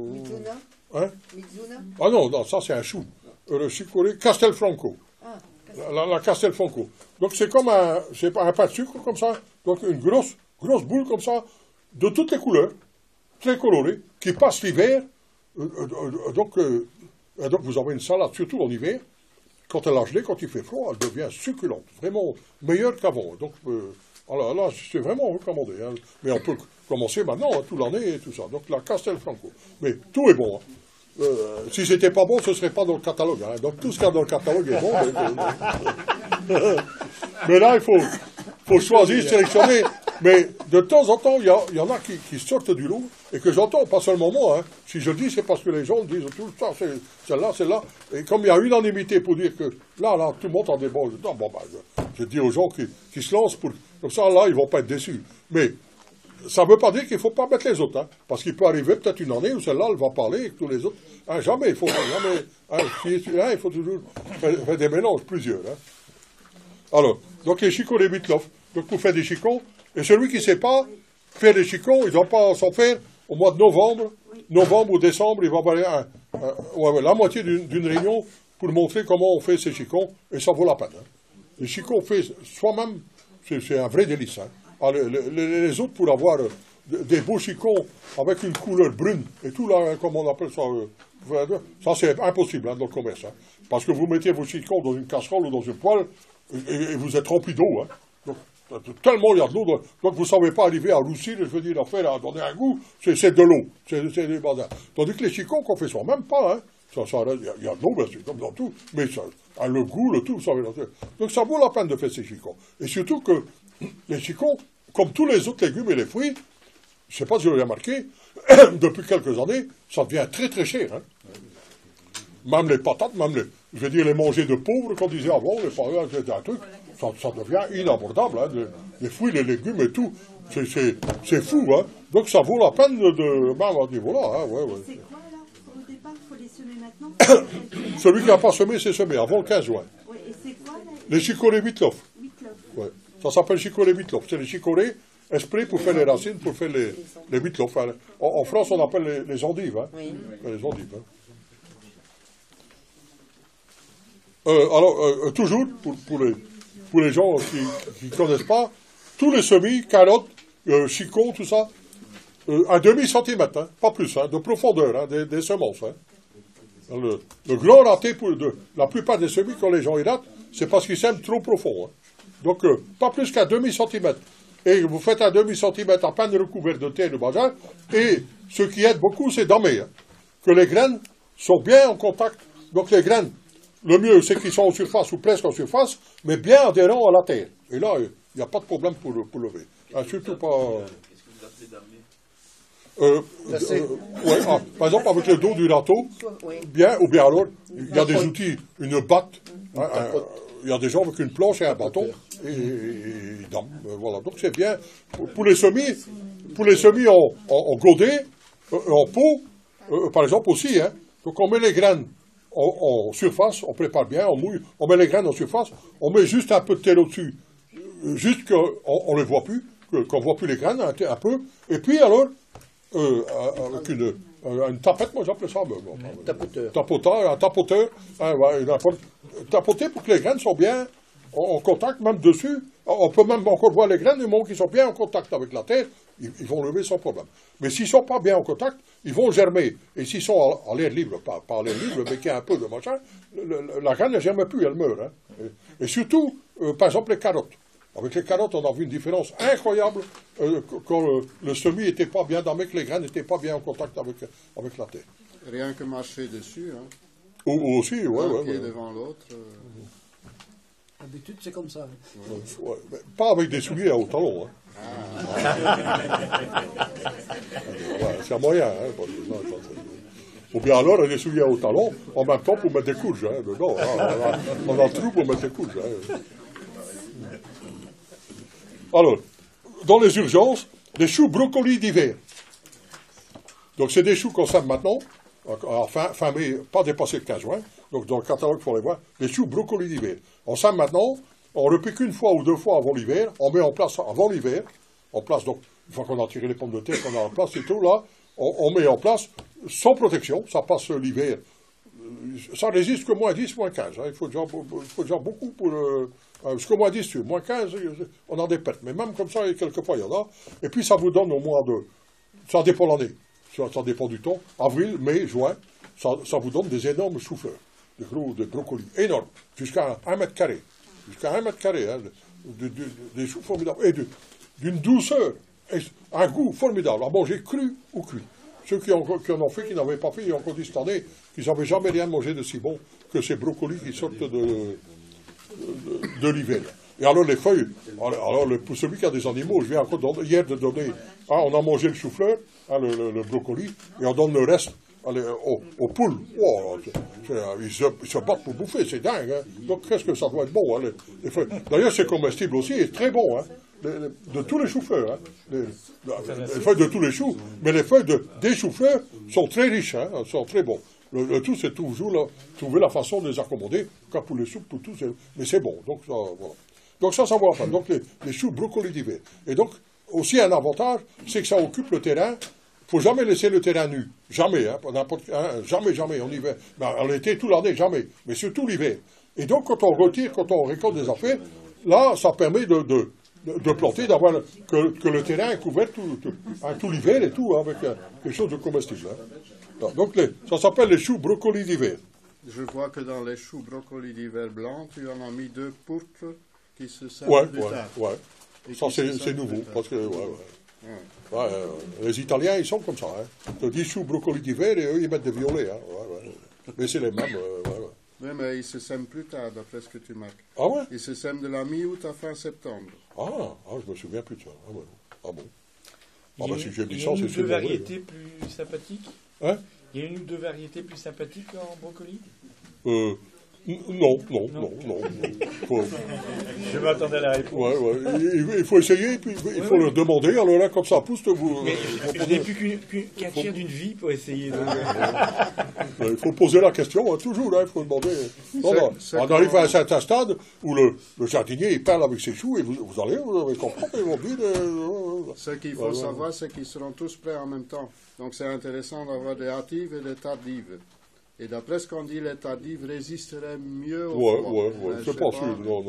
Mizuna hein? Mizuna Ah non, ça c'est un chou. Le chicorée Castelfranco. Ah, la Castelfranco. Donc c'est comme un pain de sucre comme ça, donc une grosse boule comme ça, de toutes les couleurs, très colorée, qui passe l'hiver. Donc vous avez une salade, surtout en hiver, quand elle a gelé, quand il fait froid, elle devient succulente, vraiment meilleure qu'avant. Donc alors là, c'est vraiment recommandé. Hein. Mais on peut commencer maintenant, hein, toute l'année et tout ça. Donc la Castelfranco. Mais tout est bon. Hein. Si c'était pas bon, ce serait pas dans le catalogue. Hein. Donc tout ce qu'il y a dans le catalogue est bon. Mais là, il faut choisir, sélectionner. Mais de temps en temps, il y en a qui sortent du lot et que j'entends, pas seulement moi. Hein. Si je le dis, c'est parce que les gens disent tout le temps, c'est celle-là. Et comme il y a unanimité pour dire que là, tout le monde en débat, je dis aux gens qui se lancent pour. Comme ça, là, ils ne vont pas être déçus. Mais ça ne veut pas dire qu'il ne faut pas mettre les autres. Hein, parce qu'il peut arriver peut-être une année où celle-là, elle va parler et que tous les autres. Hein, jamais, il faut jamais. Hein, il faut toujours faire des mélanges, plusieurs. Hein. Alors, donc les chicots, les meatloaf. Donc pour faire des chicots. Et celui qui ne sait pas faire des chicots, il ne doit pas s'en faire au mois de novembre ou décembre, il va avoir la moitié d'une réunion pour montrer comment on fait ces chicots, et ça vaut la peine. Hein. Les chicots faits soi-même, c'est un vrai délice. Hein. Alors, les autres, pour avoir des beaux chicots avec une couleur brune, et tout là, comme on appelle ça, ça c'est impossible hein, dans le commerce. Hein. Parce que vous mettez vos chicots dans une casserole ou dans une poêle, et vous êtes rempli d'eau. Hein. Tellement il y a de l'eau, donc vous ne savez pas arriver à roussir, je veux dire, l'affaire à donner un goût, c'est de l'eau, c'est des bazars. Tandis que les chicots qu'on fait sont même pas, hein, il y a de l'eau, bien sûr, comme dans tout, mais ça, le goût, le tout, vous savez. Donc ça vaut la peine de faire ces chicots. Et surtout que les chicots, comme tous les autres légumes et les fruits, je ne sais pas si vous l'avez remarqué, depuis quelques années, ça devient très très cher. Hein. Même les patates, je veux dire, les manger de pauvres, qu'on disait avant, les patates, c'était un truc. Ça devient inabordable, hein, les fruits, les légumes et tout. C'est fou, hein. Donc ça vaut la peine de même à ce niveau-là. Hein, ouais. C'est quoi, là, au départ, il faut les semer maintenant? Celui qui n'a pas semé, c'est semé, avant le 15 juin. Oui, et c'est quoi, là? Les chicorées meatloaf. Ouais. Ça s'appelle chicorées meatloaf. C'est les chicorées esprits pour faire les racines, pour faire les meatloaf. Hein. En France, on appelle les endives. Hein. Oui. Les endives, hein. Alors, toujours, pour les gens qui ne connaissent pas, tous les semis, carottes, chicots, tout ça, un demi-centimètre, hein, pas plus, hein, de profondeur, hein, des semences. Hein. Le grand raté de la plupart des semis, quand les gens y ratent, c'est parce qu'ils sèment trop profond. Hein. Donc, pas plus qu'un demi-centimètre. Et vous faites un demi-centimètre à peine recouvert de terre de bazar, et ce qui aide beaucoup, c'est d'aimer, hein, que les graines sont bien en contact. Donc, les graines, le mieux, c'est qu'ils sont en surface ou presque en surface, mais bien adhérents à la terre. Et là, il n'y a pas de problème pour lever. Hein, surtout pas. Qu'est-ce que vous appelez d'armer par exemple, avec le dos du râteau, bien, ou bien alors, il y a des outils, une batte. Hein, il y a des gens avec une planche et un bâton, et voilà. Donc c'est bien. Pour les semis en godet, en pot, par exemple aussi. Hein, donc on met les graines en surface, on prépare bien, on mouille, on met les graines en surface, on met juste un peu de terre au-dessus, juste qu'on ne les voit plus, qu'on ne voit plus les graines, un peu, et puis alors, avec une tapette, moi j'appelle ça, un tapoteur, tapoter pour que les graines soient bien en contact, même dessus, on peut même encore voir les graines, du moment qu'ils sont bien en contact avec la terre, ils vont lever sans problème. Mais s'ils ne sont pas bien en contact, ils vont germer. Et s'ils sont à l'air libre, pas à l'air libre, mais qu'il y a un peu de machin, la graine ne germe plus, elle meurt. Hein. Et surtout, par exemple, les carottes. Avec les carottes, on a vu une différence incroyable quand le semis n'était pas bien damé, que les graines n'étaient pas bien en contact avec la terre. Rien que marcher dessus. Hein. Ou aussi, oui. Devant l'autre. D'habitude, c'est comme ça. Ouais, pas avec des souliers à haut talon. Hein. C'est un moyen. Hein, ou bien alors, des souliers à haut talon, en même temps pour mettre des couches. Hein, dedans, hein, on a le trou pour mettre des couches. Hein. Alors, dans les urgences, des choux brocolis d'hiver. Donc, c'est des choux qu'on sème maintenant, fin mai, pas dépassé le 15 juin. Donc, dans le catalogue, il faut les voir. Des choux brocolis d'hiver. On sème maintenant, on repique une fois ou deux fois avant l'hiver, on met en place avant l'hiver, donc, une fois qu'on a tiré les pommes de terre, qu'on a en place et tout, là, on met en place sans protection, ça passe l'hiver ça résiste que moins 10, moins 15. Hein. Il faut déjà beaucoup pour... parce que moins 10, moins 15, on a des pertes. Mais même comme ça, quelquefois, il y en a. Et puis, ça vous donne au moins de... Ça dépend l'année. Ça dépend du temps. Avril, mai, juin, ça vous donne des énormes choux-fleurs. Des gros de brocolis. Énormes. Jusqu'à 1 mètre carré. Jusqu'à 1 mètre carré. Hein, des choux formidables. Et d'une douceur. Et un goût formidable. À manger cru ou cuit. Ceux qui en ont fait, qui n'avaient pas fait, ils ont encore dit cette année qu'ils n'avaient jamais rien mangé de si bon que ces brocolis qui sortent de l'hiver. Et alors les feuilles, pour celui qui a des animaux, je viens encore hier de donner, on a mangé le chou-fleur, le brocoli, et on donne le reste aux poules. Oh, ils se battent pour bouffer, c'est dingue. Hein. Donc qu'est-ce que ça doit être bon, hein, les feuilles. D'ailleurs c'est comestible aussi, et très bon. Hein. De tous les choux-fleurs, hein. Les feuilles de tous les choux, mais les feuilles des choux-fleurs sont très riches, hein, sont très bons. Le tout, c'est toujours trouver la façon de les accommoder, car pour les soupes, pour tout, mais c'est bon. Donc ça, voilà. Donc ça vaut la peine. Donc les choux brocolis d'hiver. Et donc, aussi un avantage, c'est que ça occupe le terrain. Il ne faut jamais laisser le terrain nu. Jamais, hein, jamais, en hiver. En été, toute l'année, jamais. Mais surtout l'hiver. Et donc, quand on récolte des affaires, là, ça permet de planter, d'avoir que le terrain est couvert tout l'hiver et tout, hein, avec quelque chose de comestible. Hein. Donc, ça s'appelle les choux brocolis d'hiver. Je vois que dans les choux brocolis d'hiver blancs, tu en as mis 2 pourpres qui se servent plus tard. Ouais. Ça, c'est nouveau, parce que, les Italiens, ils sont comme ça. Hein. Tu dis choux brocolis d'hiver et eux, ils mettent des violets. Hein. Mais c'est les mêmes. Oui, mais ils se sèment plus tard, d'après ce que tu marques. Ah ouais? Ils se sèment de la mi-août à fin septembre. Je me souviens plus de ça. Ah bon. Si j'ai dit ça, c'est une ou deux variétés plus sympathiques. Hein? Il y a une ou deux variétés plus sympathiques en brocoli? Non. Je m'attendais à la réponse. Il faut essayer, puis il faut le demander. Alors là, comme ça pousse, Mais je n'ai plus qu'un tiers d'une vie pour essayer. Il faut poser la question, hein, toujours, là, il faut demander. On arrive à un certain stade où le jardinier, il parle avec ses choux, et vous allez comprendre, ils vont dire... Ce qu'il faut savoir, c'est qu'ils seront tous prêts en même temps. Donc c'est intéressant d'avoir des hâtives et des tardives. Et d'après ce qu'on dit, les tardives résisteraient mieux au froid. C'est pas sûr. Non.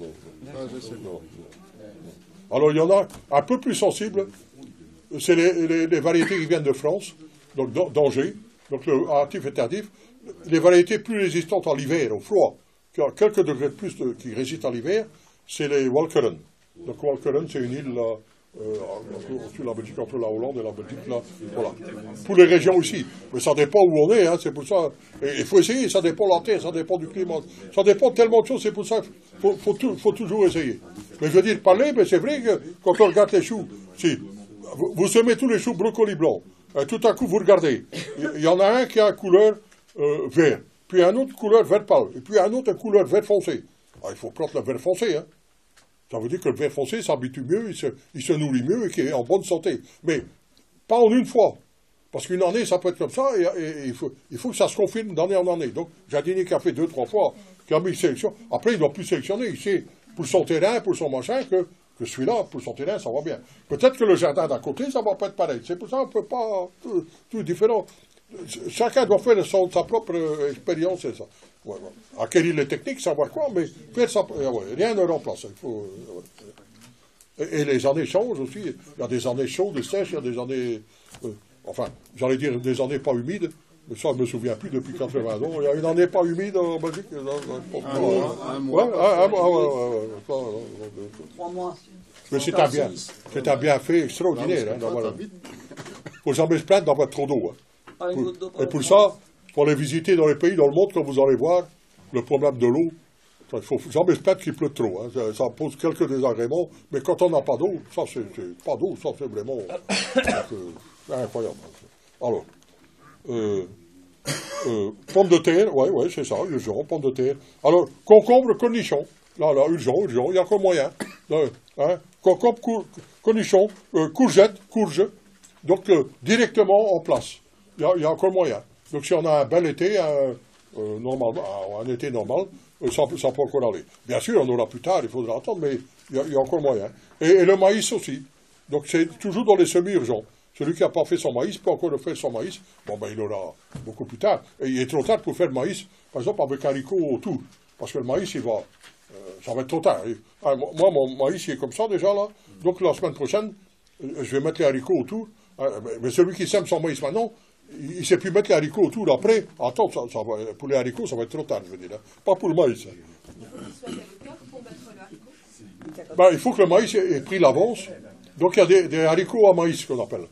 Alors, il y en a un peu plus sensibles. C'est les variétés qui viennent de France, donc d'Angers. Donc, le hâtif et tardif. Les variétés plus résistantes à l'hiver, au froid, qui a quelques degrés de plus qui résistent à l'hiver, c'est les Walcheren. Donc, Walcheren, c'est une île... sur la Belgique, entre la Hollande et la Belgique, là, voilà. Pour les régions aussi. Mais ça dépend où on est, hein, c'est pour ça. Il faut essayer, ça dépend de la terre, ça dépend du climat. Ça dépend de tellement de choses, c'est pour ça qu'il faut toujours essayer. Mais je veux dire, parler, mais c'est vrai que quand on regarde les choux, si vous semez tous les choux brocolis blancs, tout à coup vous regardez, il y en a un qui a une couleur vert, puis un autre couleur vert pâle, et puis un autre une couleur vert foncé. Il faut prendre le vert foncé, hein. Ça veut dire que le vert foncé s'habitue mieux, il se nourrit mieux et qu'il est en bonne santé. Mais pas en une fois. Parce qu'une année, ça peut être comme ça, et il faut que ça se confirme d'année en année. Donc, jardinier qui a fait 2-3 fois, qui a mis une sélection, après, il ne doit plus sélectionner. Il sait, pour son terrain, pour son machin, que celui-là, pour son terrain, ça va bien. Peut-être que le jardin d'à côté, ça ne va pas être pareil. C'est pour ça qu'on ne peut pas... Tout différent. Chacun doit faire sa propre expérience, et ça. Acquérir les techniques, savoir quoi, mais faire ça, rien ne remplace. Il faut, et les années changent aussi. Il y a des années chaudes, sèches, il y a des années, j'allais dire des années pas humides, mais ça je ne me souviens plus depuis 80 ans. Il y a une année pas humide en Belgique. Un mois. 3 mois. Mais c'est un bienfait extraordinaire. Il ne faut jamais se plaindre d'avoir trop d'eau. Et pour ça, pour les visiter dans les pays, dans le monde, quand vous allez voir le problème de l'eau, il ne faut jamais se plaindre qu'il pleut trop. Hein. Ça pose quelques désagréments, mais quand on n'a pas d'eau, ça c'est vraiment incroyable. Alors, pommes de terre, c'est ça, urgent, pommes de terre. Alors, concombre, cornichon, là, urgent, il y a encore moyen. Concombre, cornichon, courge, donc directement en place. Il y a encore moyen. Donc si on a un bel été, un été normal, ça peut encore aller. Bien sûr, on aura plus tard, il faudra attendre, mais il y a encore moyen. Et le maïs aussi. Donc c'est toujours dans les semi-urgents. Celui qui n'a pas fait son maïs peut encore faire son maïs. Bon, ben, il aura beaucoup plus tard. Et il est trop tard pour faire le maïs, par exemple, avec haricot autour. Parce que le maïs, ça va être trop tard. Moi, mon maïs, il est comme ça déjà, là. Donc, la semaine prochaine, je vais mettre les haricots autour. Mais celui qui sème son maïs maintenant, il ne sait plus mettre les haricots autour. Après, attends, pour les haricots, ça va être trop tard, je veux dire. Hein. Pas pour le maïs. Ben, il faut que le maïs ait pris l'avance. Donc, il y a des haricots à maïs, qu'on appelle.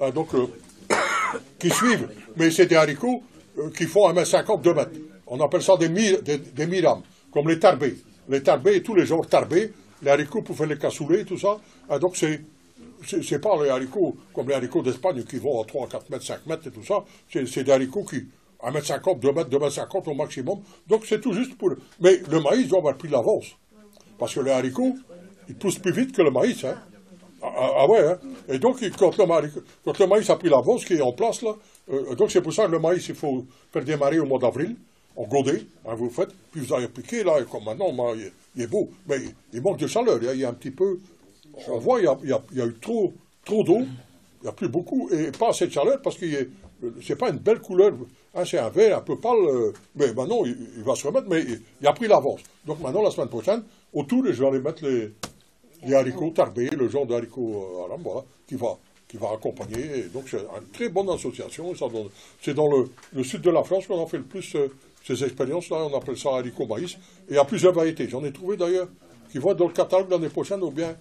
Qui suivent. Mais c'est des haricots qui font 1,50 m, 2 mètres. On appelle ça des mirames, comme les tarbés. Les tarbés, tous les genres tarbés, les haricots pour faire les cassoulets, tout ça. Donc, c'est pas les haricots comme les haricots d'Espagne qui vont à 3, 4 mètres, 5 mètres et tout ça. C'est des haricots qui, 1,50 m, 2 mètres, 2,50 m au maximum. Donc, c'est tout juste pour... Mais le maïs doit avoir pris l'avance. Parce que les haricots, ils poussent plus vite que le maïs, hein. Ah ouais, hein. Et donc, quand le maïs a pris l'avance qui est en place, là, donc c'est pour ça que le maïs, il faut faire démarrer au mois d'avril, en godet, hein, vous le faites, puis vous allez piquer, là, et comme maintenant, il est beau, mais il manque de chaleur, il y a un petit peu, on voit, il y a eu trop d'eau, il n'y a plus beaucoup, et pas assez de chaleur, parce que c'est pas une belle couleur, hein, c'est un vert un peu pâle, mais maintenant, il va se remettre, mais il a pris l'avance. Donc maintenant, la semaine prochaine, autour, je vais aller mettre les haricots tarbés, le genre de haricots aram, voilà, qui va accompagner. Et donc, c'est une très bonne association. C'est dans le sud de la France qu'on a fait le plus ces expériences-là. On appelle ça haricot maïs. Et il y a plusieurs variétés. J'en ai trouvé d'ailleurs qui vont être dans le catalogue l'année prochaine, ou bien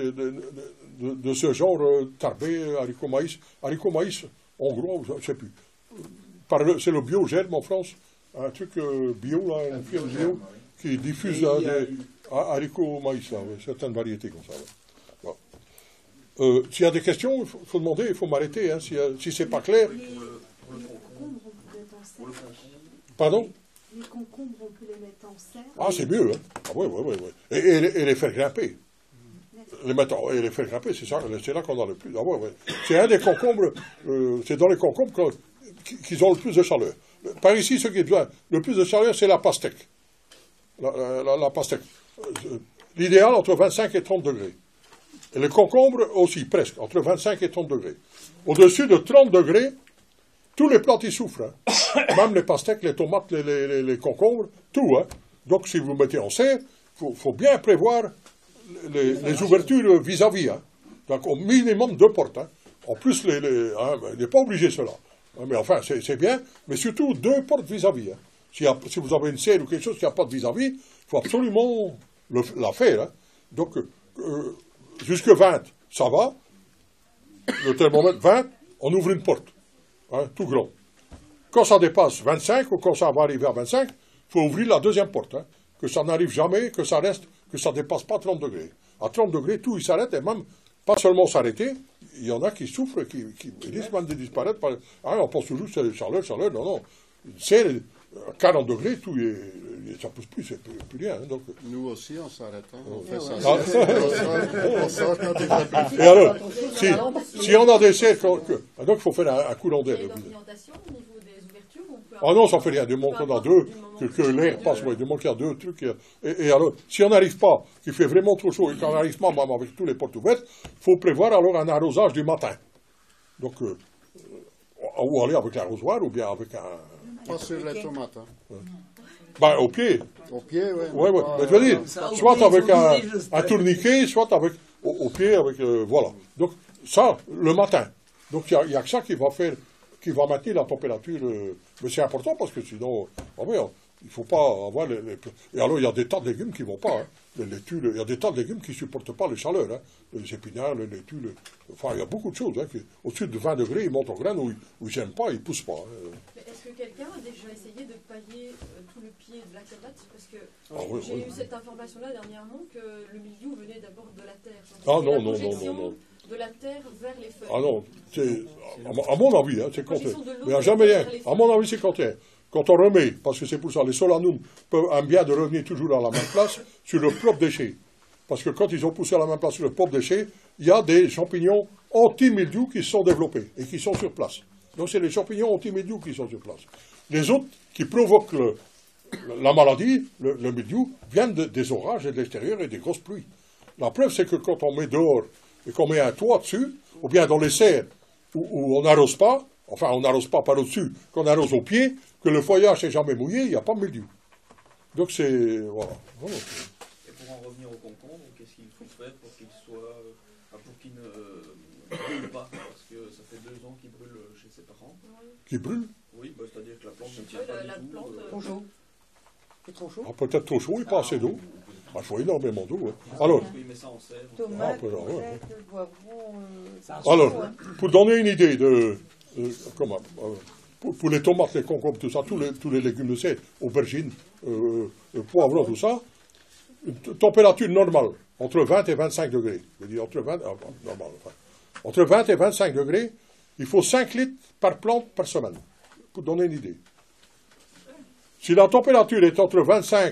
de ce genre tarbé, haricot maïs. Haricot maïs, en gros, je ne sais plus. C'est le Biogerme en France, un truc bio, là, une firme bio, qui diffuse des haricots maïs, là, certaines variétés comme ça. Ouais. Voilà. S'il y a des questions, il faut demander, il faut m'arrêter, hein, si c'est pas clair. Les concombres, on peut mettre en serre. Pardon? Les concombres, on peut les mettre en serre. Ah, c'est mieux, hein. Ah, oui. Et les faire grimper. Et les faire grimper, c'est là qu'on a le plus. Ah, ouais. C'est un des concombres, c'est dans les concombres qu'ils ont le plus de chaleur. Par ici, ce qui est le plus de chaleur, c'est la pastèque. La pastèque. L'idéal, entre 25 et 30 degrés. Et le concombre aussi, presque, entre 25 et 30 degrés. Au-dessus de 30 degrés, tous les plantes y souffrent. Hein. Même les pastèques, les tomates, les concombres, tout. Hein. Donc, si vous mettez en serre, il faut bien prévoir les ouvertures vis-à-vis. Hein. Donc, au minimum 2 portes. Hein. En plus, il n'est pas obligé cela. Mais enfin, c'est bien. Mais surtout, 2 portes vis-à-vis. Hein. Si vous avez une serre ou quelque chose qui n'a pas de vis-à-vis, il faut absolument la faire. Hein. Donc, jusque 20, ça va. Le thermomètre 20, on ouvre une porte. Hein, tout grand. Quand ça dépasse 25, ou quand ça va arriver à 25, il faut ouvrir la deuxième porte. Hein, que ça n'arrive jamais, que ça reste, que ça ne dépasse pas 30 degrés. À 30 degrés, tout il s'arrête, et même, pas seulement s'arrêter, il y en a qui souffrent, qui risquent même de disparaître. On pense toujours que c'est chaleur, non. C'est 40 degrés, tout ça ne pousse plus, c'est plus rien. Hein, donc. Nous aussi, on s'arrête. Hein, on fait ça. On sort quand il fait plus. Et alors, si on a des serres, donc il faut faire un courant d'air. Ah non, ça ne fait rien. Du moment qu'on a deux, que l'air passe, du moment qu'il y a 2 trucs. Et alors, si on n'arrive pas, qu'il fait vraiment trop chaud, et qu'on n'arrive pas, même avec toutes les portes ouvertes, il faut prévoir alors un arrosage du matin. Donc, ou aller avec l'arrosoir, ou bien avec un... Pas sur les tomates. Hein. Ben, au pied. Au pied, oui. Ouais. Mais je veux dire, soit avec un tourniquet, soit avec, au pied, avec, voilà. Donc, ça, le matin. Donc, il n'y a que ça qui va faire, qui va maintenir la température. Mais c'est important parce que sinon, il ne faut pas avoir Et alors, il y a des tas de légumes qui ne vont pas. Hein. Les laitues, il y a des tas de légumes qui ne supportent pas les chaleurs. Hein. Les épinards, les laitues, enfin, il y a beaucoup de choses. Hein, au-dessus de 20 degrés, ils montent en graines où ils n'aiment pas, ils ne poussent pas. Hein. Est-ce que quelqu'un a déjà essayé de pailler tout le pied de la tomate? Parce que j'ai eu cette information-là dernièrement que le milieu venait d'abord de la terre. Ah non. De la terre vers les feuilles. Ah non, à mon avis, hein, c'est contraire. Mais il n'y a jamais rien. À mon avis, c'est contraire. Quand on remet, parce que c'est pour ça, les solanums aiment bien de revenir toujours à la même place sur le propre déchet. Parce que quand ils ont poussé à la même place sur le propre déchet, il y a des champignons anti-mildiou qui se sont développés et qui sont sur place. Donc c'est les champignons anti-mildiou qui sont sur place. Les autres qui provoquent la maladie, le mildiou, viennent des orages et de l'extérieur et des grosses pluies. La preuve, c'est que quand on met dehors et qu'on met un toit dessus, ou bien dans les serres, où on n'arrose pas, enfin on n'arrose pas par au-dessus, qu'on arrose au pied, que le feuillage n'est jamais mouillé, il n'y a pas de mildiou. Donc c'est... Voilà. Et pour en revenir au concombre, qu'est-ce qu'il faut faire pour qu'il soit... pour qu'il ne brûle pas? Parce que ça fait 2 ans qu'il brûle chez ses parents. Qui brûle? Oui, bah, c'est-à-dire que la plante ne tient pas du tout. Trop chaud. C'est trop chaud. Ah, peut-être trop chaud, il n'y a pas assez d'eau. Il faut énormément d'eau. Hein. Alors, tomate, pour donner une idée comment, pour les tomates, les concombres, tout ça, tous les légumes de serre, aubergines, poivrons, tout ça, une température normale, entre 20 et 25 degrés. Je veux dire, entre 20, normal, enfin, entre 20 et 25 degrés, il faut 5 litres par plante par semaine, pour donner une idée. Si la température est entre 25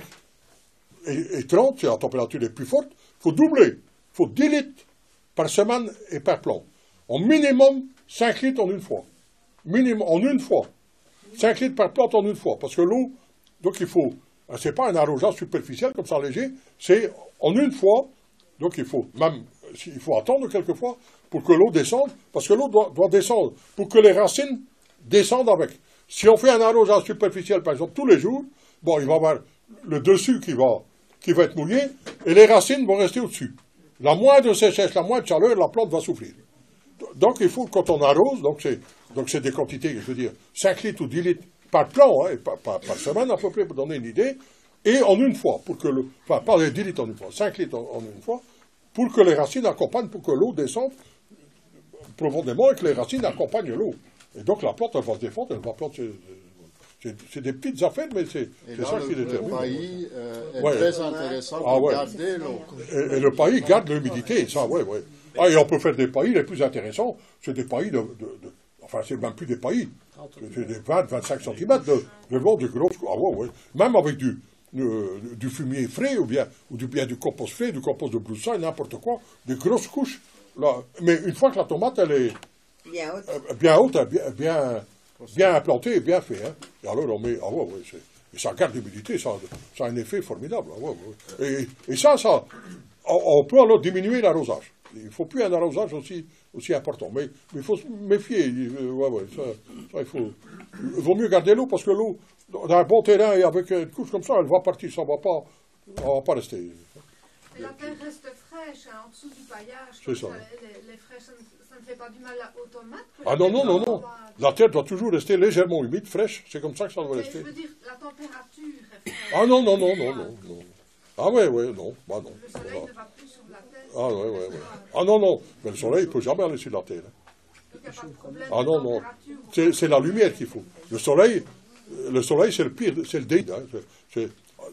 et 30, si la température est plus forte, il faut doubler. Il faut 10 litres par semaine et par plante. En minimum, 5 litres en une fois. Minimum, en une fois. 5 litres par plante en une fois. Parce que l'eau, donc il faut, c'est pas un arrosage superficiel comme ça léger, c'est en une fois, donc il faut attendre quelquefois pour que l'eau descende, parce que l'eau doit descendre, pour que les racines descendent avec. Si on fait un arrosage superficiel, par exemple, tous les jours, bon, il va y avoir le dessus qui va être mouillé, et les racines vont rester au-dessus. La moindre sécheresse, la moindre chaleur, la plante va souffrir. Donc il faut, quand on arrose, donc c'est des quantités, je veux dire, 5 litres ou 10 litres par plan, hein, par semaine à peu près, pour donner une idée, et en une fois, enfin pas les 10 litres en une fois, 5 litres en une fois, pour que les racines accompagnent, pour que l'eau descende profondément et que les racines accompagnent l'eau. Et donc la plante, elle va se défendre, elle va planter. C'est des petites affaires, mais c'est ça qui détermine. Le paillis est très intéressant pour garder l'eau. Et le paillis garde l'humidité, ça, oui. Ah, et on peut faire des paillis les plus intéressants, c'est des paillis enfin, c'est même plus des paillis, c'est des 20-25 cm de long, de grosses... Ah ouais. Même avec du fumier frais, ou bien du compost frais, du compost de broussailles, n'importe quoi, des grosses couches. Là. Mais une fois que la tomate, elle est bien haute, bien implantée et bien fait. Hein. Et alors on met... et ça garde l'humidité, ça a un effet formidable. Et ça, on peut alors diminuer l'arrosage. Il ne faut plus un arrosage aussi important. Mais il faut se méfier. Ça, il vaut mieux garder l'eau, parce que l'eau, dans un bon terrain et avec une couche comme ça, elle va partir, ça ne va pas rester. Et la terre reste fraîche, hein, en dessous du paillage. C'est ça. Les fraîches, ça ne fait pas du mal aux tomates. Ah non. La terre doit toujours rester légèrement humide, fraîche. C'est comme ça que ça doit rester. Je veux dire, la température est fraîche. Ah non. Ah ouais, non. Bah non. Le soleil ne va plus sur la terre. Ah ouais. Ah non. Mais le soleil, il ne peut jamais aller sur la terre. Donc il n'y a pas de problème. Ah non. C'est la lumière qu'il faut. Le soleil, c'est le pire, c'est le déni. Hein. C'est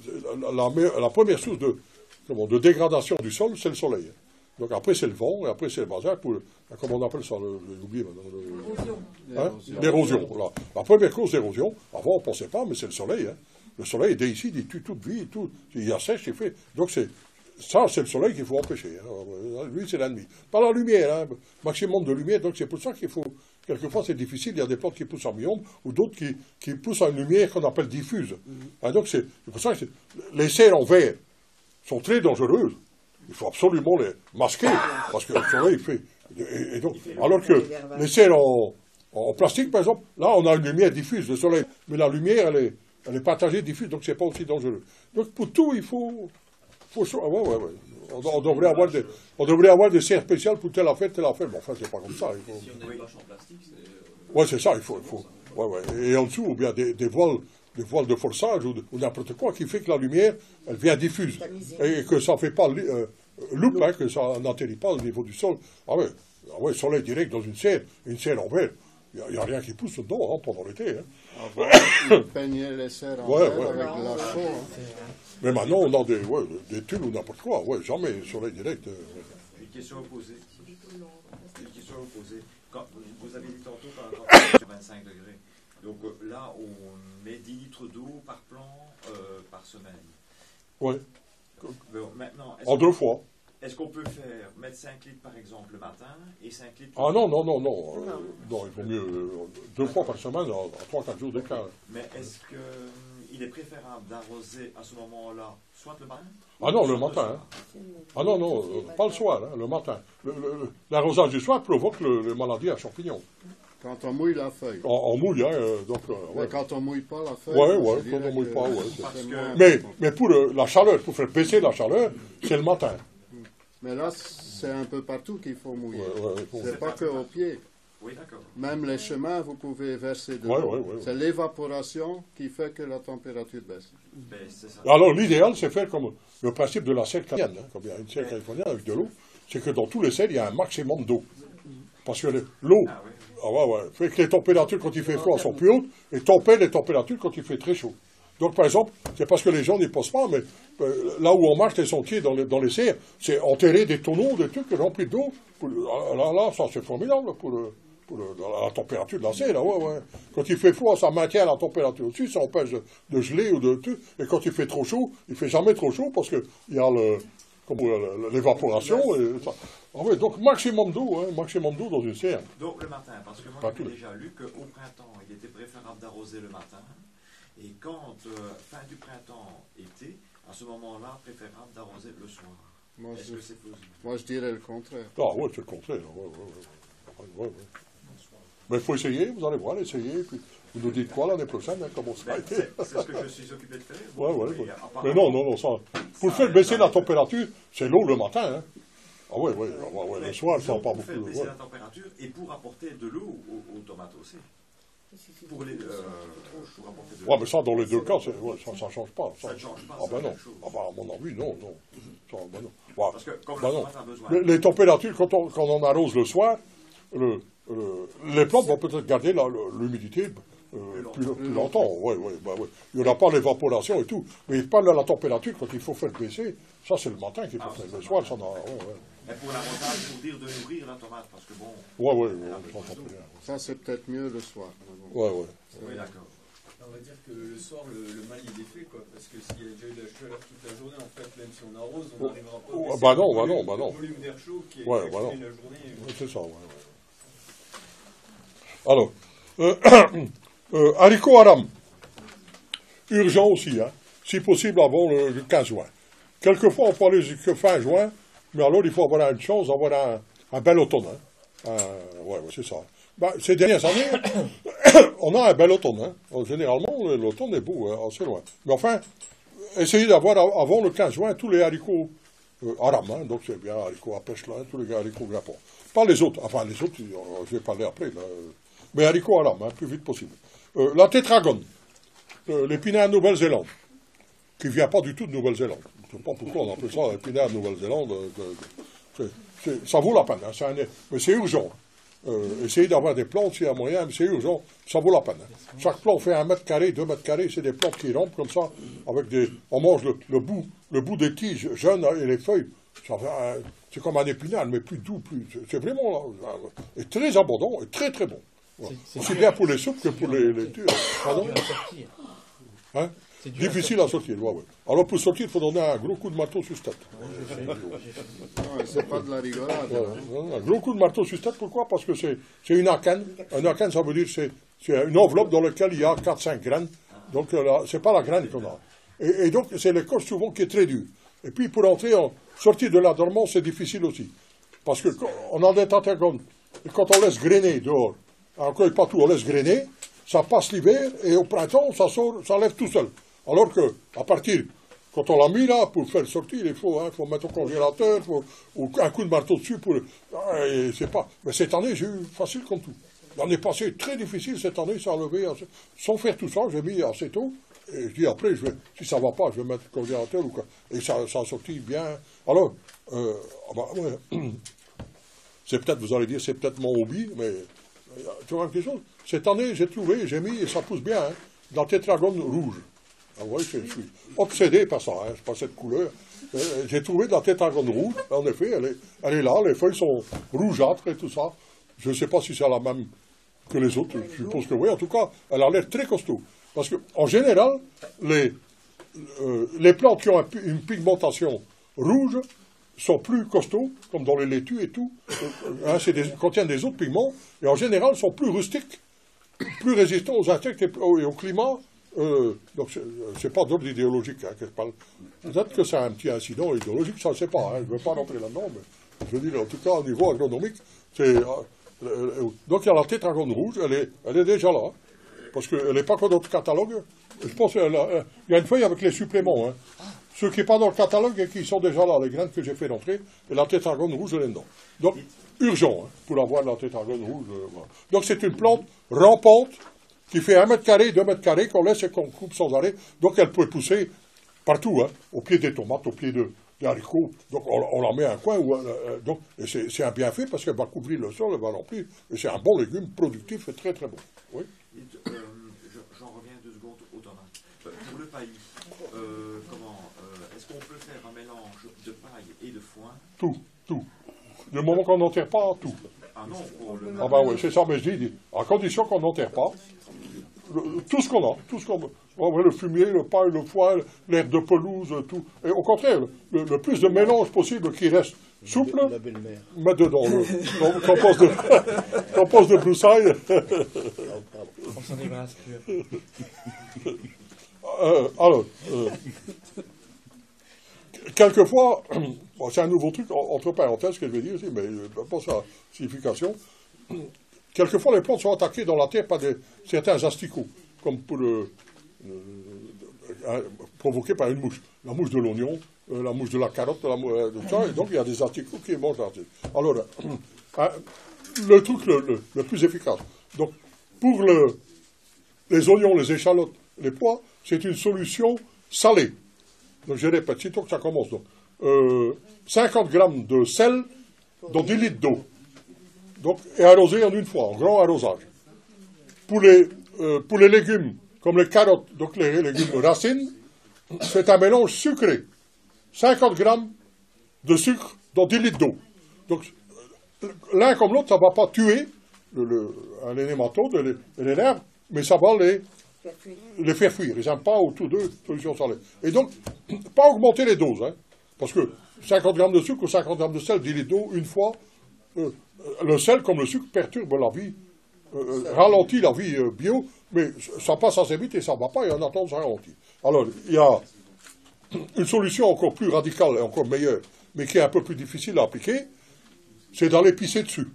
la première source de dégradation du sol, c'est le soleil. Donc après, c'est le vent, et après, c'est le bazar pour, comment on appelle ça, j'ai oublié maintenant. L'érosion. Voilà. La première cause d'érosion, avant, on ne pensait pas, mais c'est le soleil. Hein. Le soleil, dès ici, il tue toute vie, il assèche, il fait. Donc c'est le soleil qu'il faut empêcher. Hein. Lui, c'est l'ennemi. Pas la lumière, hein. Maximum de lumière, donc c'est pour ça qu'il faut... Quelquefois, c'est difficile, il y a des plantes qui poussent en mi-ombre, ou d'autres qui poussent à une lumière qu'on appelle diffuse. Hein, donc c'est pour ça que les serres en verre sont très dangereuses. Il faut absolument les masquer, parce que le soleil fait... Et donc, alors que les serres en plastique, par exemple, là, on a une lumière diffuse, le soleil, mais la lumière, elle est partagée, diffuse, donc c'est pas aussi dangereux. Donc pour tout, il faut on devrait avoir des serres spéciales pour telle affaire. Mais enfin, c'est pas comme ça. Si on a une bâche en plastique, c'est... Ouais, c'est ça, il faut. Et en dessous, ou bien des voiles de forçage, ou n'importe quoi, qui fait que la lumière, elle vient diffuse. Et que ça ne fait pas loupe, hein, que ça n'atterrit pas au niveau du sol. Ah ouais, soleil direct dans une serre en verre. Il n'y a rien qui pousse dedans, hein, pendant l'été. Hein. Avant, peigner les serres en verre avec de la chaux. Hein. Mais maintenant, on a des tulles ou n'importe quoi. Ouais, jamais soleil direct. Une question opposée. Quand vous avez dit tantôt par rapport à 25 degrés. Donc là, on met 10 litres d'eau par plant par semaine. Oui. Maintenant, en 2 fois. Est-ce qu'on peut mettre 5 litres par exemple le matin et 5 litres... Ah non. Non, il vaut mieux 2 fois par semaine, à 3-4 jours d'écart. Mais est-ce qu'il est préférable d'arroser à ce moment-là, soit le matin? Ah non, le matin. Hein. Ah non, non, pas le soir, hein, le matin. L'arrosage du soir provoque les maladies à champignons. Quand on mouille la feuille. On mouille, hein, donc... Mais quand on mouille pas la feuille... Oui, quand on mouille pas, oui. Mais pour la chaleur, pour faire baisser la chaleur, c'est le matin. Mais là, c'est un peu partout qu'il faut mouiller. C'est pas que aux pieds. Oui, d'accord. Même les chemins, vous pouvez verser de l'eau. C'est l'évaporation qui fait que la température baisse. Alors, l'idéal, c'est faire comme le principe de la serre californienne. Hein, comme il y a une serre californienne avec de l'eau, c'est que dans tous les serres, il y a un maximum d'eau. Parce que l'eau... fait que les températures quand il fait froid sont plus hautes et tempère les températures quand il fait très chaud. Donc par exemple, c'est parce que les gens n'y pensent pas, mais là où on marche les sentiers dans les serres, c'est enterrer des tonneaux, des trucs remplis d'eau. Là, ça c'est formidable pour la température de la serre. Là, Quand il fait froid, ça maintient la température au-dessus, ça empêche de geler ou de tout. Et quand il fait trop chaud, il fait jamais trop chaud parce qu'il y a l'évaporation. Donc maximum d'eau dans une serre. Donc le matin, parce que moi j'ai déjà lu qu'au printemps, il était préférable d'arroser le matin, et quand fin du printemps, été, à ce moment-là, préférable d'arroser le soir. Est-ce que c'est possible? Moi je dirais le contraire. Ah oui, c'est le contraire. Mais il faut essayer, vous allez voir, essayer, puis vous nous dites quoi l'année prochaine, hein, comment ça a été. C'est ce que je suis occupé de faire. Mais non, ça, pour faire baisser la température, c'est l'eau le matin, hein. Ah oui, le soir, ça n'a pas beaucoup. Pour faire baisser la température et pour apporter de l'eau aux tomates aussi. Pour apporter de l'eau. Oui, mais ça, dans les deux cas, ça ne change pas. Ça ne change pas. Ah ben non. Ah ben, à mon avis, non. Ça, ben non. Parce que comme la tomate a besoin. Les températures, quand on arrose le soir, les plantes vont peut-être garder l'humidité plus longtemps. Il n'y aura pas l'évaporation et tout. Mais il parle de la température quand il faut faire baisser. Ça, c'est le matin qu'il faut faire. Le soir, ça n'a... Mais pour l'arrosage, pour dire de nourrir la tomate, parce que bon... Ça, c'est peut-être mieux le soir. Oui, d'accord. On va dire que le soir, le mal il est fait, quoi. Parce que s'il y a déjà eu de la chaleur toute la journée, en fait, même si on arrose, on n'arrivera pas à non. le volume d'air chaud qui est la journée. C'est ça, Alors, haricots aram. Urgent aussi, hein. Si possible avant le 15 juin. Quelquefois, on peut aller jusqu'à fin juin, mais alors il faut avoir une chance d'avoir un bel automne. Hein. C'est ça. Ces dernières années, on a un bel automne. Hein. Généralement, l'automne est beau, assez loin. Mais enfin, essayez d'avoir avant le 15 juin tous les haricots aram. Hein. Donc c'est bien haricots à pêche là, tous les haricots grappons. Pas les autres. Enfin, les autres, je vais parler après. Là. Mais haricots aram, hein, plus vite possible. La tétragone, l'épinard Nouvelle-Zélande, qui ne vient pas du tout de Nouvelle-Zélande. Je ne sais pas pourquoi on appelle ça l'épinard Nouvelle-Zélande. Ça vaut la peine, hein, mais c'est urgent. Essayez d'avoir des plantes s'il y a moyen, mais c'est urgent, ça vaut la peine. Hein. Chaque plante fait 1 mètre carré, 2 mètres carrés, c'est des plantes qui rampent comme ça, avec on mange le bout des tiges jeunes et les feuilles. C'est comme un épinard, mais plus doux, c'est vraiment et très abondant et très très bon. Voilà. Aussi bien pour les soupes que pour les pardon. Hein? Difficile à sortir, Alors pour sortir, il faut donner un gros coup de marteau sur la tête. C'est pas de la rigolade. Un gros coup de marteau sur la tête, pourquoi? Parce que c'est une akène. Un akène, ça veut dire c'est une enveloppe dans laquelle il y a 4-5 graines. Donc c'est pas la graine qu'on a. Et donc c'est l'écorce souvent qui est très dure. Et puis pour sortir de la dormance, c'est difficile aussi. Parce que on a des tétragones. Et quand on laisse grainer dehors, encore pas tout, on laisse grainer, ça passe l'hiver, et au printemps, ça lève tout seul. Alors que, à partir, quand on l'a mis là, pour faire sortir, il faut mettre au congélateur, ou un coup de marteau dessus pour... c'est pas... Mais cette année, j'ai eu facile comme tout. L'année passée, très difficile, cette année, ça a levé, sans faire tout ça, j'ai mis assez tôt, et je dis après, si ça va pas, je vais mettre le congélateur ou quoi. Et ça a sorti bien. Alors, c'est peut-être, vous allez dire, c'est peut-être mon hobby, mais... Tu vois quelque chose? Cette année, j'ai mis, et ça pousse bien, hein, dans la tétragone rouge. Ah ouais, je suis obsédé par ça, hein, c'est pas cette couleur. J'ai trouvé de la tétragone rouge, en effet, elle est là, les feuilles sont rougeâtres et tout ça. Je ne sais pas si c'est la même que les autres, je suppose que oui. En tout cas, elle a l'air très costaud. Parce qu'en général, les plantes qui ont une pigmentation rouge sont plus costauds, comme dans les laitues et tout. Contiennent des autres pigments, et en général sont plus rustiques, plus résistants aux insectes et au climat, Donc, c'est pas d'ordre idéologique que je parle. Peut-être que c'est un petit incident idéologique, ça, je ne sais pas. Je ne veux pas rentrer là-dedans, mais je veux dire, en tout cas, au niveau agronomique, c'est. Donc, il y a la tétragone rouge, elle est déjà là. Parce qu'elle n'est pas encore dans le catalogue. Je pense qu'il y a une feuille avec les suppléments. Hein. Ceux qui ne sont pas dans le catalogue et qui sont déjà là, les graines que j'ai fait entrer, et la tétragone rouge, elle est dedans. Donc, urgent, hein, pour avoir la tétragone rouge. Voilà. Donc, c'est une plante rampante qui fait 1 mètre carré, 2 mètres carrés, qu'on laisse et qu'on coupe sans arrêt. Donc, elle peut pousser partout, hein, au pied des tomates, au pied des haricots. Donc, on la met à un coin. Donc, et c'est un bienfait parce qu'elle va couvrir le sol, elle va remplir. Et c'est un bon légume productif et très, très bon. Oui. J'en reviens 2 secondes aux tomates. Pour le paillis, est-ce qu'on peut faire un mélange de paille et de foin? Tout. Du moment qu'on n'enterre pas, tout. Ah non, pour le... Ah ben oui, c'est ça, mais je dis, à condition qu'on n'enterre pas, tout ce qu'on a, le fumier, le paille, le foin, l'herbe de pelouse, tout. Et au contraire, le plus de mélange possible qui reste souple, mettre dedans le compost de broussailles. On s'en débarrasse plus. Alors, quelquefois, bon, c'est un nouveau truc, entre parenthèses, ce que je vais dire aussi, mais pas sa signification. Quelquefois, les plantes sont attaquées dans la terre par certains asticots, comme provoqués par une mouche. La mouche de l'oignon, la mouche de la carotte, de ça, et donc il y a des asticots qui mangent la terre. Alors, le truc le plus efficace. Donc, pour les oignons, les échalotes, les pois, c'est une solution salée. Donc, je répète, sitôt que ça commence. Donc, 50 grammes de sel dans 10 litres d'eau. Donc, et arrosé en une fois, en grand arrosage. Pour les légumes, comme les carottes, donc les légumes racines, c'est un mélange sucré. 50 grammes de sucre dans 10 litres d'eau. Donc, l'un comme l'autre, ça ne va pas tuer les nématodes et les larves, mais ça va les faire fuir. Ils n'aiment pas autour d'eux solution salée. Et donc, pas augmenter les doses, hein, parce que 50 grammes de sucre ou 50 grammes de sel, 10 litres d'eau, une fois, le sel, comme le sucre, perturbe la vie, ralentit la vie bio, mais ça passe assez vite et ça ne va pas, et en attendant, ça ralentit. Alors, il y a une solution encore plus radicale et encore meilleure, mais qui est un peu plus difficile à appliquer, c'est d'aller pisser dessus.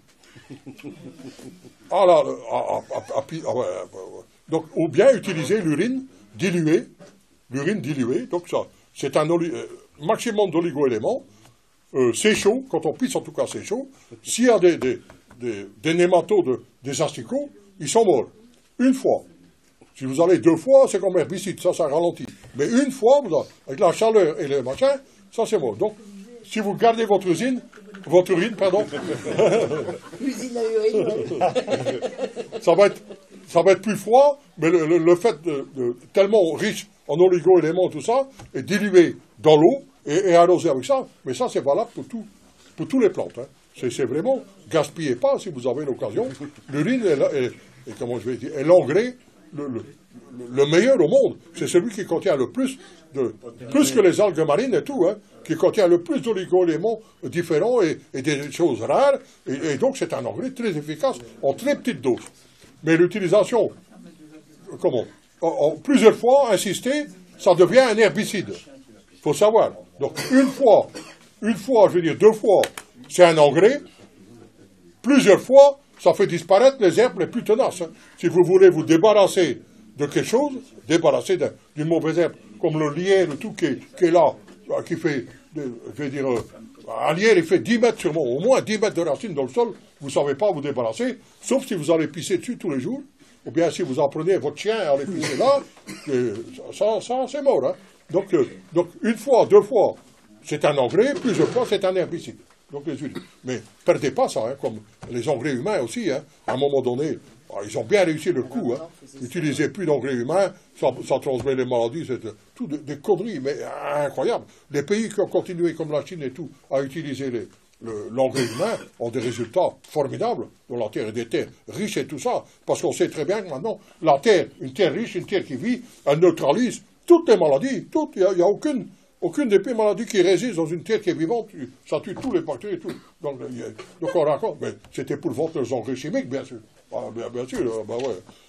Donc, ou bien utiliser l'urine diluée, donc ça, c'est un maximum d'oligo-éléments, c'est chaud, quand on pisse en tout cas c'est chaud. S'il y a des nématodes, des asticots, ils sont morts. Une fois. Si vous allez 2 fois, c'est comme herbicide, ça ralentit. Mais une fois, avec la chaleur et les machins, ça c'est mort. Donc, si vous gardez votre urine, L'usine à urine, ça va être plus froid, mais le fait de tellement riche en oligo-éléments, tout ça, est dilué dans l'eau et arrosé avec ça. Mais ça, c'est valable pour tous les plantes. Hein. C'est vraiment, gaspillez pas si vous avez l'occasion. L'urine est l'engrais le meilleur au monde. C'est celui qui contient le plus que les algues marines et tout, hein, qui contient le plus d'oligo-éléments différents et des choses rares. Et donc, c'est un engrais très efficace en très petite dose. Mais l'utilisation, en plusieurs fois, insister, ça devient un herbicide. Il faut savoir. Donc, une fois, je veux dire 2 fois, c'est un engrais. Plusieurs fois, ça fait disparaître les herbes les plus tenaces. Hein. Si vous voulez vous débarrasser de quelque chose, débarrasser d'une mauvaise herbe, comme le lierre, tout qui est là, qui fait, je veux dire, un lierre, il fait 10 mètres sûrement, au moins 10 mètres de racines dans le sol, vous ne savez pas vous débarrasser, sauf si vous allez pisser dessus tous les jours, ou bien si vous en prenez votre chien à aller pisser là, ça c'est mort. Hein. Donc, une fois, 2 fois, c'est un engrais, plusieurs fois, c'est un herbicide. Donc les huiles. Mais perdez pas ça, hein, comme les engrais humains aussi. Hein. À un moment donné, ils ont bien réussi le coup. Hein. N'utilisez plus d'engrais humains, ça transmet les maladies, c'est tout des conneries, mais incroyables. Les pays qui ont continué, comme la Chine et tout, à utiliser l'engrais humain ont des résultats formidables, dont la terre est des terres riches et tout ça, parce qu'on sait très bien que maintenant, la terre, une terre riche, une terre qui vit, elle neutralise toutes les maladies, il n'y a aucune des pires maladies qui résiste dans une terre qui est vivante, ça tue tous les bactéries et tout. Donc on raconte, mais c'était pour vendre les engrais chimiques, bien sûr. Bien sûr, ouais.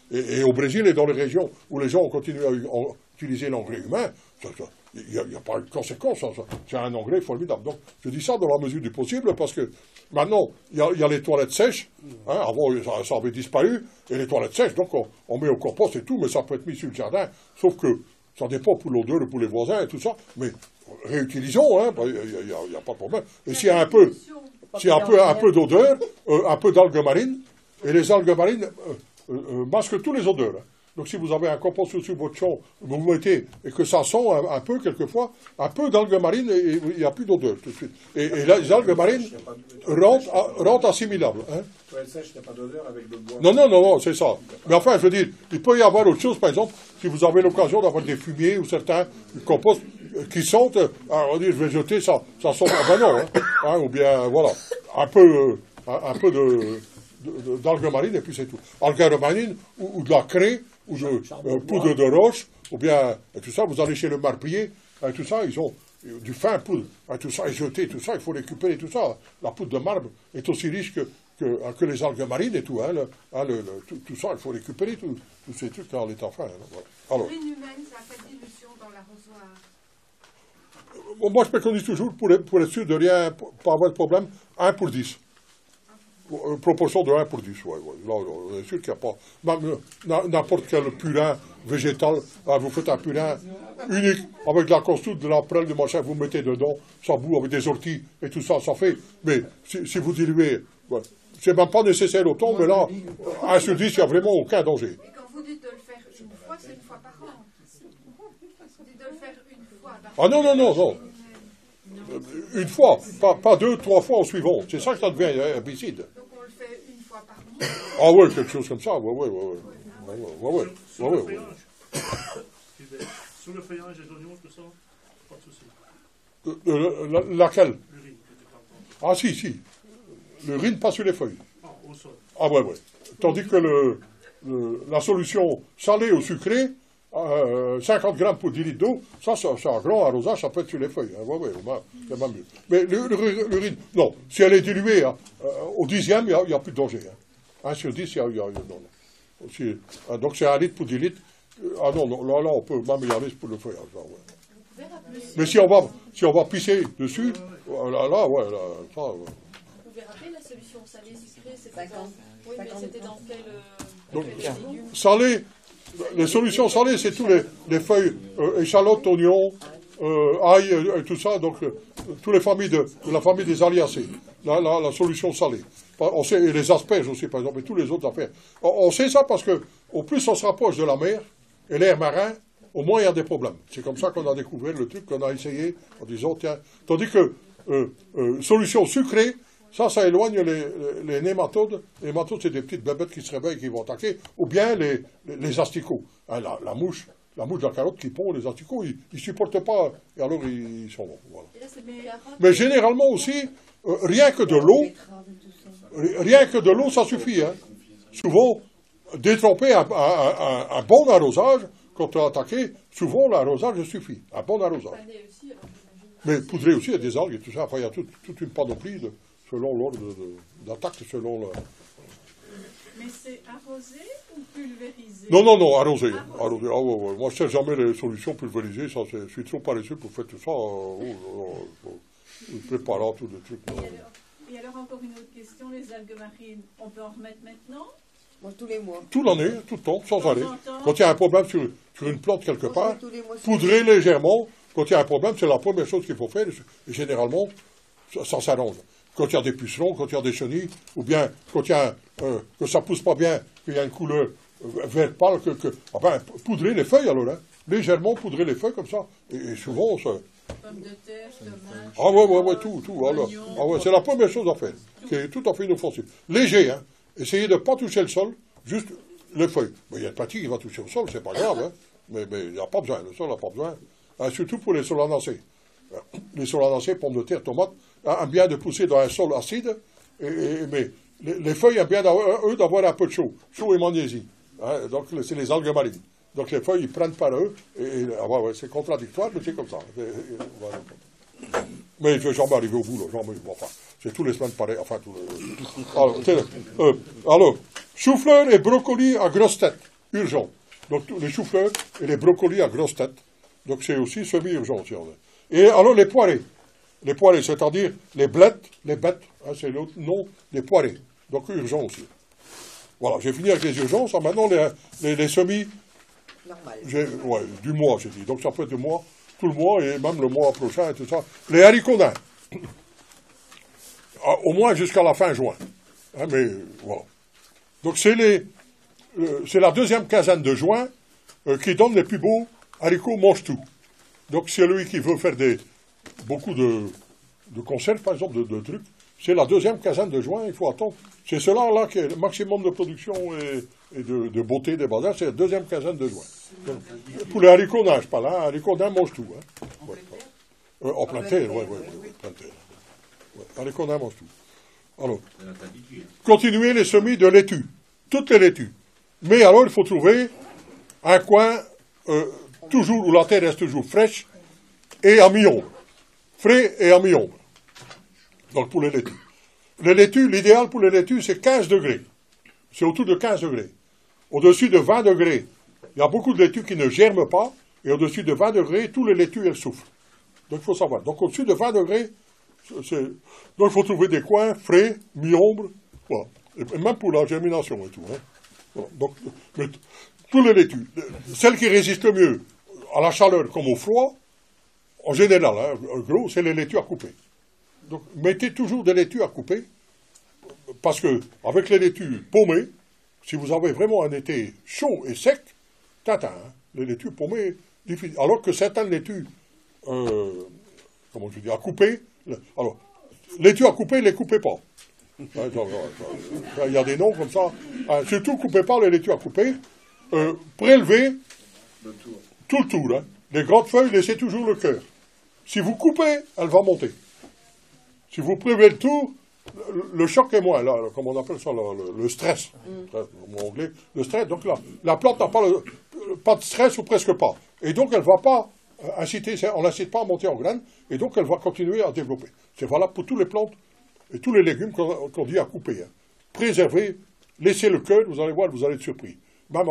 Et au Brésil et dans les régions où les gens ont continué à utiliser l'engrais humain, il n'y a pas de conséquence. C'est un engrais formidable. Donc, je dis ça dans la mesure du possible parce que maintenant, il y a les toilettes sèches. Hein, avant, ça avait disparu. Et les toilettes sèches, donc on met au compost et tout, mais ça peut être mis sur le jardin. Sauf que ça dépend pour l'odeur, pour les voisins et tout ça. Mais réutilisons, hein, il n'y a pas de problème. Et s'il y a un peu d'odeur, un peu d'algues marines, et les algues marines masquent tous les odeurs. Hein. Donc si vous avez un compost sur votre champ, vous mettez, et que ça sent un peu, quelquefois, un peu d'algues marines, et il n'y a plus d'odeur tout de suite. Et les algues marines rentrent assimilables. Hein. Sèche, il n'y a pas d'odeur avec le bois. Non, c'est ça. Mais enfin, je veux dire, il peut y avoir autre chose, par exemple, si vous avez l'occasion d'avoir des fumiers ou certains composts qui sentent, on dit, je vais jeter ça sent, ben non, hein, ou bien, voilà, un peu d'algues marines, et puis c'est tout. Algues marines, ou de la craie, ou de poudre de roche, ou bien, et tout ça, vous allez chez le marbrier, et tout ça, ils ont du fin poudre, et tout ça est jeté, tout ça, il faut récupérer tout ça. La poudre de marbre est aussi riche que les algues marines et tout, tout ça, il faut récupérer tous ces trucs dans l'état fin. Voilà. L'urine humaine, ça fait dilution dans l'arrosoir. Moi, je préconise toujours, pour être sûr de rien, pas avoir de problème, 1 pour 10. Proportion de 1 pour 10, ouais. Là, on est sûr qu'il n'y a pas... Même n'importe quel purin végétal, vous faites un purin unique, avec de la consoude, de la prêle, de machin, vous mettez dedans, ça bout avec des orties, et tout ça, ça fait... Mais si vous diluez... Ouais, c'est même pas nécessaire autant, mais là, 1 sur 10, il n'y a vraiment aucun danger. Et quand vous dites de le faire une fois, c'est une fois par an. Vous dites de le faire une fois par an. Ah non. Une fois, pas 2, 3 fois en suivant. C'est ça que ça devient herbicide. Donc on le fait une fois par mois. Ah ouais, quelque chose comme ça, ouais. Sur le feuillage des oignons, tout ça, pas de souci. Laquelle? L'urine. Ah si. L'urine pas sur les feuilles. Ah, au sol. Ah ouais. Tandis que la solution salée ou sucrée, 50 grammes pour 10 litres d'eau, ça, un grand arrosage, ça peut être sur les feuilles. Hein. Ouais, c'est même mieux. Mais l'urine, non, si elle est diluée au 10e, il n'y a plus de danger. Hein. 1 sur 10, il y a non. Donc c'est 1 litre pour 10 litres. Ah non, là, on peut même y aller pour le feuillage. Là, ouais. Mais si on va pisser dessus, là, ça... Vous pouvez rappeler la solution salée sucrée, c'était dans quel donc, salé, les solutions salées, c'est tous les feuilles, échalotes, oignons, ail, et tout ça, donc toutes les familles de la famille des Aliacées, la solution salée. On sait, et les asperges aussi, par exemple, et tous les autres affaires. On sait ça parce que au plus on se rapproche de la mer et l'air marin, au moins il y a des problèmes. C'est comme ça qu'on a découvert le truc, qu'on a essayé en disant, tiens, tandis que solution sucrée, ça éloigne les nématodes. Les nématodes, c'est des petites bébêtes qui se réveillent et qui vont attaquer, ou bien les asticots. Hein, la mouche de la carotte qui pond, les asticots, ils ne supportent pas, et alors ils sont bons. Voilà. Mais généralement aussi, rien que de l'eau, ça suffit. Hein. Souvent, détremper un bon arrosage, quand on est attaqué, souvent l'arrosage suffit. Un bon arrosage. Mais poudrer aussi, il y a des algues et tout ça. Enfin, il y a toute une panoplie selon l'ordre d'attaque, selon le... Mais c'est arrosé ou pulvérisé? Non, arrosé. Ah, ouais. Moi, je ne sais jamais les solutions pulvérisées. Ça, je suis trop paresseux pour faire tout ça. Préparant tous les trucs. Et alors, encore une autre question. Les algues marines, on peut en remettre maintenant? Tous les mois. Toute l'année, tout le temps, sans arrêt. Quand il y a un problème sur une plante quelque part, poudrer légèrement. Quand il y a un problème, c'est la première chose qu'il faut faire. Et généralement, ça s'arrange. Quand il y a des pucerons, quand il y a des chenilles, ou bien quand il y a que ça pousse pas bien, qu'il y a une couleur vert pâle, poudrer les feuilles alors, hein. Légèrement poudrer les feuilles comme ça. Et souvent, ça... Pommes de terre, tomates... Ah ouais, tout. Alors, c'est la première chose à faire, qui est tout à fait inoffensive. Léger, hein. Essayez de ne pas toucher le sol, juste les feuilles. Mais il y a une partie qui va toucher au sol, c'est pas grave, hein. Mais il n'y a pas besoin, le sol n'a pas besoin. Surtout pour les solanacées. Les solanacées, pommes de terre, tomates, aiment bien de pousser dans un sol acide, mais les feuilles aiment bien d'avoir un peu de chaud et magnésie. Hein, donc c'est les algues marines. Donc les feuilles, ils prennent par eux, c'est contradictoire, mais c'est comme ça. Voilà. Mais je ne vais jamais arriver au bout, c'est tous les semaines pareil. Alors, chou-fleur et brocoli à grosse tête. urgent. Donc les choux-fleurs et les brocolis à grosse tête. Donc c'est aussi semi-urgent. Et alors les poirées. Les poirées, c'est-à-dire les bêtes, hein, c'est l'autre nom des poirées. Donc urgent aussi. Voilà, j'ai fini avec les urgences. Maintenant les semis du mois, j'ai dit. Donc ça peut être du mois, tout le mois et même le mois prochain et tout ça. Les haricots nains. Au moins jusqu'à la fin juin. Hein, mais voilà. Donc c'est la deuxième quinzaine de juin qui donne les plus beaux haricots mange-tout. Donc celui qui veut faire beaucoup de conserves, par exemple, de trucs, c'est la deuxième quinzaine de juin, il faut attendre. C'est cela-là qui est le maximum de production et de beauté des bazars, c'est la deuxième quinzaine de juin. Donc, pour les haricots nains, je parle, hein, haricots nains mange tout. Hein. En plein terre, oui, plein terre. Haricots nains mange tout. Alors, continuez les semis de laitue, toutes les laitues. Mais alors, il faut trouver un coin toujours où la terre reste toujours fraîche et à mi-ombre. Frais et à mi-ombre. Donc pour les laitues. Les laitues, l'idéal pour les laitues, c'est 15 degrés. C'est autour de 15 degrés. Au-dessus de 20 degrés, il y a beaucoup de laitues qui ne germent pas, et au-dessus de 20 degrés, tous les laitues, elles souffrent. Donc il faut savoir. Donc au-dessus de 20 degrés, donc il faut trouver des coins frais, mi-ombre, voilà. Et même pour la germination et tout. Hein. Voilà. Donc, mais, tous les laitues, celles qui résistent le mieux à la chaleur comme au froid, en général, hein, gros, c'est les laitues à couper. Donc, mettez toujours des laitues à couper, parce que, avec les laitues paumées, si vous avez vraiment un été chaud et sec, hein, les laitues paumées, difficiles. Alors que certaines laitues, comment je dis, à couper, alors, laitues à couper, les coupez pas. Il y a des noms comme ça. Hein, surtout, coupez pas les laitues à couper. Prélevez tout le tour. Hein. Les grandes feuilles, laissez toujours le cœur. Si vous coupez, elle va monter. Si vous prélevez le tour, le choc est moins, là, comme on appelle ça, le stress. En anglais, le stress. Donc là, la plante n'a pas de stress ou presque pas. Et donc, elle ne va pas inciter, on n'incite pas à monter en graines, et donc elle va continuer à développer. C'est valable pour toutes les plantes et tous les légumes qu'on dit à couper. Hein. Préservez, laissez le cœur, vous allez voir, vous allez être surpris. Même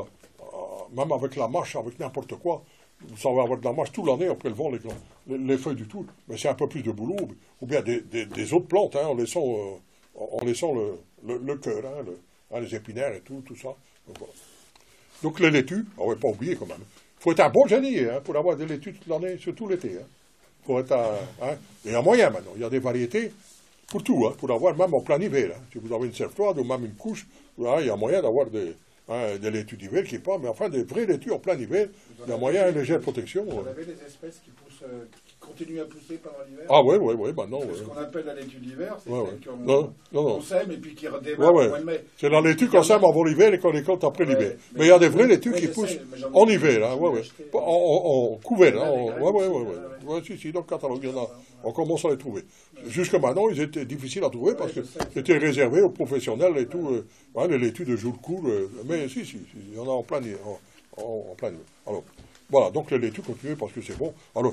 avec la mâche, avec n'importe quoi, vous allez avoir de la mâche toute l'année en prélevant les feuilles du tout. Mais c'est un peu plus de boulot, ou bien des autres plantes, hein, en laissant le cœur, hein, les épinaires et tout ça. Donc, voilà. Donc les laitues, on ne va pas oublier quand même. Il faut être un bon génie hein, pour avoir des laitues toute l'année, surtout l'été. Hein. Faut être hein. Et il y a moyen maintenant, il y a des variétés pour tout, hein, pour avoir même en plein hiver. Hein. Si vous avez une serre froide ou même une couche, il y a moyen d'avoir des laitues d'hiver qui pas, mais enfin des vraies laitues en plein hiver, il y a moyen à une légère protection. Vous avez des espèces qui poussent, qui continuent à pousser pendant l'hiver? Ah oui, maintenant. C'est ce qu'on appelle la laitue d'hiver, c'est celle qu'on sème et puis qui redémarre au mois de mai. C'est la laitue qu'on sème avant l'hiver et qu'on récolte après l'hiver. Mais il y a des vraies laitues qui poussent en hiver, hein, en couvert. Hein, si, dans le catalogue, il y en a. On commence à les trouver. Jusque maintenant, ils étaient difficiles à trouver parce que c'était réservé aux professionnels et tout, les laitues de jour court. Mais si, il y en a en plein hiver. Alors, voilà, donc les laitues continuent parce que c'est bon. Alors,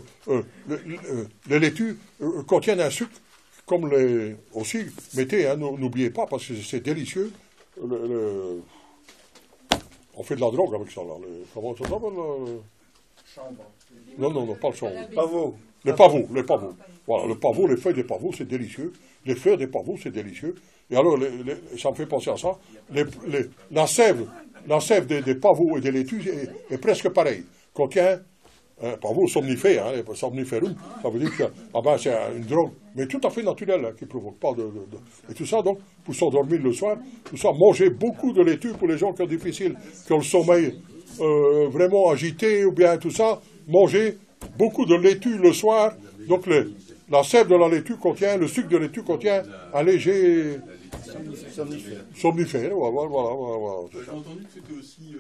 les laitues contiennent un sucre, comme aussi, mettez, hein, n'oubliez pas, parce que c'est délicieux. On fait de la drogue avec ça, là. Comment ça s'appelle Non, pas le chanvre. Les pavots. Voilà, le pavot, les feuilles des pavots, c'est délicieux. Les fleurs des pavots, c'est délicieux. Et alors, ça me fait penser à ça. La sève des pavots et des laitues est presque pareille. Contient pavot somnifère, hein, somniferum, ça veut dire que c'est une drogue, mais tout à fait naturelle, hein, qui ne provoque pas Et tout ça, donc, pour s'endormir le soir, tout ça, manger beaucoup de laitue pour les gens qui ont difficile, qui ont le sommeil vraiment agité, ou bien tout ça, manger beaucoup de laitue le soir. Donc, la sève de la laitue contient, le sucre de laitue contient un léger somnifère. Voilà. J'ai entendu que c'était aussi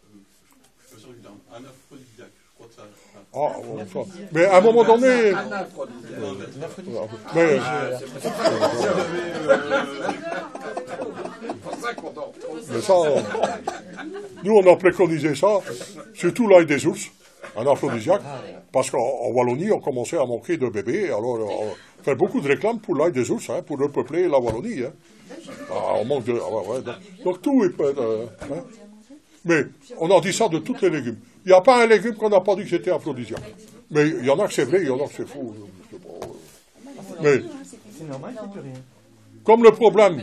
un aphrodisiaque. Je crois que ça. Mais à un moment donné. Mais ça, nous on a préconisé ça, surtout l'ail des ours, un aphrodisiaque, parce qu'en Wallonie on commençait à manquer de bébés, alors on fait beaucoup de réclames pour l'ail des ours, hein, pour repeupler la Wallonie. Hein. On manque de. Donc tout il peut être. Mais on en dit ça de tous les légumes. Il n'y a pas un légume qu'on n'a pas dit que c'était aphrodisiaque. Mais il y en a que c'est vrai, il y en a que c'est faux. Mais, c'est normal, c'est plus rien. Comme le problème...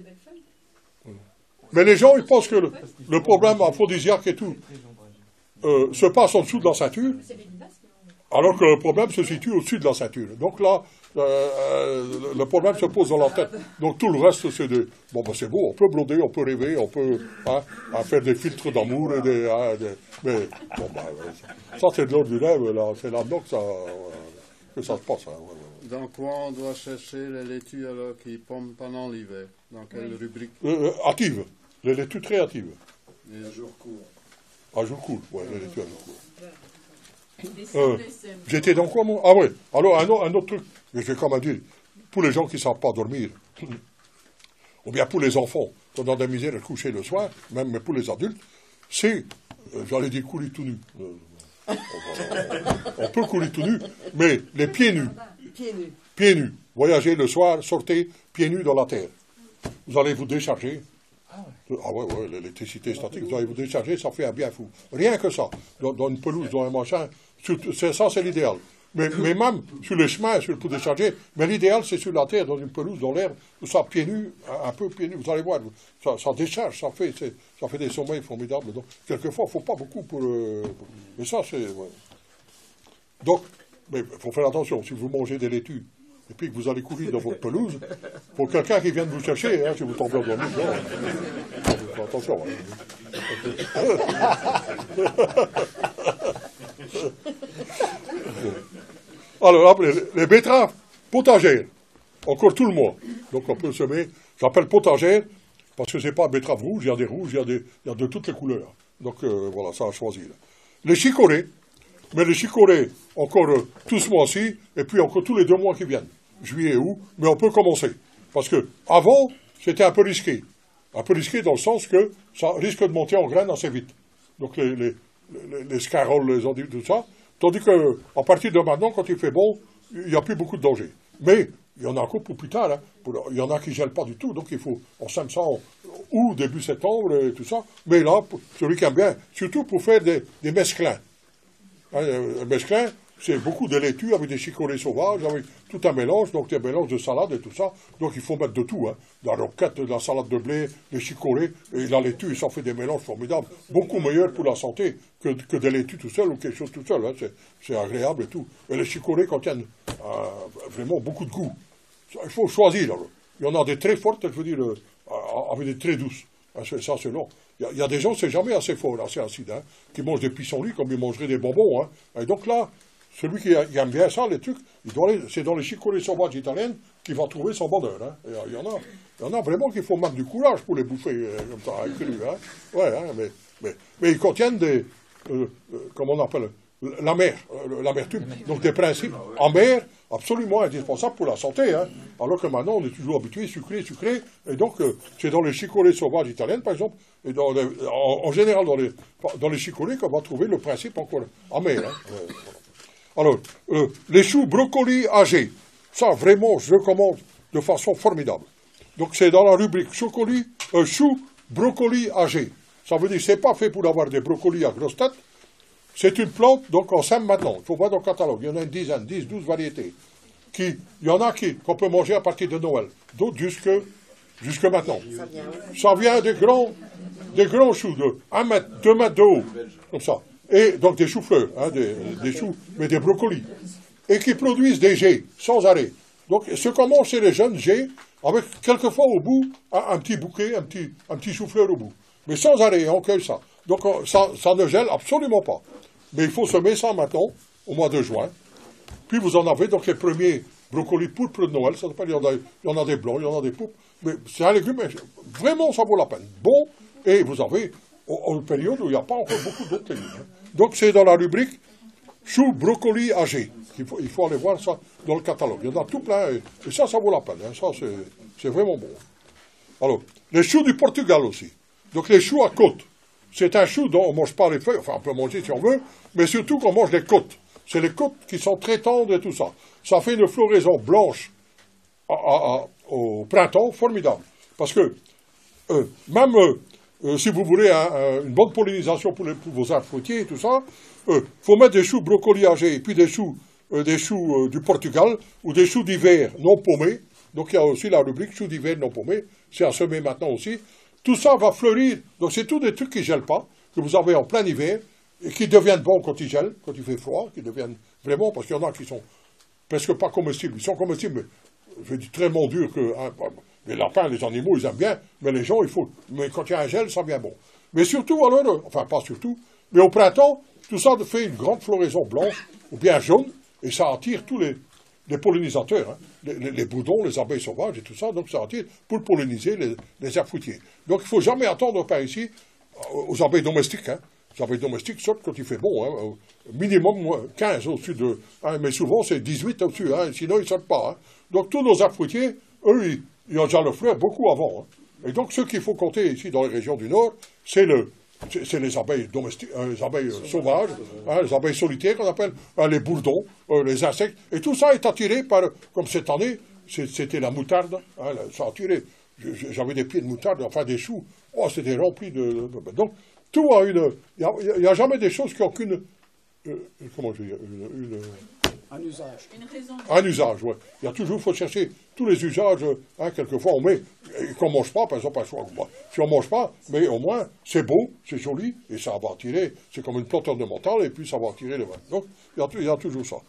Mais les gens, ils pensent que le problème aphrodisiaque et tout se passe en dessous de la ceinture, alors que le problème se situe au-dessus de la ceinture. Donc là, le problème se pose dans la tête. Donc tout le reste, c'est des... Bon, ben c'est beau, on peut blonder, on peut rêver, on peut faire des filtres d'amour et des... mais, bon, ben, ça c'est de l'ordre du rêve, là. C'est là-dedans que ça se passe. Hein, ouais. Dans quoi on doit chercher les laitues alors qui pompent pendant l'hiver? Dans quelle rubrique? Actives. Les laitues très actives. Et à jour court. À jour court, oui, les laitues à jour court. J'étais dans quoi, moi? Ah oui, alors un autre truc, mais je vais quand même dire, pour les gens qui ne savent pas dormir, ou bien pour les enfants, qui ont dans des misères à coucher le soir, même mais pour les adultes, c'est, j'allais dire couler tout nu. On peut couler tout nu, mais les pieds nus. Pieds nus. Voyagez le soir, sortez, pieds nus dans la terre. Vous allez vous décharger. Ah ouais, l'électricité statique, vous allez vous décharger, ça fait un bien fou. Rien que ça, dans une pelouse, dans un machin, ça c'est l'idéal. Mais même sur les chemins, pour décharger, mais l'idéal c'est sur la terre, dans une pelouse, dans l'herbe, tout ça pieds nus, un peu pieds nus, vous allez voir, ça décharge, ça fait des sommeils formidables. Donc, quelquefois, il ne faut pas beaucoup pour... mais ça c'est... Ouais. Donc, mais il faut faire attention, si vous mangez des laitues, et puis que vous allez courir dans votre pelouse, pour quelqu'un qui vienne vous chercher, si vous tombez endormi, faites attention. Alors, les betteraves potagères, encore tout le mois. Donc on peut semer, j'appelle potagère, parce que c'est pas betterave rouge, il y a des rouges, il y a de toutes les couleurs. Donc voilà, ça a choisi. Là. Les chicorées, mais les chicorées, encore tout ce mois-ci, et puis encore tous les 2 mois qui viennent, juillet et août, mais on peut commencer. Parce que avant, c'était un peu risqué. Un peu risqué dans le sens que ça risque de monter en graines assez vite. Donc les scaroles, les endives, tout ça. Tandis qu'à partir de maintenant, quand il fait bon, il n'y a plus beaucoup de danger. Mais il y en a encore pour plus tard. Hein. Il y en a qui ne gèlent pas du tout, donc on sème ça ou début septembre et tout ça. Mais là, celui qui aime bien, surtout pour faire des mesclins. Hein, un mesclin, c'est beaucoup de laitue avec des chicorées sauvages, avec tout un mélange, donc des mélanges de salade et tout ça. Donc il faut mettre de tout, hein. De la roquette, de la salade de blé, des chicorées, et la laitue, ça fait des mélanges formidables, beaucoup meilleurs pour la santé que des laitues tout seul ou quelque chose tout seul. Hein. C'est agréable et tout. Et les chicorées contiennent vraiment beaucoup de goût. Il faut choisir. Alors. Il y en a des très fortes, je veux dire, avec des très douces. Ça, c'est long. Il y a des gens, c'est jamais assez fort, assez acide, hein, qui mangent des pissenlits comme ils mangeraient des bonbons. Hein. Et donc là, celui qui aime bien ça, les trucs, c'est dans les chicorées sauvages italiennes qu'il va trouver son bonheur. Hein. Il y en a vraiment qu'il faut mettre du courage pour les bouffer comme ça, crus. Hein. Ouais, hein, mais ils contiennent des, comment on appelle, l'amertume, donc des principes amers absolument indispensables pour la santé. Hein. Alors que maintenant, on est toujours habitué sucré, et donc c'est dans les chicorées sauvages italiennes, par exemple, et en général dans les chicorées qu'on va trouver le principe encore amer. Hein. Alors, les choux brocolis âgés, ça vraiment, je recommande de façon formidable. Donc c'est dans la rubrique choux brocolis âgés. Ça veut dire, c'est pas fait pour avoir des brocolis à grosse tête. C'est une plante, donc on sème maintenant. Il faut voir dans le catalogue. Il y en a une dizaine, 10, 12 variétés. Il y en a qu'on peut manger à partir de Noël. D'autres jusque maintenant. Ça vient des grands choux de 1 mètre, 2 mètres de haut. Comme ça. Et donc des choux-fleurs, hein, des choux, mais des brocolis. Et qui produisent des jets, sans arrêt. Donc ce qu'on mange, c'est les jeunes jets, avec quelquefois au bout, un petit bouquet, un petit chou-fleur au bout. Mais sans arrêt, on cueille ça. Donc ça ne gèle absolument pas. Mais il faut semer ça maintenant, au mois de juin. Puis vous en avez donc les premiers brocolis pourpres de Noël. Ça s'appelle, il y en a des blancs, il y en a des pourpres. Mais c'est un légume, vraiment ça vaut la peine. Bon, et vous avez une période où il n'y a pas encore beaucoup d'autres légumes. Hein. Donc c'est dans la rubrique choux brocolis âgés. Il faut aller voir ça dans le catalogue. Il y en a tout plein, et ça vaut la peine. Hein. Ça, c'est vraiment bon. Alors, les choux du Portugal aussi. Donc les choux à côte. C'est un chou dont on ne mange pas les feuilles, enfin on peut manger si on veut, mais surtout qu'on mange les côtes. C'est les côtes qui sont très tendres et tout ça. Ça fait une floraison blanche au printemps, formidable. Parce que même si vous voulez une bonne pollinisation pour vos arbres fruitiers et tout ça, faut mettre des choux brocoliagés, et puis des choux du Portugal, ou des choux d'hiver non paumés. Donc il y a aussi la rubrique choux d'hiver non paumés, c'est à semer maintenant aussi. Tout ça va fleurir, donc c'est tous des trucs qui ne gèlent pas, que vous avez en plein hiver, et qui deviennent bons quand ils gèlent, quand il fait froid, qui deviennent vraiment, parce qu'il y en a qui sont presque pas comestibles. Ils sont comestibles, mais je dis tellement durs que les lapins, les animaux, ils aiment bien, mais les gens, mais quand il y a un gel, ça vient bon. Mais surtout, alors, enfin pas surtout, mais au printemps, tout ça fait une grande floraison blanche, ou bien jaune, et ça attire tous les pollinisateurs, hein, les boudons, les abeilles sauvages et tout ça, donc ça attire pour polliniser les arbres fruitiers. Donc il ne faut jamais attendre par ici aux abeilles domestiques, hein. Les abeilles domestiques sortent quand il fait bon, hein, minimum 15 au-dessus de... Hein, mais souvent c'est 18 au-dessus, hein, sinon ils ne sortent pas. Hein. Donc tous nos arbres fruitiers, eux, ils ont déjà leurs fleurs beaucoup avant. Hein. Et donc ce qu'il faut compter ici dans les régions du Nord, c'est les abeilles domestiques, les abeilles sauvages, hein, les abeilles solitaires qu'on appelle, hein, les bourdons, les insectes. Et tout ça est attiré par, comme cette année, c'était la moutarde, hein, ça a attiré. J'avais des pieds de moutarde, enfin des choux. Oh, c'était rempli de... Donc, tout a une... Il n'y a jamais des choses qui n'ont qu'une... comment je dis un usage. Une raison. Un usage, oui. Il faut chercher tous les usages. Hein, quelquefois, on met... Et qu'on ne mange pas, par exemple, si on ne mange pas, mais au moins, c'est beau, c'est joli, et ça va attirer... C'est comme une plante ornementale, et puis ça va attirer les vins. Donc, il y a toujours ça.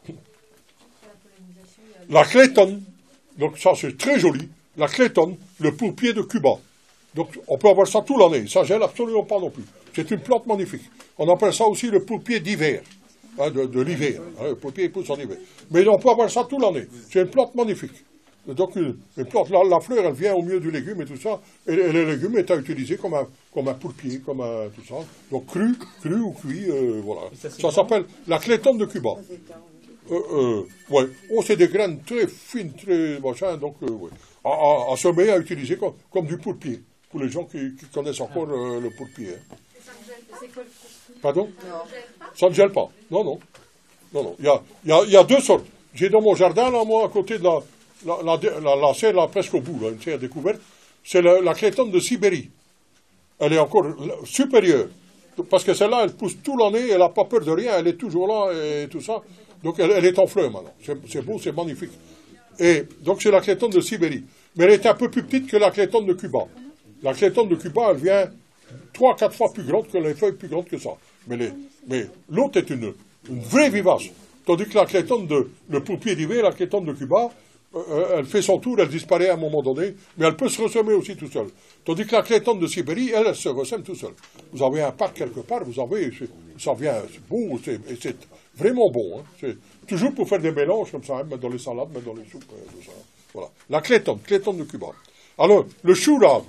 La clétonne, donc ça, c'est très joli. La clétonne, le pourpier de Cuba. Donc, on peut avoir ça toute l'année. Ça gèle absolument pas non plus. C'est une plante magnifique. On appelle ça aussi le pourpier d'hiver, hein, de l'hiver. Hein, le pourpier pousse en hiver. Mais on peut avoir ça toute l'année. C'est une plante magnifique. Donc, une plante, la fleur, elle vient au milieu du légume et tout ça. Et le légume est à utiliser comme un pourpier, comme tout ça. Donc, cru ou cuit, voilà. Ça s'appelle la clétonne de Cuba. Ouais. Oh, c'est des graines très fines, très machin, donc, ouais. À semer, à utiliser comme du pourpier. Pour les gens qui connaissent encore le pourpier. Hein. Pardon? Ça ne gèle pas. Non. Il y a deux sortes. J'ai dans mon jardin, là, moi, à côté de la serre, là, presque au bout, là, une serre découverte, c'est la clétonne de Sibérie. Elle est encore supérieure. Parce que celle-là, elle pousse tout l'année, elle n'a pas peur de rien, elle est toujours là et tout ça. Donc elle est en fleurs maintenant. C'est beau, c'est magnifique. Et donc c'est la clétonne de Sibérie. Mais elle est un peu plus petite que la clétonne de Cuba. La clétonne de Cuba, elle vient 3-4 fois plus grande que les feuilles plus grandes que ça. Mais l'autre est une vraie vivace. Tandis que la clétonne le pourpier d'hiver, la clétonne de Cuba, elle fait son tour, elle disparaît à un moment donné, mais elle peut se ressemer aussi tout seul. Tandis que la clétonne de Sibérie, elle se ressème tout seul. Vous avez un parc quelque part, ça vient, c'est beau, et c'est vraiment bon. Hein. C'est toujours pour faire des mélanges comme ça, hein, mettre dans les salades, mettre dans les soupes, tout ça. Voilà. La clétonne de Cuba. Alors, le chou rave.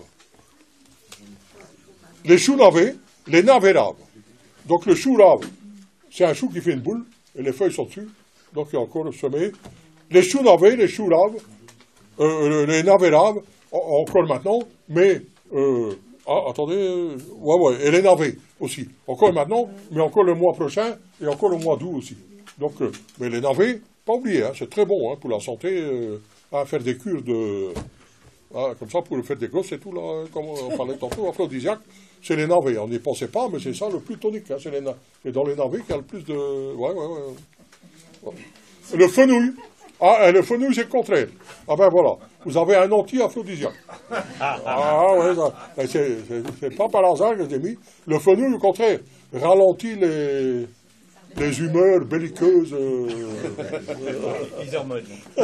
Les choux navets, les navets raves. Donc le chou rave, c'est un chou qui fait une boule, et les feuilles sont dessus, donc il y a encore semé. Les choux navets, les choux raves, les navets raves, encore maintenant, mais, attendez, ouais, et les navets aussi, encore maintenant, mais encore le mois prochain, et encore le mois d'août aussi. Donc, mais les navets, pas oublier, hein, c'est très bon hein, pour la santé, à faire des cures comme ça, pour faire des gosses et tout, là, comme on parlait tantôt, aphrodisiaque, c'est les navets. On n'y pensait pas, mais c'est ça le plus tonique. Hein, c'est dans les navets qu'il y a le plus de... Ouais. Le fenouil. Ah, le fenouil, c'est le contraire. Ah ben voilà, vous avez un anti-aphrodisiaque. Ah ouais, c'est pas par hasard que je l'ai mis. Le fenouil, au contraire, ralentit les humeurs belliqueuses. Les hormones.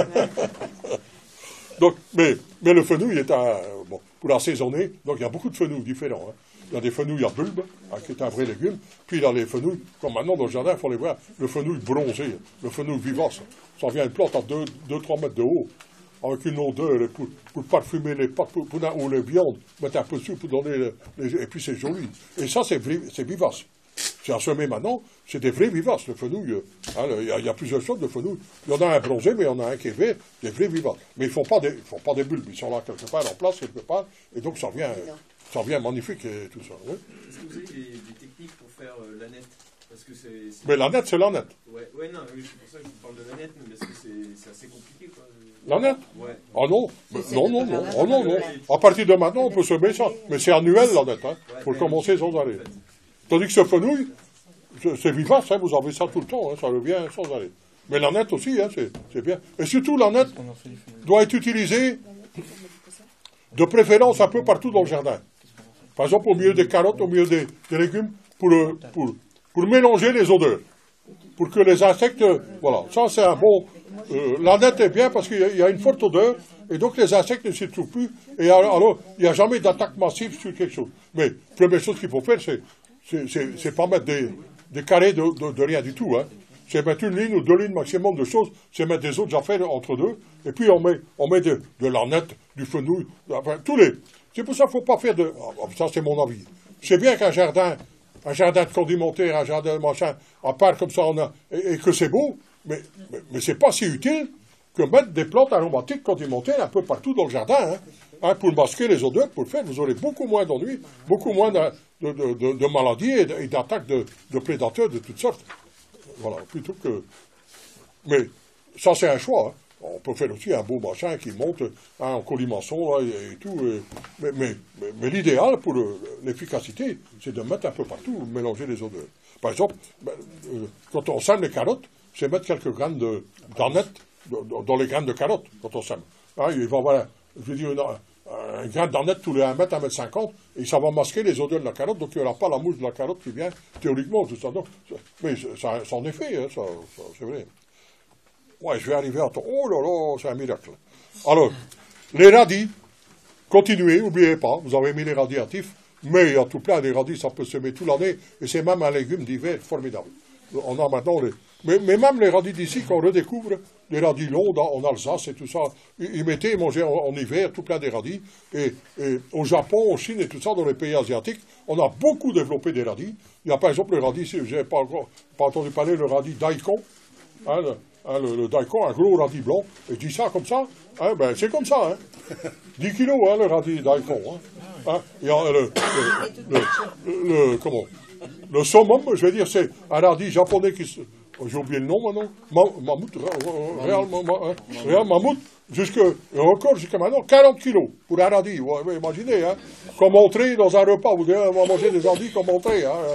Donc, mais le fenouil est pour assaisonner, donc il y a beaucoup de fenouils différents. Hein. Il y a des fenouils à bulbes, hein, qui est un vrai légume, puis il y a les fenouils, comme maintenant dans le jardin, il faut les voir, le fenouil bronzé, le fenouil vivace. Ça vient une plante à 2-3 mètres de haut, avec une odeur pour parfumer les pâtes ou les viandes, mettre un peu dessus pour donner et puis c'est joli. Et ça, c'est vivace. C'est à semer maintenant, c'est des vrais vivaces, le fenouil. Hein, il y a plusieurs sortes de fenouil. Il y en a un bronzé, mais il y en a un qui est vert, des vrais vivaces. Mais ils font pas des bulbes, ils sont là quelque part, en place quelque part, et donc ça vient magnifique et tout ça. Oui. Est-ce que vous avez des techniques pour faire la nette? Parce que Mais la nette, c'est la nette. Ouais, non, oui, c'est pour ça que je vous parle de la nette, mais parce que c'est assez compliqué, quoi. L'annette? Ouais. Ah non, non. À partir de maintenant, on peut semer ça. Mais c'est annuel, l'annette, hein. Faut le commencer sans arrêt. Tandis que ce fenouil, c'est vivace, hein, vous avez ça tout le temps, hein, ça revient sans arrêt. Mais l'annette aussi, hein, c'est bien. Et surtout, l'annette doit être utilisée de préférence un peu partout dans le jardin. Par exemple, au milieu des carottes, au milieu des légumes, pour mélanger les odeurs. Pour que les insectes... Voilà, ça c'est un bon... l'annette est bien parce qu'il y a une forte odeur, et donc les insectes ne s'y trouvent plus, et alors il n'y a jamais d'attaque massive sur quelque chose. Mais la première chose qu'il faut faire, c'est pas mettre des carrés de rien du tout, hein. C'est mettre une ligne ou 2 lignes maximum de choses, c'est mettre des autres affaires entre deux, et puis on met de l'annette, du fenouil, enfin tous les... C'est pour ça qu'il ne faut pas faire de... Ça c'est mon avis. C'est bien qu'un jardin de condimentaire, un jardin de machin, à part comme ça, et que c'est beau, mais c'est pas si utile que mettre des plantes aromatiques condimentaires un peu partout dans le jardin, hein, pour masquer les odeurs, pour le faire, vous aurez beaucoup moins d'ennuis, beaucoup moins de maladies et d'attaques de prédateurs de toutes sortes. Voilà, plutôt que... Mais ça, c'est un choix, hein. On peut faire aussi un beau machin qui monte en colimaçon là, et tout. Mais l'idéal pour l'efficacité, c'est de mettre un peu partout, mélanger les odeurs. Par exemple, quand on sème les carottes, c'est mettre quelques graines d'annette dans les graines de carottes, quand on sème. Hein, il va y avoir, je veux dire, un grain d'annette tous les 1 mètre, 1 mètre 50, et ça va masquer les odeurs de la carotte, donc il n'y aura pas la mouche de la carotte qui vient, théoriquement, tout ça. Donc, mais ça en est fait, hein, ça c'est vrai. Ouais, je vais arriver à temps. Oh là là, c'est un miracle. Alors, les radis, continuez, n'oubliez pas, vous avez mis les radis actifs, mais il y a tout plein, les radis, ça peut se semer toute l'année, et c'est même un légume d'hiver formidable. On a maintenant mais même les radis d'ici, qu'on redécouvre, les radis longs en Alsace et tout ça, ils mettaient et mangeaient en hiver tout plein des radis, et au Japon, en Chine et tout ça, dans les pays asiatiques, on a beaucoup développé des radis. Il y a par exemple le radis, si je n'ai pas entendu parler, le radis daikon, hein, le daikon, un gros radis blanc, et je dis ça comme ça, hein, ben c'est comme ça, hein. 10 kilos, hein, le radis daikon, hein. Et le summum, je vais dire, c'est un radis japonais qui j'ai oublié le nom maintenant, Réal Mammouth, encore jusqu'à maintenant, 40 kilos pour un radis, ouais, imaginez, hein, comme entrée dans un repas, vous devez manger des radis comme entrée, hein.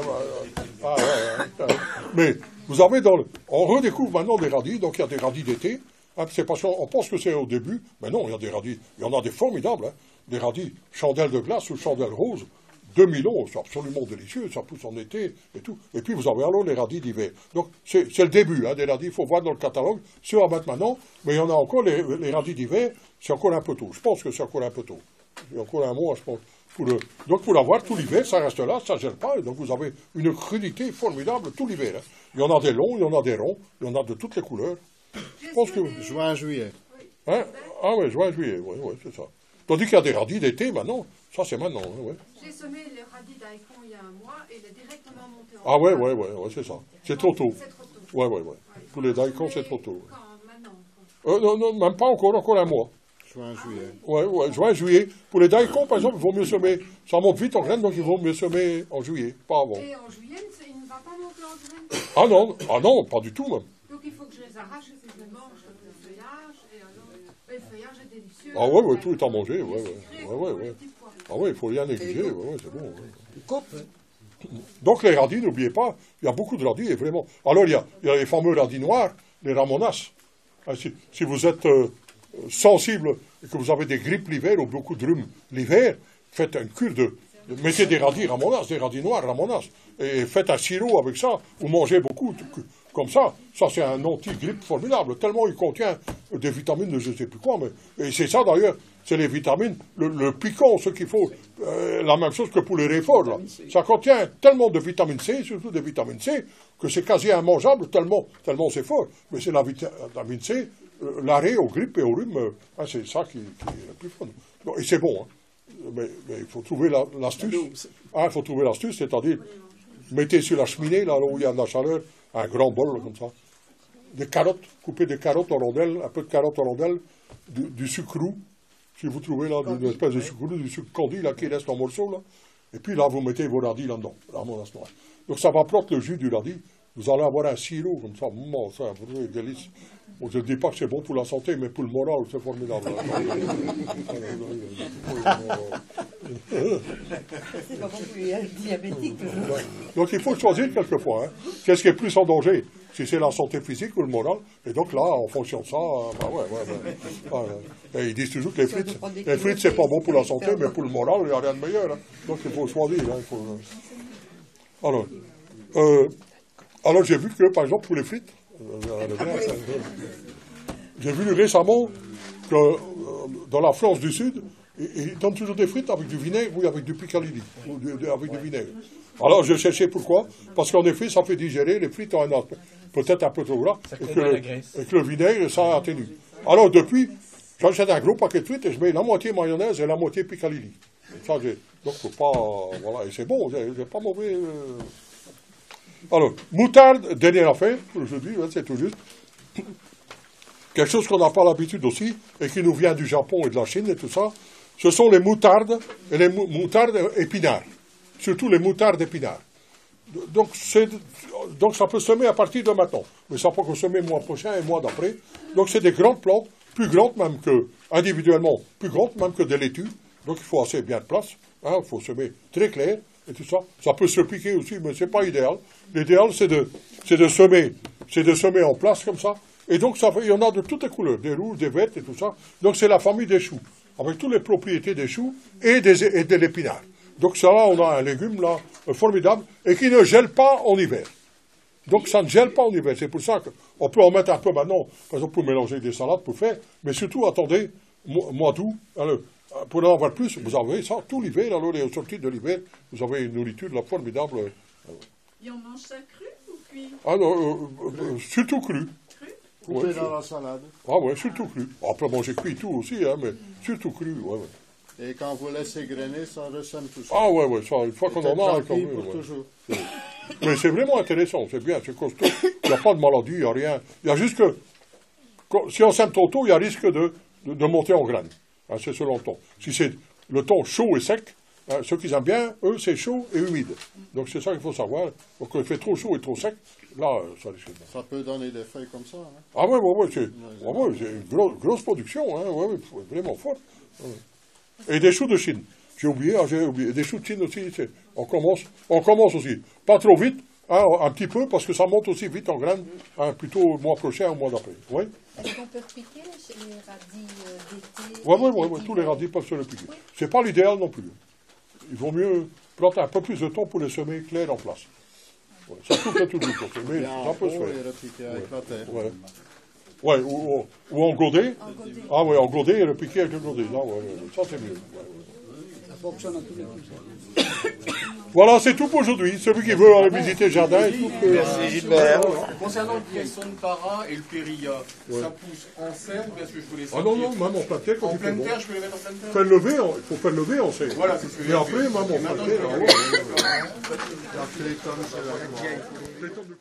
Mais vous avez on redécouvre maintenant des radis, donc il y a des radis d'été, hein, c'est parce qu'on pense que c'est au début, mais non, il y a des radis, il y en a des formidables, hein, des radis chandelle de glace ou chandelle rose, 2000 ans, c'est absolument délicieux, ça pousse en été et tout. Et puis vous avez alors les radis d'hiver. Donc c'est le début, hein, des radis, il faut voir dans le catalogue, ceux à mettre maintenant, mais il y en a encore, les radis d'hiver, c'est encore un peu tôt. Je pense que c'est encore un peu tôt. Il y a encore un mois, je pense. Donc pour l'avoir tout l'hiver, ça reste là, ça ne gèle pas, et donc vous avez une crudité formidable tout l'hiver. Hein. Il y en a des longs, il y en a des ronds, il y en a de toutes les couleurs. Je pense que... Juin, juillet. Hein? Ah oui, juin, juillet, oui, c'est ça. Tandis qu'il y a des radis d'été maintenant, ça c'est maintenant. Ouais. J'ai semé le radis daikon il y a un mois et il est directement monté en Ah ouais, c'est ça. C'est trop tôt. C'est trop tôt. Ouais. Pour les daikons, c'est trop tôt. Quand, maintenant, non, même pas encore un mois. Juin, juillet. Ouais, juin, juillet. Pour les daikons, par exemple, il vaut mieux semer. Ça monte vite en graines, donc il vaut mieux semer en juillet, pas avant. Et en juillet, il ne va pas monter en graines? Ah non, pas du tout même. Donc il faut que je les arrache et que je les mange le feuillage. Et alors, le feuillage est délicieux. Ah ouais, tout est à manger, ouais. Ah ouais, il faut rien négliger, ouais, c'est bon. Ouais. Donc les radis, n'oubliez pas, il y a beaucoup de radis, et vraiment. Alors il y a les fameux radis noirs, les ramonas. Si vous êtes sensible et que vous avez des grippes l'hiver ou beaucoup de rhume l'hiver, faites une cure mettez des radis ramonas, des radis noirs ramonas, et faites un sirop avec ça, vous mangez beaucoup, comme ça c'est un anti-grippe formidable, tellement il contient des vitamines de je ne sais plus quoi, et c'est ça d'ailleurs, c'est les vitamines, le piquant, ce qu'il faut, la même chose que pour les réforts, là. Ça contient tellement de vitamine C, surtout des vitamines C, que c'est quasi immangeable, tellement c'est fort, mais c'est la vitamine C, l'arrêt aux grippes et aux rhumes, c'est ça qui est le plus fun. Et c'est bon, hein. Mais il faut trouver l'astuce. Il faut trouver l'astuce, c'est-à-dire, mettez sur la cheminée, là où il y a de la chaleur, un grand bol, comme ça. Des carottes, coupez des carottes en rondelles, un peu de carottes en rondelles, du sucre roux, si vous trouvez là, une espèce de sucre roux, du sucre candi, là, qui reste en morceaux, là. Et puis là, vous mettez vos radis là-dedans, la monasse noire. Donc ça va plante le jus du radis, vous allez avoir un sirop comme ça, c'est un vrai délice. Bon, je ne dis pas que c'est bon pour la santé, mais pour le moral, c'est formidable. C'est pas bon pour les diabétiques. Donc il faut choisir quelquefois. Hein. Qu'est-ce qui est plus en danger? Si c'est la santé physique ou le moral. Et donc là, en fonction de ça, Et ils disent toujours que les frites, c'est pas bon pour la santé, mais pour le moral, il n'y a rien de meilleur. Hein. Donc il faut choisir. Hein, alors j'ai vu que, par exemple, pour les frites, j'ai vu récemment que dans la France du Sud, ils donnent toujours des frites avec du vinaigre ou avec du piccalilli, ou avec du vinaigre. Alors je cherchais pourquoi, parce qu'en effet, ça fait digérer les frites en peut-être un peu trop gras, et que le vinaigre, ça atténue. Alors depuis, j'achète un gros paquet de frites et je mets la moitié mayonnaise et la moitié piccalilli. Ça, donc faut pas, voilà, et c'est bon, c'est pas mauvais. Alors, moutarde, dernière affaire, aujourd'hui, c'est tout juste. Quelque chose qu'on n'a pas l'habitude aussi, et qui nous vient du Japon et de la Chine et tout ça, ce sont les moutardes, et les moutardes épinards. Surtout les moutardes épinards. Donc ça peut semer à partir de maintenant. Mais ça peut semer le mois prochain et le mois d'après. Donc c'est des grandes plantes, plus grandes même que, individuellement, plus grandes même que des laitues. Donc il faut assez bien de place. Hein, il faut semer très clair et tout ça. Ça peut se piquer aussi, mais c'est pas idéal. L'idéal, c'est de semer en place comme ça. Et donc, il y en a de toutes les couleurs, des rouges, des vertes et tout ça. Donc, c'est la famille des choux, avec toutes les propriétés des choux et de l'épinard. Donc, ça là, on a un légume là, formidable, et qui ne gèle pas en hiver. Donc, ça ne gèle pas en hiver. C'est pour ça qu'on peut en mettre un peu maintenant, par exemple, pour mélanger des salades, pour faire. Mais surtout, attendez, mois d'août, pour en avoir plus, vous avez ça tout l'hiver. Alors, les sorties de l'hiver, vous avez une nourriture là, formidable. Et on mange ça cru ou cuit? Ah non, surtout cru. Coupé dans la salade. Ah ouais, surtout cru. Après, manger cuit tout aussi, hein, mais surtout cru, ouais. Et quand vous laissez grainer, ça ressème tout ça. Ah ouais, ça, une fois qu'on en a, quand même. Toujours. Mais c'est vraiment intéressant, c'est bien, c'est costaud. Il n'y a pas de maladie, il n'y a rien. Il y a juste que, si on sème trop tôt, il y a risque de monter en graines. Hein, c'est selon le temps. Si c'est le temps chaud et sec, hein, ceux qui aiment bien, eux, c'est chaud et humide. Donc c'est ça qu'il faut savoir. Donc quand il fait trop chaud et trop sec, là, ça risque de... Ça peut donner des feuilles comme ça. Hein. Ah ouais, c'est une grosse production, hein, vraiment forte. Ouais. Et des choux de Chine. J'ai oublié. Des choux de Chine aussi, on commence aussi. Pas trop vite, hein, un petit peu, parce que ça monte aussi vite en graines, hein, plutôt le mois prochain ou le mois d'après. Ouais. Est-ce qu'on peut repiquer les radis d'été? Oui, tous les radis peuvent se repiquer. Oui. C'est pas l'idéal non plus. Il vaut mieux planter un peu plus de temps pour les semer clairs en place. Ouais, ça fait toujours pour ça, mais ça peut se faire. Ouais, ou en godet. Ah oui, en godet et repiquer avec le godet. Là, ça c'est mieux. Ça fonctionne à tous les coups. Voilà, c'est tout pour aujourd'hui. Celui qui veut aller visiter le jardin, il trouve que... Merci Gilbert. Concernant le poisson de para et le périlla, ça pousse en serre ou est-ce que je peux les sortir? Ah non, même en pleine terre. En pleine terre, je peux les mettre en pleine terre? Il faut faire lever en serre. Voilà, c'est ce que j'ai fait. Et après, même en pleine terre.